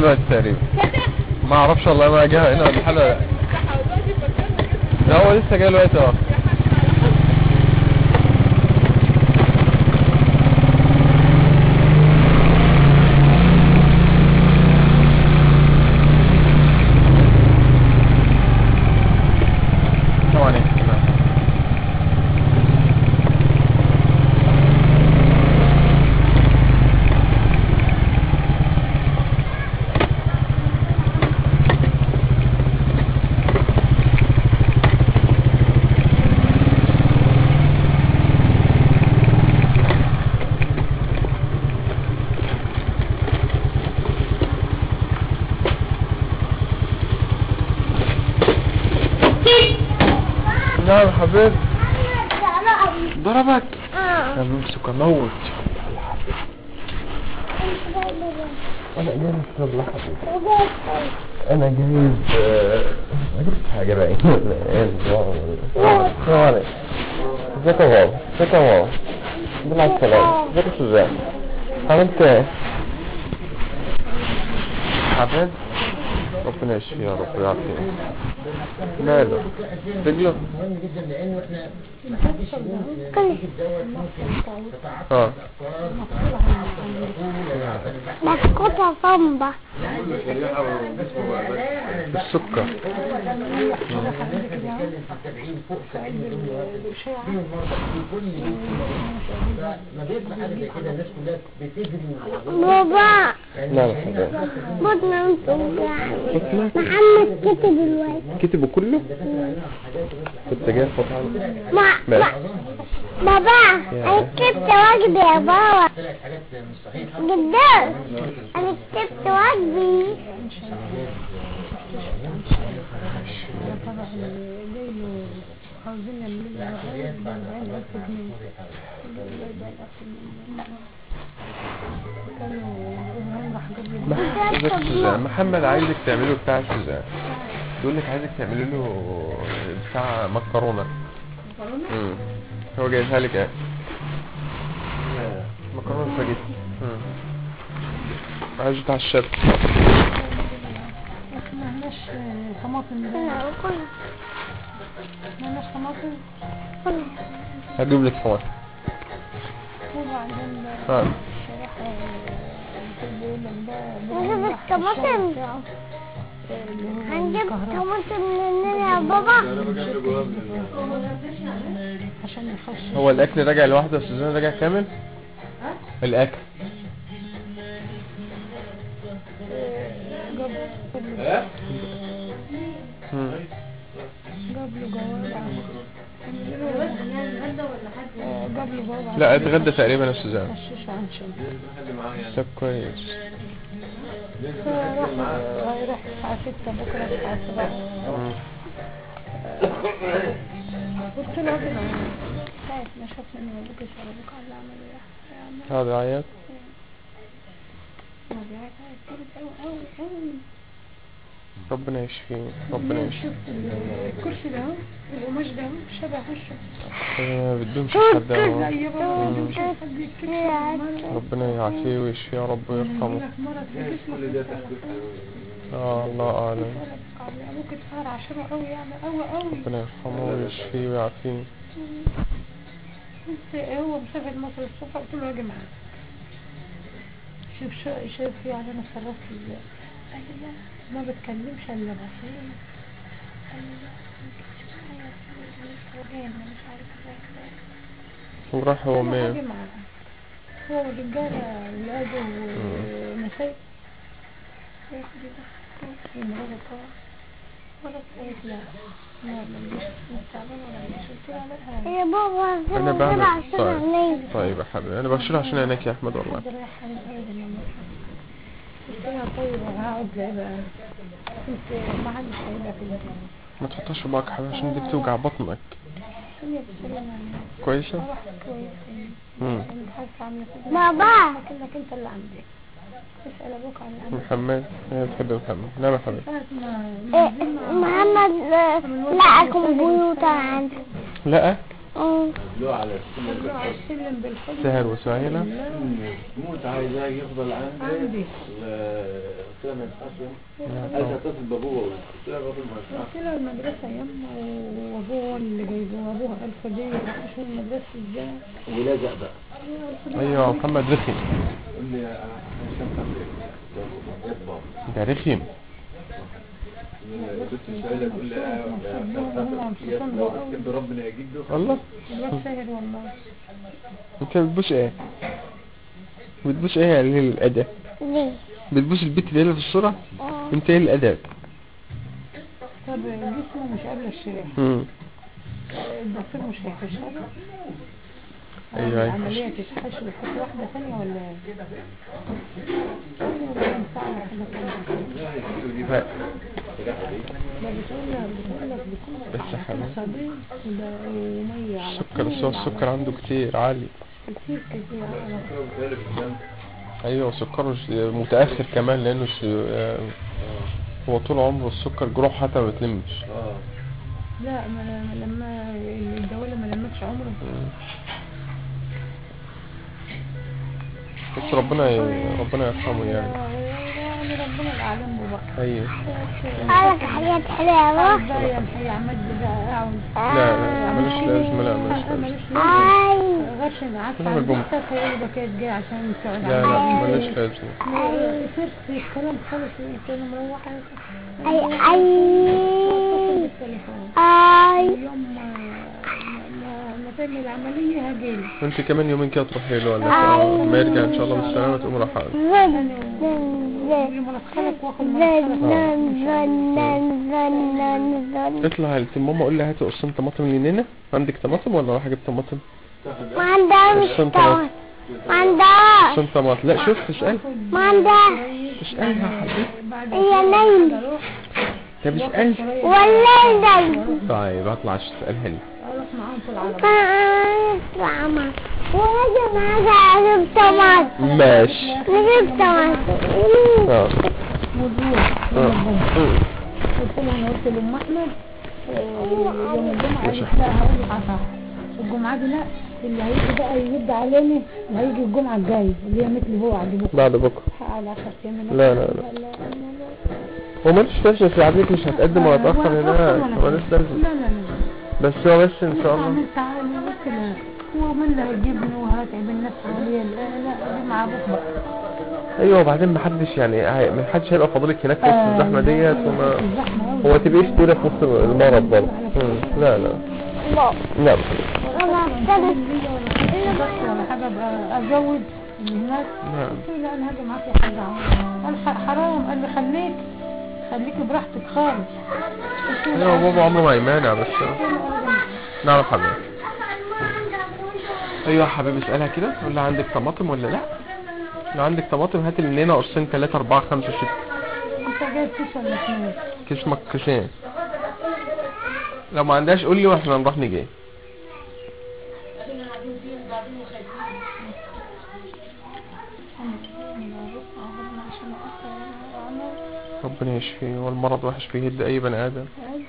الوقت تقريبا، ما اعرفش والله ما جه هنا ولا حاجه. لا هو لسه جاي الوقت نعم حبيبي. ضربك؟ امسك اموت. انا جايب الشغل حبيبي. انا جايب حاجه بقى. ازيك يا بابا؟ ازيك يا بابا؟ بالله على السلامه. ازيك يا سوزان؟ عملت ايه؟ حبيبي ربنا يشفيه يا رب ويعافيه. ماله؟ رجله؟ مهم جدا لانه احنا ما حدش يقول الدواء مسكوتة صنبة السكر. ما بيبقى حاجه زي كده الناس كلها بتجري. بابا لا لا حبيبي. بطني متوجعني. محمد كتب الوقت. كتبه كله؟ كنت جاي فتحة. بابا انا كتبت واجبي يا بابا جدا. انا كتبت واجبي. محمد عايزك تعمله بتاع سوزان، يقول لك عايزك تعمله له بتاع مكرونه. هو جايبها لك ايه؟ مكرونه سباجيتي. عايز بتاع الشاب. مالناش طماطم. مالناش طماطم. هجيب لك طماطم. نجيب الطماطم. هنجيب طماطم منين يا بابا؟ هو الاكل راجع لوحده يا سوزان؟ راجع كامل الاكل؟ لا اتغدى تقريبا يا سوزان. طب كويس. هيروح الساعة 6 بكرة الساعة 7. قلت له اجي معايا. خايف ما شافني من ابوك يشربوك على اللي عمله. هذا عيط؟ ربنا يشفيه. ربنا يشفيه. الكرسي ده القماش ده شبه وشه. ما بدهمش حد. ربنا يعافيه ويشفيه يا رب ويرحمه. الله اعلم. ممكن تفار عشانه قوي يعني قوي. ربنا يرحمه ويشفيه ويعافيه. هو مسافر مصر الصبح قلت له اجي معاك. شوف يعني انا اتصرفت ازاي. ما بتكلمش الا بصير. وراح هو مين؟ هو الرجاله ولاده ومسايب. يا بابا انا بعمل طيب يا حبيبي انا بشيل عشان عينك يا احمد والله. ما تحطهاش في بقك حبيبي عشان دي بتوجع بطنك. كويسة؟ بابا انت اللي عندك اسأل ابوك عن محمد. هي بتحب محمد. نعم يا حبيبي. محمد لقى كمبيوتر عندي. لقى؟ له على السلم بالحب سهر وسهيلة. موت عايزاه يفضل عندي كده ما ينفعش. عايز اتصل بابوه قلت له بابوه ما ينفعش. قلت له المدرسة يما وابوه اللي جايبه وابوها ألف دي شو المدرسة ازاي ولازق بقى. ايوه محمد رخم. قول لي عشان خاطر ده رخم. كنت سؤالك تقول لي لو بتحب ربنا يجيب له الله. الواد ساهر والله. انت بتبوس ايه؟ بتبوس ايه اللي هي الادب؟ ليه؟ بتبوس البت اللي هي في الصورة؟ انت ايه الادب؟ طب جسمه مش قابل الشريحة. الدكتور مش هيحشها. ايوه العملية تتحش ويحط واحدة ثانية ولا بس حبيبي صديق ومية على السكر السكر عنده كتير عالي. كتير ايوه سكره متأخر كمان لانه هو طول عمره السكر جروح حتى ما بتلمش. لا لما الدولة ما لمتش عمره. بس ربنا يرحمه يعني. ربنا الأعلم بقى. ايوه قالك حاجات حلوة. بقى يا محي عمد بقى اقعد. لا ملوش لازمة. لا ملوش لازمة. غشن عارفة عندك تخيل بكيت جاي عشان تقعد. لا ملوش لازمة. صرت الكلام خلص الكلام مروحة. يوم ما تعمل العملية هجيلي. وانت كمان يومين كده تروحي له ولا ما يرجع ان شاء الله بالسلامة تقوم رايحة. اطلع هات ماما قول لها هاتي قرصين طماطم لينا. عندك طماطم ولا راح اجيب طماطم؟ ما عندهاش طماطم. ما عندهاش. قرصين طماطم. لا شوف تسأل. ما عندهاش. تسألها حبيبي. هي نايمة. طب اسأل. والله نايمة. طيب اطلع تسألها لي. اطلع معاك. وهاجي معاك اجيب طماطم. ماشي. نجيب طماطم. قلت لأم أحمد يوم الجمعة قالت لا هقول لك عصا الجمعة دي لا اللي هيجي بقى يجد علينا اللي هيجي الجمعة الجاية اللي هي مثل هو عند بكرة بعد بكرة. على 10 أيام. لا هو ماليش فاشل في عدلك مش هتقدم ولا تأخر هنا ماليش لازم. لا بس هو بس ان شاء الله. هو من اللي هيجيبني وهتعب الناس حواليا. لا دي مع بكرة. ايوه وبعدين محدش يعني محدش هيبقى فاضلك هناك في وسط الزحمه ديت وما هو تبقيش طولة في وسط المرض برضه. لا انا ولا حاجه ابقى ازود من هناك. لا انا هاجي معاك يا حاجه. قال حرام. قال لي خليكي براحتك خالص. ايوه بابا عمره ما يمانع بس نعرف حبيبي. ايوه حبيبي اسالها كده قول لها عندك طماطم ولا لا. لو عندك طماطم هات لنا قرصين 3 4 5 6. انت جايب كيس ولا اتنين؟ كيس كيسين. لو ما عندهاش قول لي واحنا نروح نجي. ربنا يشفيه والمرض وحش بيهد اي بني ادم.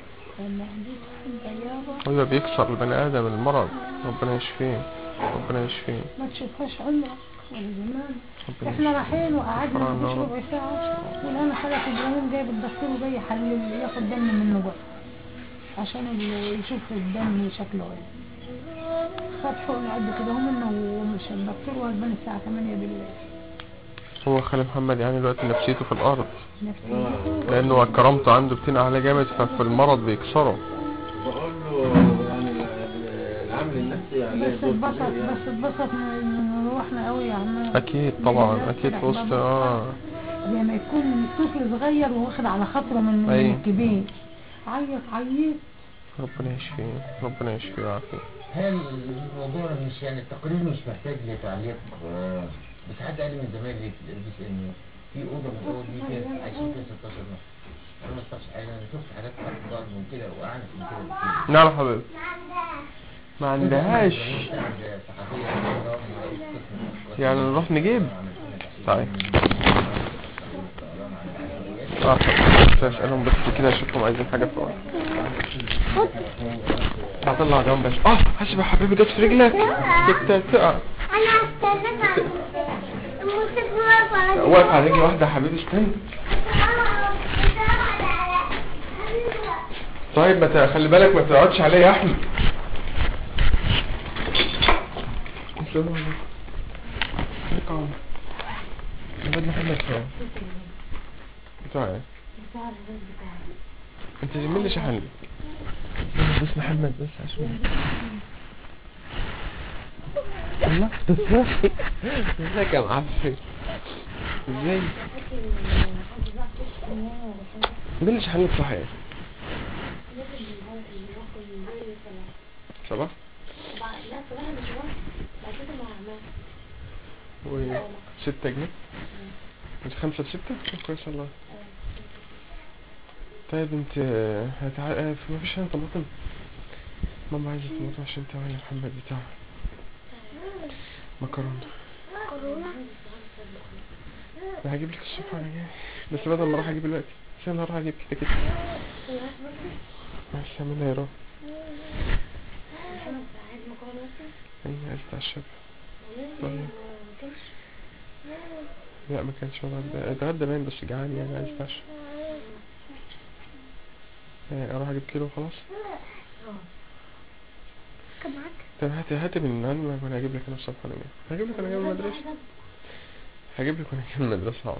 ايوه بيكسر البني ادم المرض. ربنا يشفيه. ما تشوفهاش عمرك ولا زمان. احنا رايحين وقعدنا مش ربع ساعه والان خلت ابراهيم جايب الدكتور وجاي يحلل ياخد دم منه بقى عشان يشوف الدم شكله ايه. خد حقن قد كده هم انه ومش الدكتور وهجبان الساعه 8 بالليل. هو خالي محمد يعني دلوقتي نفسيته في الارض لانه كرامته عنده بتنقع على جامد ففي المرض بيكسره. بقول له يعني العامل النفسي عليه بس اتبسط من روحنا قوي يا عم. اكيد طبعا اكيد في وسط لما يكون طفل صغير واخد على خاطره من الكبير عيط. ربنا يشفيه ويعافيه. هل الموضوع مش يعني التقرير مش محتاج لتعليق؟ بس حد قال لي من زمايلي ان في اوضه من الاوض دي كانت عايشين فيها 16 نفر. انا ما استفدتش حاجه. انا شفت حاجات اكبر من كده واعنف من كده. نعم حبيبي ما عندهاش يعني نروح نجيب. طيب اسألهم بس كده اشوفهم عايزين حاجة فوق. هطلع جنب بس حاسب يا حبيبي جت في رجلك كنت تقع. انا هستناك واقف على رجل واحدة يا حبيبي استنى. طيب ما خلي بالك ما تقعدش عليا يا احمد. السلام عليكم. عليكم. الواد محمد فين؟ تعال. انت جميل شحن بس محمد بس عشان الله ازيك يا معفن ازاي مين اللي شحن صحيح صباح و 6 جنيه انت 5 ب 6 كويس والله. طيب انت ما فيش هنا طماطم؟ ماما عايزه طماطم عشان تعمل محمد بتاعها مكرونه. انا هجيب لك الصبح وانا جاي بس بدل ما اروح اجيب دلوقتي بس انا هروح اجيب كده ماشي اعملها يا رب. ايوه عايز اتعشى. طيب لا ما كانش اتغدى باين بس جعان يعني عايز اتعشى. اروح اجيب كيلو وخلاص. طب هاتي من عندي وانا هجيب لك انا الصبح وانا جاي. هجيب لك وانا جاي من المدرسه. هجيب لك وانا جاي من المدرسه عمري.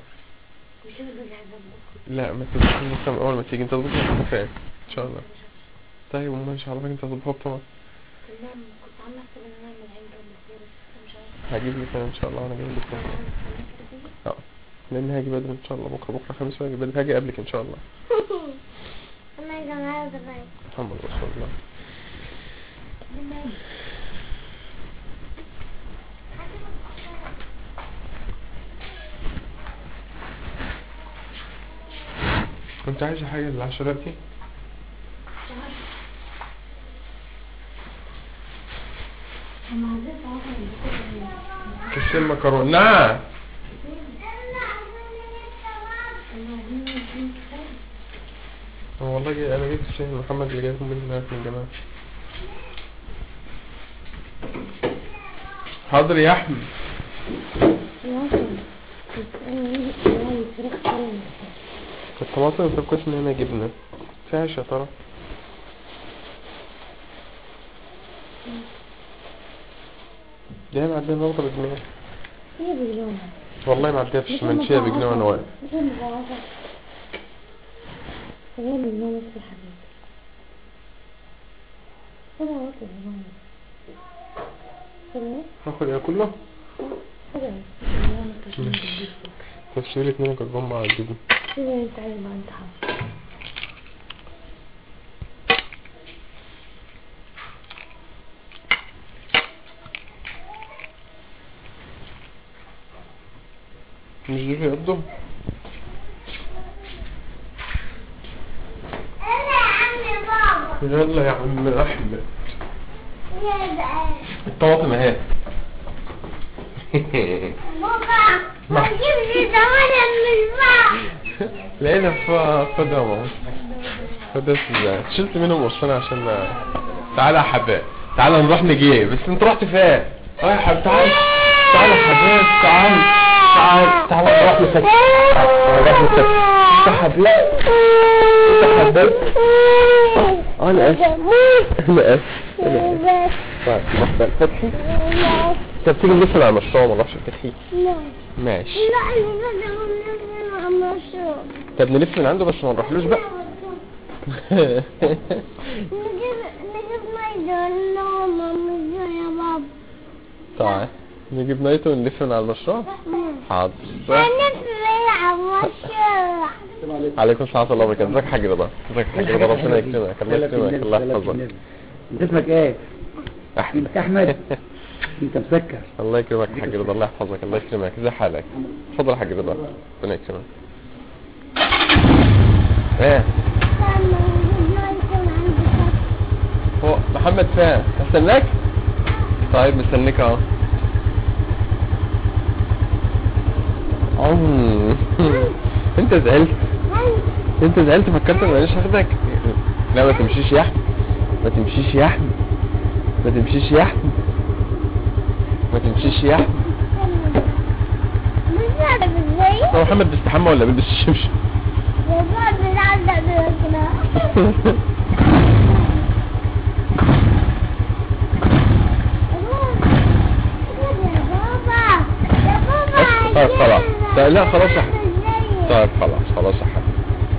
لا ما تجيش اول ما تيجي انت تظبط لك فين ان شاء الله. طيب وما ان شاء الله انت تظبط طبعا. هجيب لك انا ان شاء الله وانا جاي لك. لان هاجي بدري ان شاء الله بكره خميس واجي بدري هاجي قبلك ان شاء الله. محمد رسول الله. كنت عايزة حاجة للعشرة دي؟ كيسين مكرونة. نعم والله انا جبت كيسين محمد اللي جايبهم من الجماعة. حاضر يا احمد. الطماطم طب كويس ان انا جبنا فيهاش يا ترى. دي معديه النهارده بجنيه. هي بجنيه والله معديه في الشمنشيه بجنيه وانا واقف. هي بجنيه نص يا حبيبي. هذا واكل بجنيه. هاخد ايه كله؟ تفسير 2 كربون مع الجبن. ايه انت عايز ما انت حاضر. مش دي في قدهم؟ يلا يا عم احمد. الطماطم اهي. ما تجيب لي طماطم من البحر. لقينا فدامه فداس ازاي شلت منهم وصلنا عشان تعالى يا حباب تعالى نروح نجيب. بس انت رحت فين؟ اه يا حباب تعالى يا حباب تعالى نروح نسكت. انت حباب انا اسف طيب فتحي طب تيجي نلف على المشروع ما نروحش فتحي. ماشي طب نلف من عنده بس ما نروحلوش بقى. طيب نجيب نايتو ونلف من على المشروع. حاضر عليكم السلام الله وبركاته. ازيك يا حاج رضا؟ ازيك يا حاج رضا؟ ربنا يكرمك الله يكرمك الله يحفظك. اسمك ايه؟ احمد. احمد انت مسكر. الله يكرمك يا حاج رضا الله يحفظك الله يكرمك. ازي حالك؟ اتفضل يا حاج رضا ربنا يكرمك. ايه هو محمد فين؟ استناك؟ طيب مستنيك اهو. انت زعلت فكرت ان مانيش هاخدك. لا ما تمشيش يا احمد ما تمشيش يا احمد ما تمشيش يا احمد، ما تمشيش يا احمد. هو محمد بيستحمى ولا بيلبس الشمشم؟ يا بابا نعلق بيوتنا. طيب خلاص. لا خلاص يا احمد. طيب خلاص يا احمد.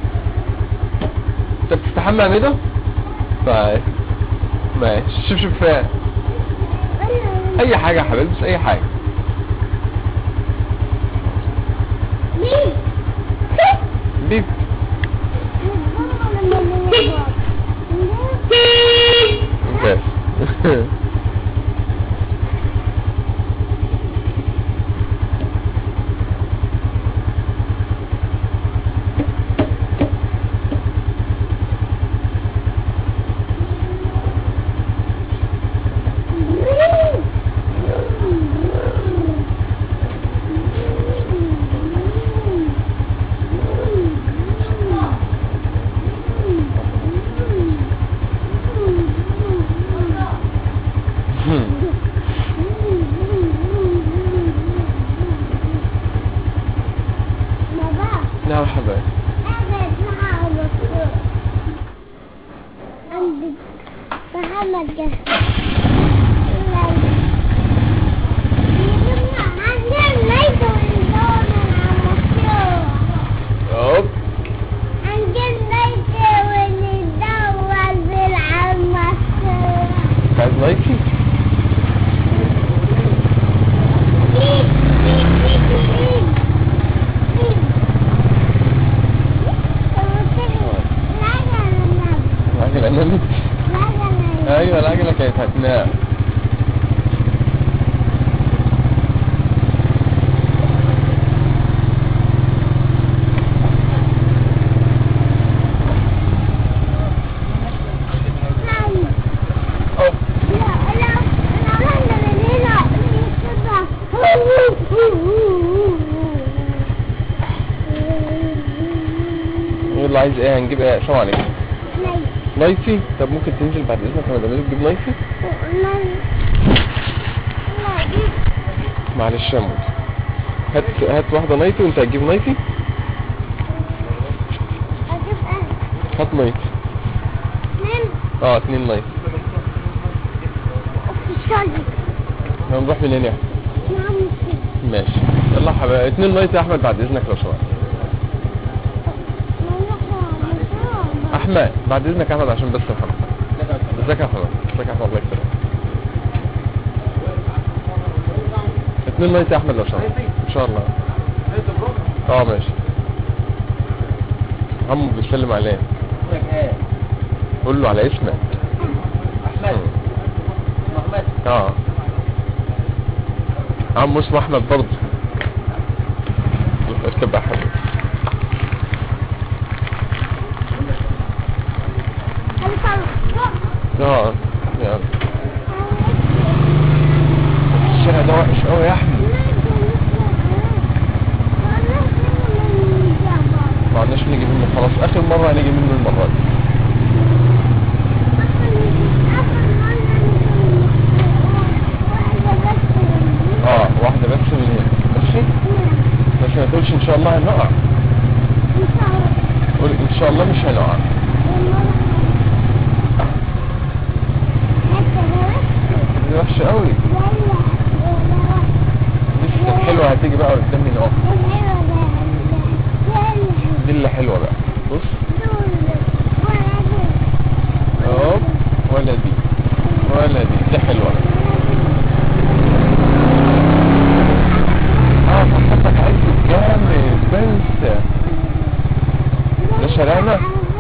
انت بتستحمى يا ميدو؟ طيب ماشي. الشمشم فين؟ اي حاجة يا حبيبي، بس اي حاجة. بيب ممتاز. نعم حبايبي. محمد جه. اوب عايز لايكي؟ العجلة نامت؟ ايوه العجلة كانت هتنام. يلا عايز ايه؟ هنجيب ايه؟ السلام عليكم. لايتي؟ طب ممكن تنزل بعد اذنك يا مدام تجيب لايتي؟ معلش يا مود. هات واحدة لايتي وانت هتجيب لايتي؟ هات لايتي. 2 لايتي. هنروح منين يا احمد؟ ماشي يلا يا حبايبي. 2 لايتي يا احمد بعد اذنك لو سمحت. احمد بعد اذنك يا احمد عشان بس محمد. ازيك يا احمد؟ ازيك يا احمد؟ الله يكرمك. 2 لايت يا احمد لو سمحت ان شاء الله. ماشي. عمو بيسلم عليه. قول له على اسمك. احمد. احمد. عمو اسمه احمد برضه. اركب يا حبيبي. يلا. الشارع ده وحش قوي يا احمد. ما عدناش نيجي منه خلاص. اخر مرة هنيجي منه المرة دي. واحدة بس من هنا. ماشي؟ بس ما تقولش ان شاء الله هنقع. قول ان شاء الله مش هنقع. دي وحشة قوي. لسه الحلوة هتيجي بقى قدامي اهو. دي اللي حلوة بقى. بص اهو. ولا دي دي حلوة. فحطك عايز جامد بنسى. ده شارعنا.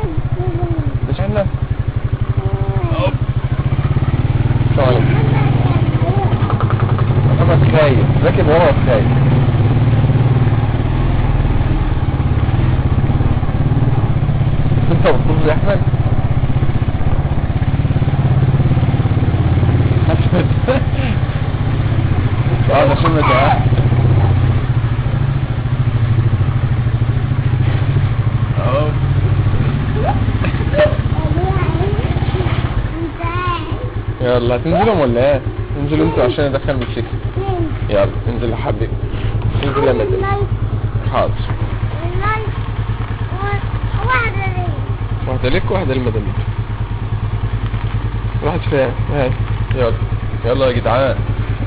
طيب محمد خايف راكب ورا خايف. انت بتطلب يا احمد؟ ده شمت يا يلا هتنزلهم ولا ايه؟ انزلوا انتوا عشان ادخل الموتوسيكل. يلا انزل يا حبيبي، انزل يا مدام. حاضر. واحدة لك وواحدة للمدام. واحد فين؟ هاي يلا يلا يا جدعان.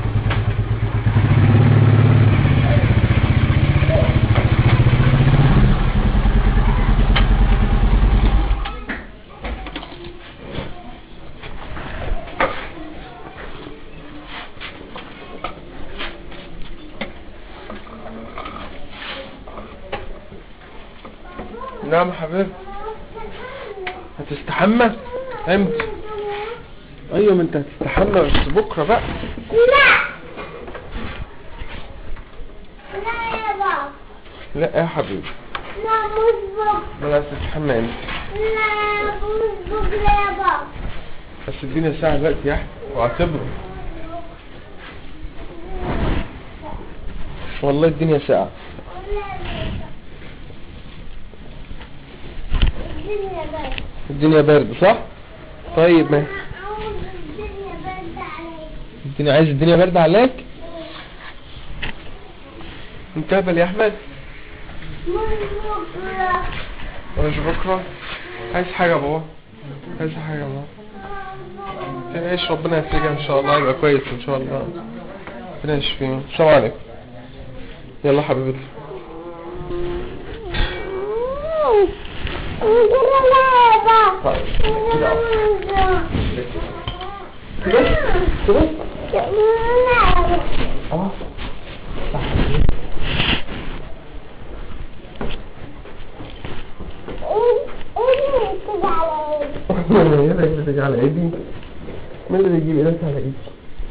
نعم حبيبي، هتستحمى امتى؟ ايوه ما انت هتستحمى بس بكره بقى. لا لا يا بابا. لا يا حبيبي لا مش بلا تستحمى امتى؟ لا مش بكره يا بابا. بس اديني ساعه دلوقتي يا احمد واعتبره. والله الدنيا ساعه. الدنيا برد صح؟ طيب ما الدنيا عايز الدنيا برد عليك؟ انت هبل يا احمد. مش بكره. عايز حاجه يا بابا؟ عايز حاجه يا بابا؟ تعيش ربنا يفرجها ان شاء الله، يبقى كويس ان شاء الله. ربنا يشفيه. السلام عليكم. يلا حبيبتي. ايدك بتيجي على ايدي. مين اللي بيجيب ايدك على ايدي؟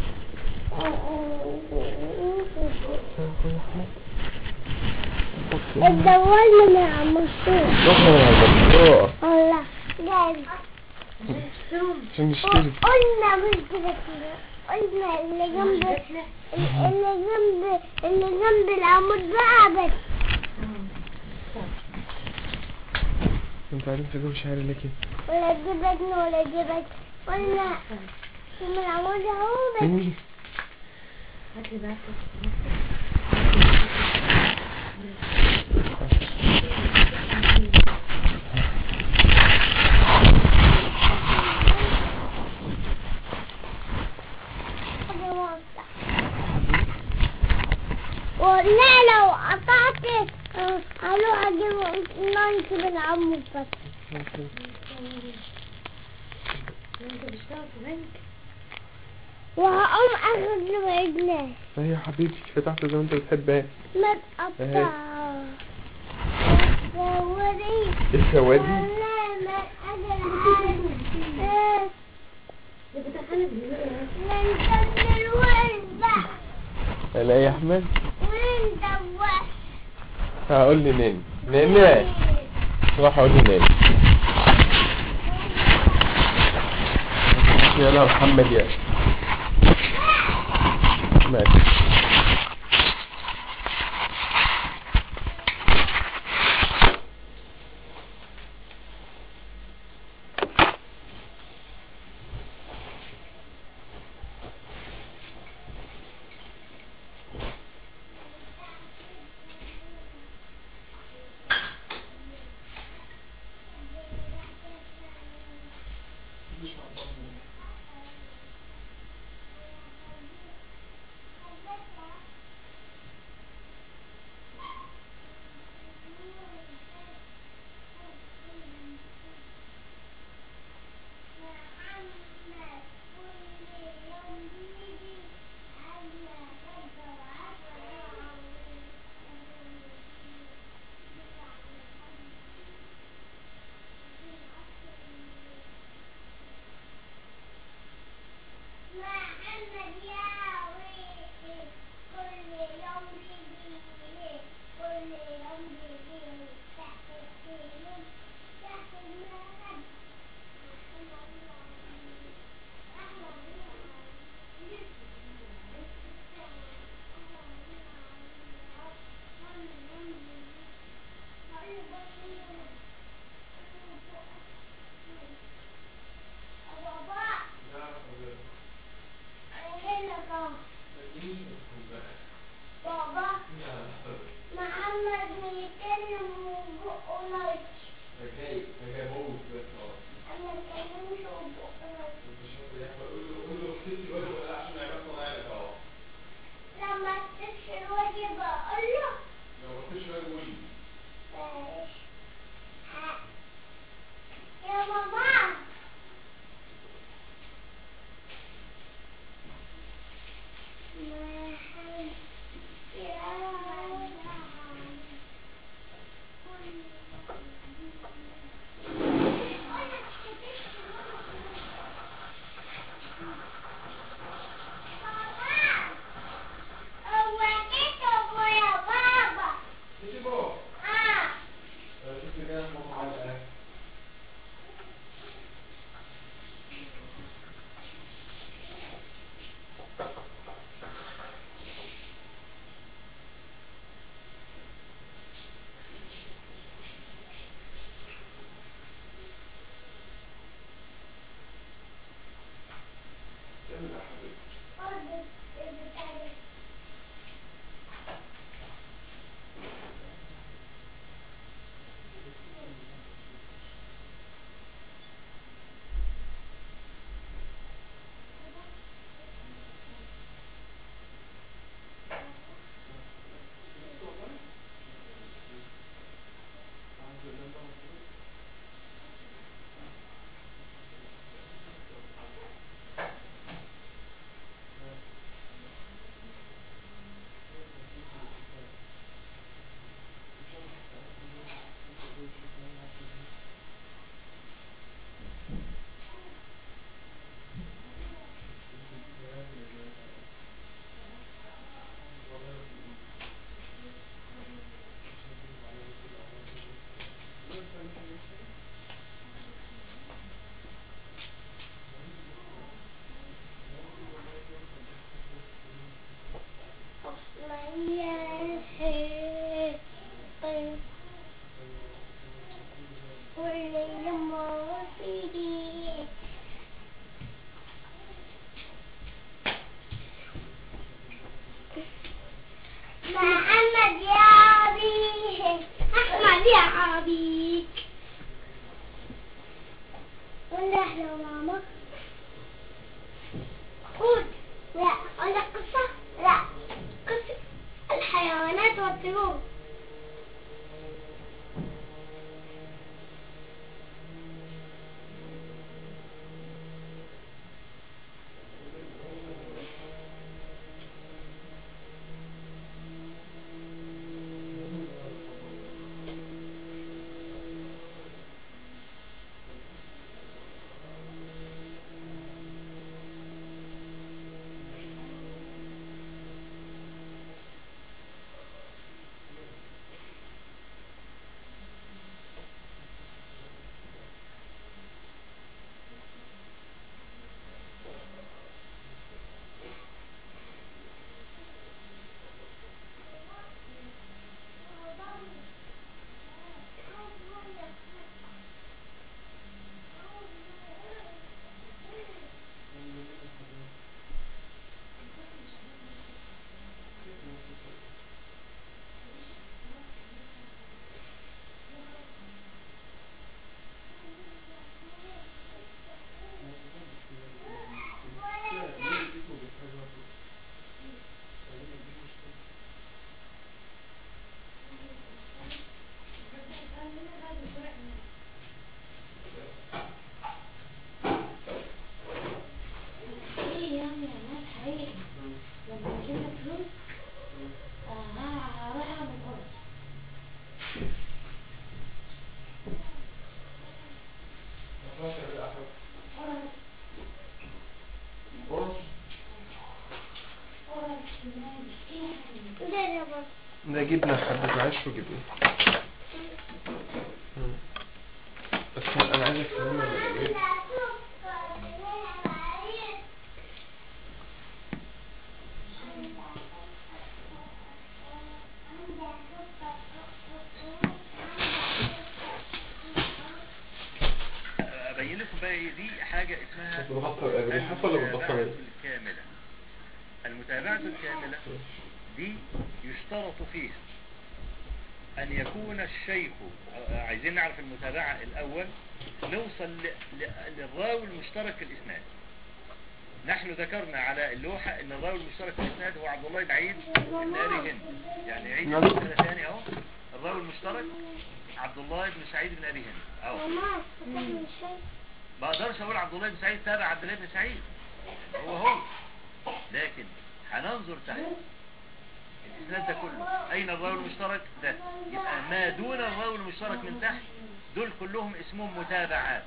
الدوال من عم الصوت. روحنا من الدكتور. والله جاي. عشان نشتري. قلنا مش كده كده. قلنا اللي جنب العمود بقى بس. انت عارف تجيب شعر ليه كده؟ ولا جيبك ولا جيبك. قلنا من العمود اهو بس. هاتلي بقى. ولا لو قطعت هروح اجيب لانش من عمو بس. وهقوم اخد له جنيه. اهي يا حبيبي فتحت زي ما انت بتحب. اهي ما تقطع. السوادي. السوادي؟ لا ما اقدر. ننزل الورد بقى. لا يا احمد. وين دوّر؟ هقول لي نين نين. راح اقول لي نين. يلا محمد يا ماشي. لما تكسر وجهي بقول له لو ما تكسر وجهي ماشي يا ماما محمد يا عبيد أحمد يا عبيد قول له أحلى ماما قول لا قول لك قصة لا قصة الحيوانات والطيور ده جبنة حبة عيش وجبنة بس أنا عايزك تفهمني ايه أبين لكم بقى دي حاجة اسمها الكاملة. المتابعة الكاملة دي يشترط فيها أن يكون الشيخ، عايزين نعرف المتابعة الأول، نوصل للراوي المشترك في الإسناد. نحن ذكرنا على اللوحة أن الراوي المشترك في الإسناد هو عبد الله بن عيد بن أبي هند، يعني عيد المسألة ثاني أهو، الراوي المشترك عبد الله بن سعيد بن أبي هند أهو. ما أقدرش أقول عبد الله بن سعيد تابع عبد الله بن سعيد، هو لكن هننظر تحت الإسناد ده كله أين الراوي المشترك ده، يبقى ما دون الراوي المشترك من تحت دول كلهم اسمهم متابعات.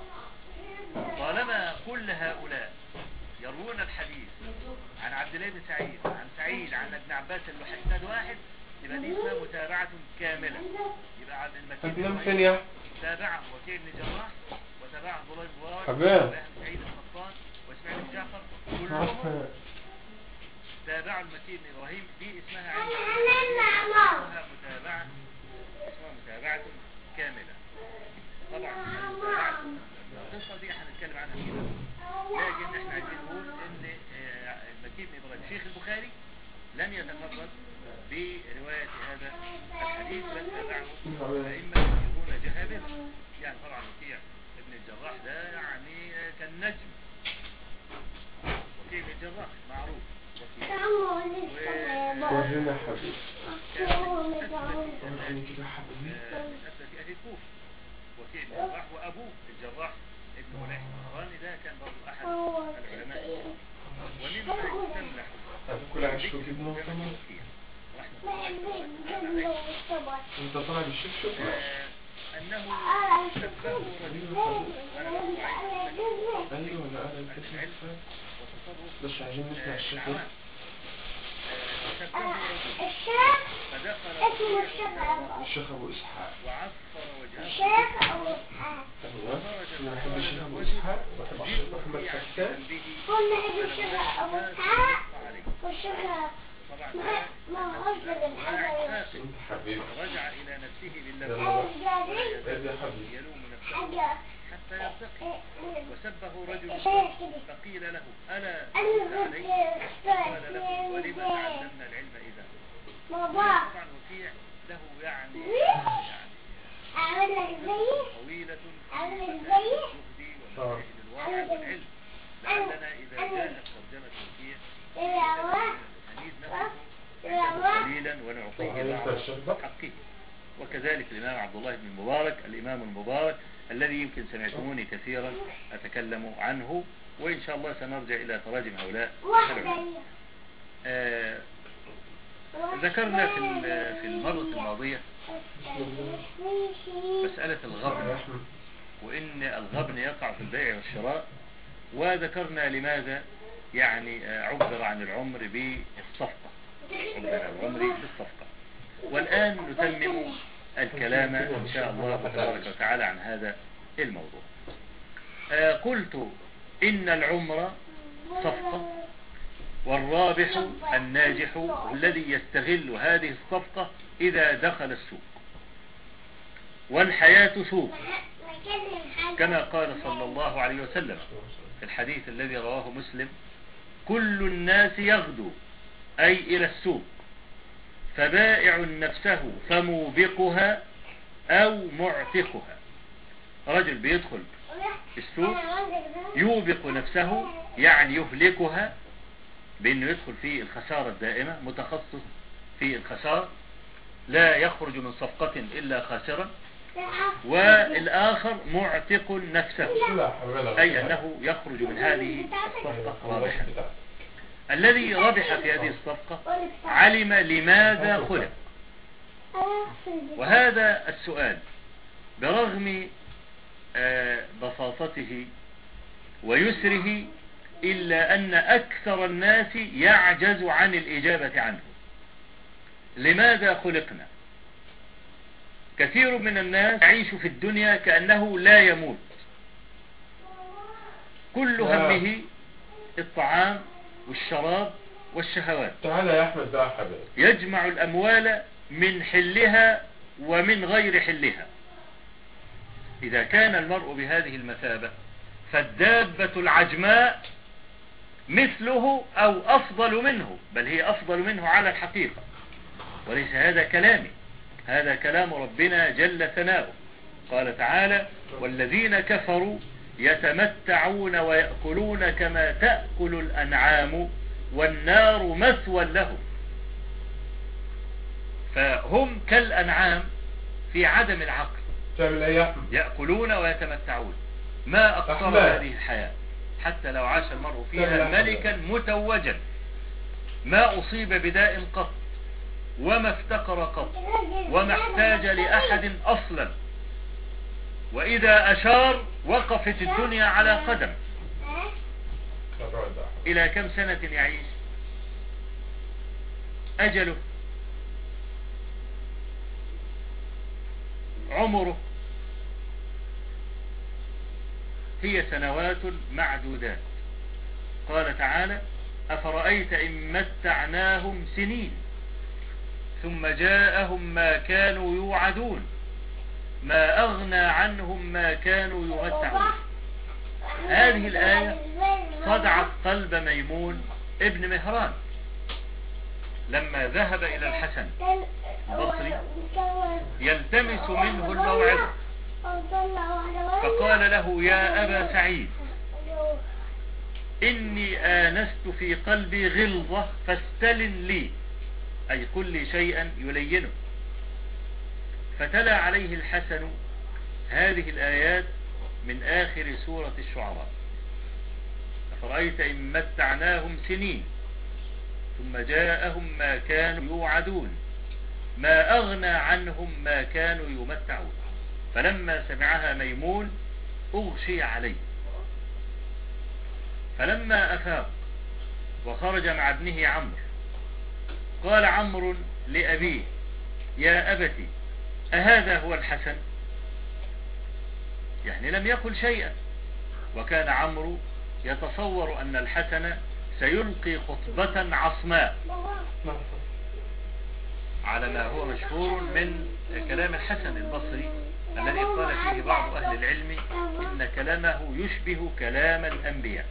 طالما كل هؤلاء يروون الحديث عن عبد الله بن سعيد عن سعيد عن ابن عباس اللي إسناد واحد، يبقى دي اسمها متابعة كاملة. يبقى عن المكين تابعه وكيع بن جراح، وتابعه عبد الله بن مبارك، وابن سعيد القطان، واسماعيل بن جعفر، كلهم تابعوا المكي بن إبراهيم. دي اسمها متابعة كاملة. طبعا القصة دي هنتكلم عنها كده، لكن احنا عايزين نقول ان المكي بن إبراهيم شيخ البخاري لم يتفرد برواية هذا الحديث، بل تابعه أئمة يكون جهابذة. يعني طبعا وكيع ابن الجراح ده يعني كان نجم، وكيع ابن الجراح معروف، ورجنا حبيب أسلة أهل الكوفة، وكيع ابن الجراح وأبوه الجراح ابن مليح القراني ده كان برضو أحد العلماء. ومما يسمح كل عشق ابنه انت طالع بالشبشب أنه شبهه رجل ايوه لا انا الكلمة بس عايزين نسمع الشيخ. فدخل الشيخ ابو اسحاق وعفر وجهه الشيخ ابو اسحاق. انا بحب الشيخ ابو اسحاق وبحب الشيخ محمد حسان. قلنا نحب الشيخ ابو اسحاق والشيخ رجع إلى نفسه بالله يلوم نفسه حتى يرتقي، وسبه رجل فقيل له ألا عليك؟ قال له ولما تعلمنا العلم إذا؟ طبعا وكيع له يعني طويلة في الزهد والمسائل الواقع والعلم. لعلنا إذا جاءت ترجمة وكيع نزيد نفسه قليلا ونعطيه بعض حقه. وكذلك الإمام عبد الله بن المبارك، الإمام المبارك الذي يمكن سمعتموني كثيرا أتكلم عنه، وإن شاء الله سنرجع إلى تراجم هؤلاء العلماء. ذكرنا في المرة الماضية مسألة الغبن، وإن الغبن يقع في البيع والشراء، وذكرنا لماذا يعني عبر عن العمر بالصفقة، والآن نتمم الكلام إن شاء الله تبارك وتعالى عن هذا الموضوع. قلت إن العمر صفقة، والرابح الناجح الذي يستغل هذه الصفقة إذا دخل السوق، والحياة سوق كما قال صلى الله عليه وسلم في الحديث الذي رواه مسلم: كل الناس يغدو أي إلى السوق، فبائع نفسه فموبقها أو معتقها. رجل بيدخل السوق يوبق نفسه يعني يهلكها بأنه يدخل في الخسارة الدائمة، متخصص في الخسارة لا يخرج من صفقة إلا خاسرا. والآخر معتق نفسه أي أنه يخرج من هذه الصفقة رابحا. الذي ربح في هذه الصفقة علم لماذا خلق. وهذا السؤال برغم بساطته ويسره إلا أن أكثر الناس يعجز عن الإجابة عنه. لماذا خلقنا؟ كثير من الناس يعيش في الدنيا كأنه لا يموت، كل همه الطعام والشراب والشهوات. تعال يا أحمد بقى حبيبي. يجمع الأموال من حلها ومن غير حلها. إذا كان المرء بهذه المثابة فالدابة العجماء مثله أو أفضل منه، بل هي أفضل منه على الحقيقة، وليس هذا كلامي، هذا كلام ربنا جل ثناؤه. قال تعالى: والذين كفروا يتمتعون ويأكلون كما تأكل الأنعام والنار مثوى لهم. فهم كالأنعام في عدم العقل، يأكلون ويتمتعون. ما أقصر هذه الحياة حتى لو عاش المرء فيها ملكا متوجا ما أصيب بداء قط، وما افتقر قط، وما احتاج لأحد أصلا، وإذا أشار وقفت الدنيا على قدم. إلى كم سنة يعيش؟ أجله، عمره هي سنوات معدودات. قال تعالى: أفرأيت إن متعناهم سنين ثم جاءهم ما كانوا يوعدون ما أغنى عنهم ما كانوا يمتعون. هذه الآية صدعت قلب ميمون ابن مهران لما ذهب إلى الحسن البصري يلتمس منه الموعظة، فقال له: يا أبا سعيد، إني آنست في قلبي غلظة فاستلن لي، أي قل لي شيئا يلينه. فتلا عليه الحسن هذه الآيات من آخر سورة الشعراء: أفرأيت إن متعناهم سنين ثم جاءهم ما كانوا يوعدون ما أغنى عنهم ما كانوا يمتعون. فلما سمعها ميمون أغشي عليه، فلما أفاق وخرج مع ابنه عمرو قال عمرو لأبيه: يا أبتي، أهذا هو الحسن؟ يعني لم يقل شيئا، وكان عمرو يتصور أن الحسن سيلقي خطبة عصماء على ما هو مشهور من كلام الحسن البصري الذي قال فيه بعض أهل العلم إن كلامه يشبه كلام الأنبياء.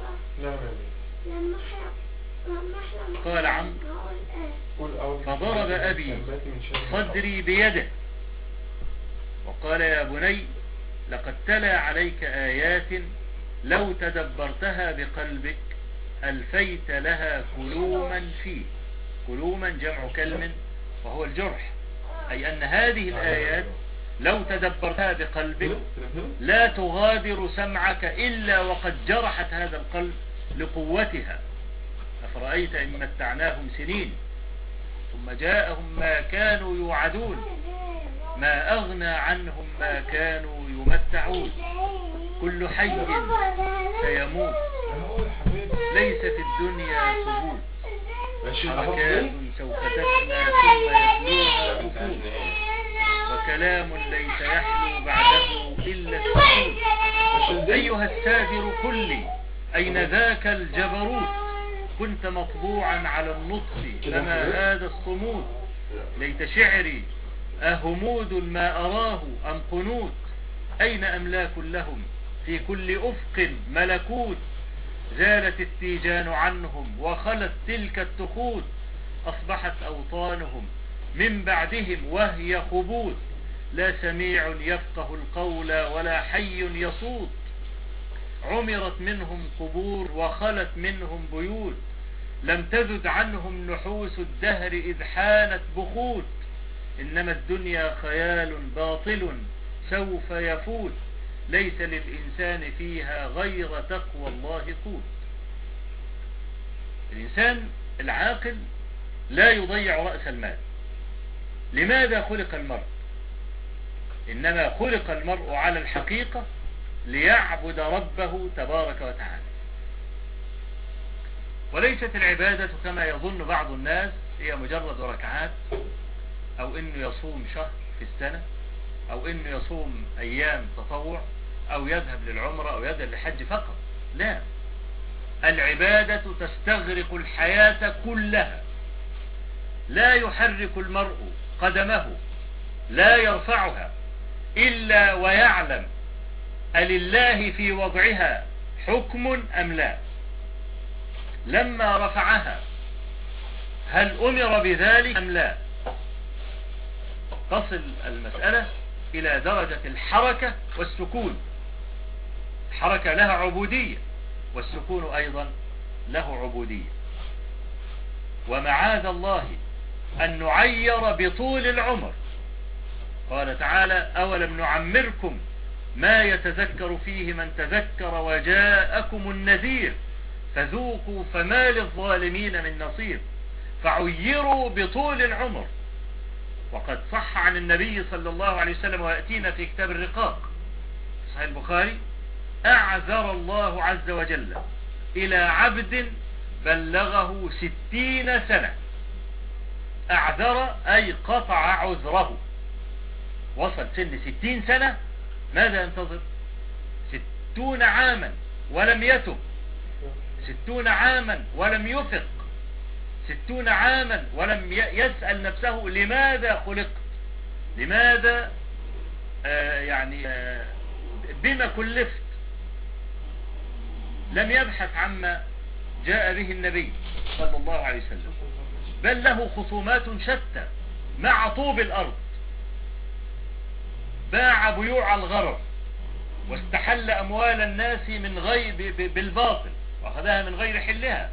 قال عمرو: فضرب أبي صدري بيده وقال: يا بني، لقد تلا عليك آيات لو تدبرتها بقلبك ألفيت لها كلوما فيه. كلوما جمع كلم وهو الجرح، أي أن هذه الآيات لو تدبرتها بقلبك لا تغادر سمعك إلا وقد جرحت هذا القلب لقوتها. أفرأيت إن متعناهم سنين ثم جاءهم ما كانوا يوعدون ما أغنى عنهم ما كانوا يمتعون. كل حي سيموت، ليس في الدنيا ثبوت، حركات سوف تفنى ثم يتلوها ركود، وكلام ليس يحلو بعده إلا السكوت. أيها السافر كلي، أين ذاك الجبروت؟ كنت مطبوعا على النطق فما هذا الصمود. ليت شعري أهمود ما أراه أم قنوت؟ أين أملاك لهم في كل أفق ملكوت؟ زالت التيجان عنهم وخلت تلك التخوت، أصبحت أوطانهم من بعدهم وهي خبوت. لا سميع يفقه القول ولا حي يصوت، عمرت منهم قبور وخلت منهم بيوت. لم تزد عنهم نحوس الدهر إذ حانت بخوت. إنما الدنيا خيال باطل سوف يفوت، ليس للإنسان فيها غير تقوى الله قوت. الإنسان العاقل لا يضيع رأس المال. لماذا خلق المرء؟ إنما خلق المرء على الحقيقة ليعبد ربه تبارك وتعالى، وليست العبادة كما يظن بعض الناس هي مجرد ركعات، أو إنه يصوم شهر في السنة، أو إنه يصوم أيام تطوع، أو يذهب للعمرة أو يذهب للحج فقط. لا، العبادة تستغرق الحياة كلها. لا يحرك المرء قدمه، لا يرفعها إلا ويعلم ألله في وضعها حكم أم لا. لما رفعها هل أمر بذلك أم لا؟ تصل المسألة إلى درجة الحركة والسكون. الحركة لها عبودية والسكون أيضا له عبودية. ومعاذ الله أن نعير بطول العمر. قال تعالى: أولم نعمركم ما يتذكر فيه من تذكر وجاءكم النذير فذوقوا فما للظالمين من نصير. فعيروا بطول العمر. وقد صح عن النبي صلى الله عليه وسلم، ويأتينا في كتاب الرقاق صحيح البخاري: أعذر الله عز وجل إلى عبد بلغه 60 سنة. أعذر أي قطع عذره، وصل سن 60 سنة، ماذا ينتظر؟ 60 عاما ولم يتب، 60 عاما ولم يفق، 60 عاما ولم يسأل نفسه لماذا خلقت، لماذا بما كلفت. لم يبحث عما جاء به النبي صلى الله عليه وسلم، بل له خصومات شتى مع طوب الأرض. باع بيوع الغرر واستحل أموال الناس من غير بالباطل وأخذها من غير حلها،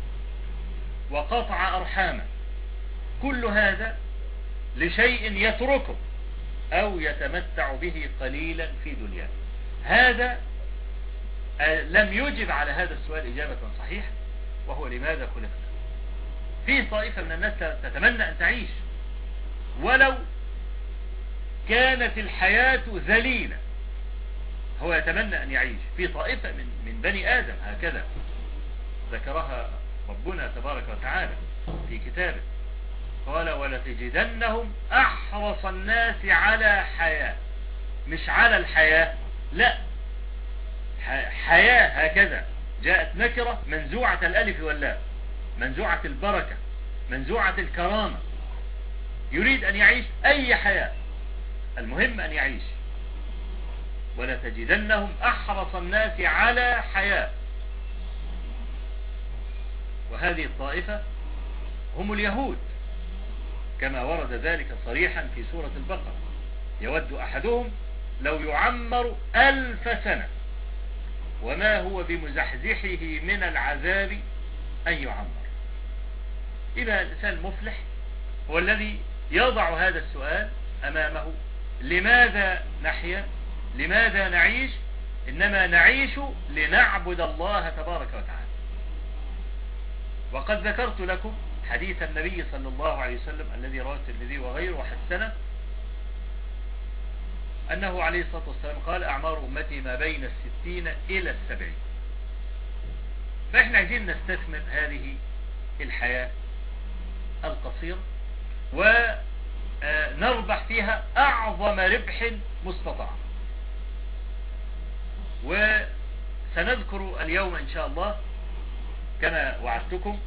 وقطع أرحاما. كل هذا لشيء يتركه أو يتمتع به قليلا في دنياه. هذا لم يجب على هذا السؤال إجابة صحيحة، وهو لماذا خلقنا. في طائفة من الناس تتمنى أن تعيش ولو كانت الحياة ذليلة، هو يتمنى أن يعيش. في طائفة من بني آدم هكذا ذكرها ربنا تبارك وتعالى في كتابه، قال: ولتجدنهم أحرص الناس على حياة، مش على الحياة، لا، حياة هكذا جاءت نكرة منزوعة الألف واللام، منزوعة البركة، منزوعة الكرامة. يريد أن يعيش أي حياة، المهم أن يعيش. ولتجدنهم أحرص الناس على حياة. وهذه الطائفة هم اليهود، كما ورد ذلك صريحا في سورة البقرة: يود أحدهم لو يعمر 1000 سنة وما هو بمزحزحه من العذاب أن يعمر. إذا الإنسان المفلح هو الذي يضع هذا السؤال أمامه: لماذا نحيا؟ لماذا نعيش؟ إنما نعيش لنعبد الله تبارك وتعالى. وقد ذكرت لكم حديث النبي صلى الله عليه وسلم الذي رواه الترمذي وغيره وحسنه، أنه عليه الصلاة والسلام قال: أعمار أمتي ما بين 60 إلى 70. فإحنا عايزين نستثمر هذه الحياة القصيرة ونربح فيها أعظم ربح مستطاع. وسنذكر اليوم إن شاء الله كما وعدتكم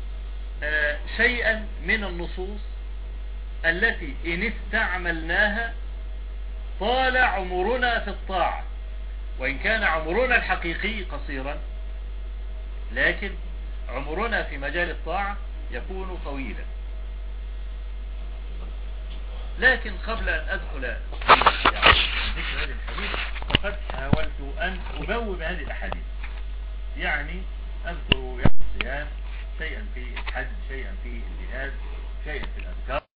شيئا من النصوص التي إن استعملناها طال عمرنا في الطاعة، وإن كان عمرنا الحقيقي قصيرا لكن عمرنا في مجال الطاعة يكون طويلا. لكن قبل أن أدخل في ذكر هذه الحديث فقد حاولت أن أبوب هذه الأحاديث، يعني أذكر يوم الصيام، شيئا في الحج، شيئا في الجهاد، شيئا في الأذكار.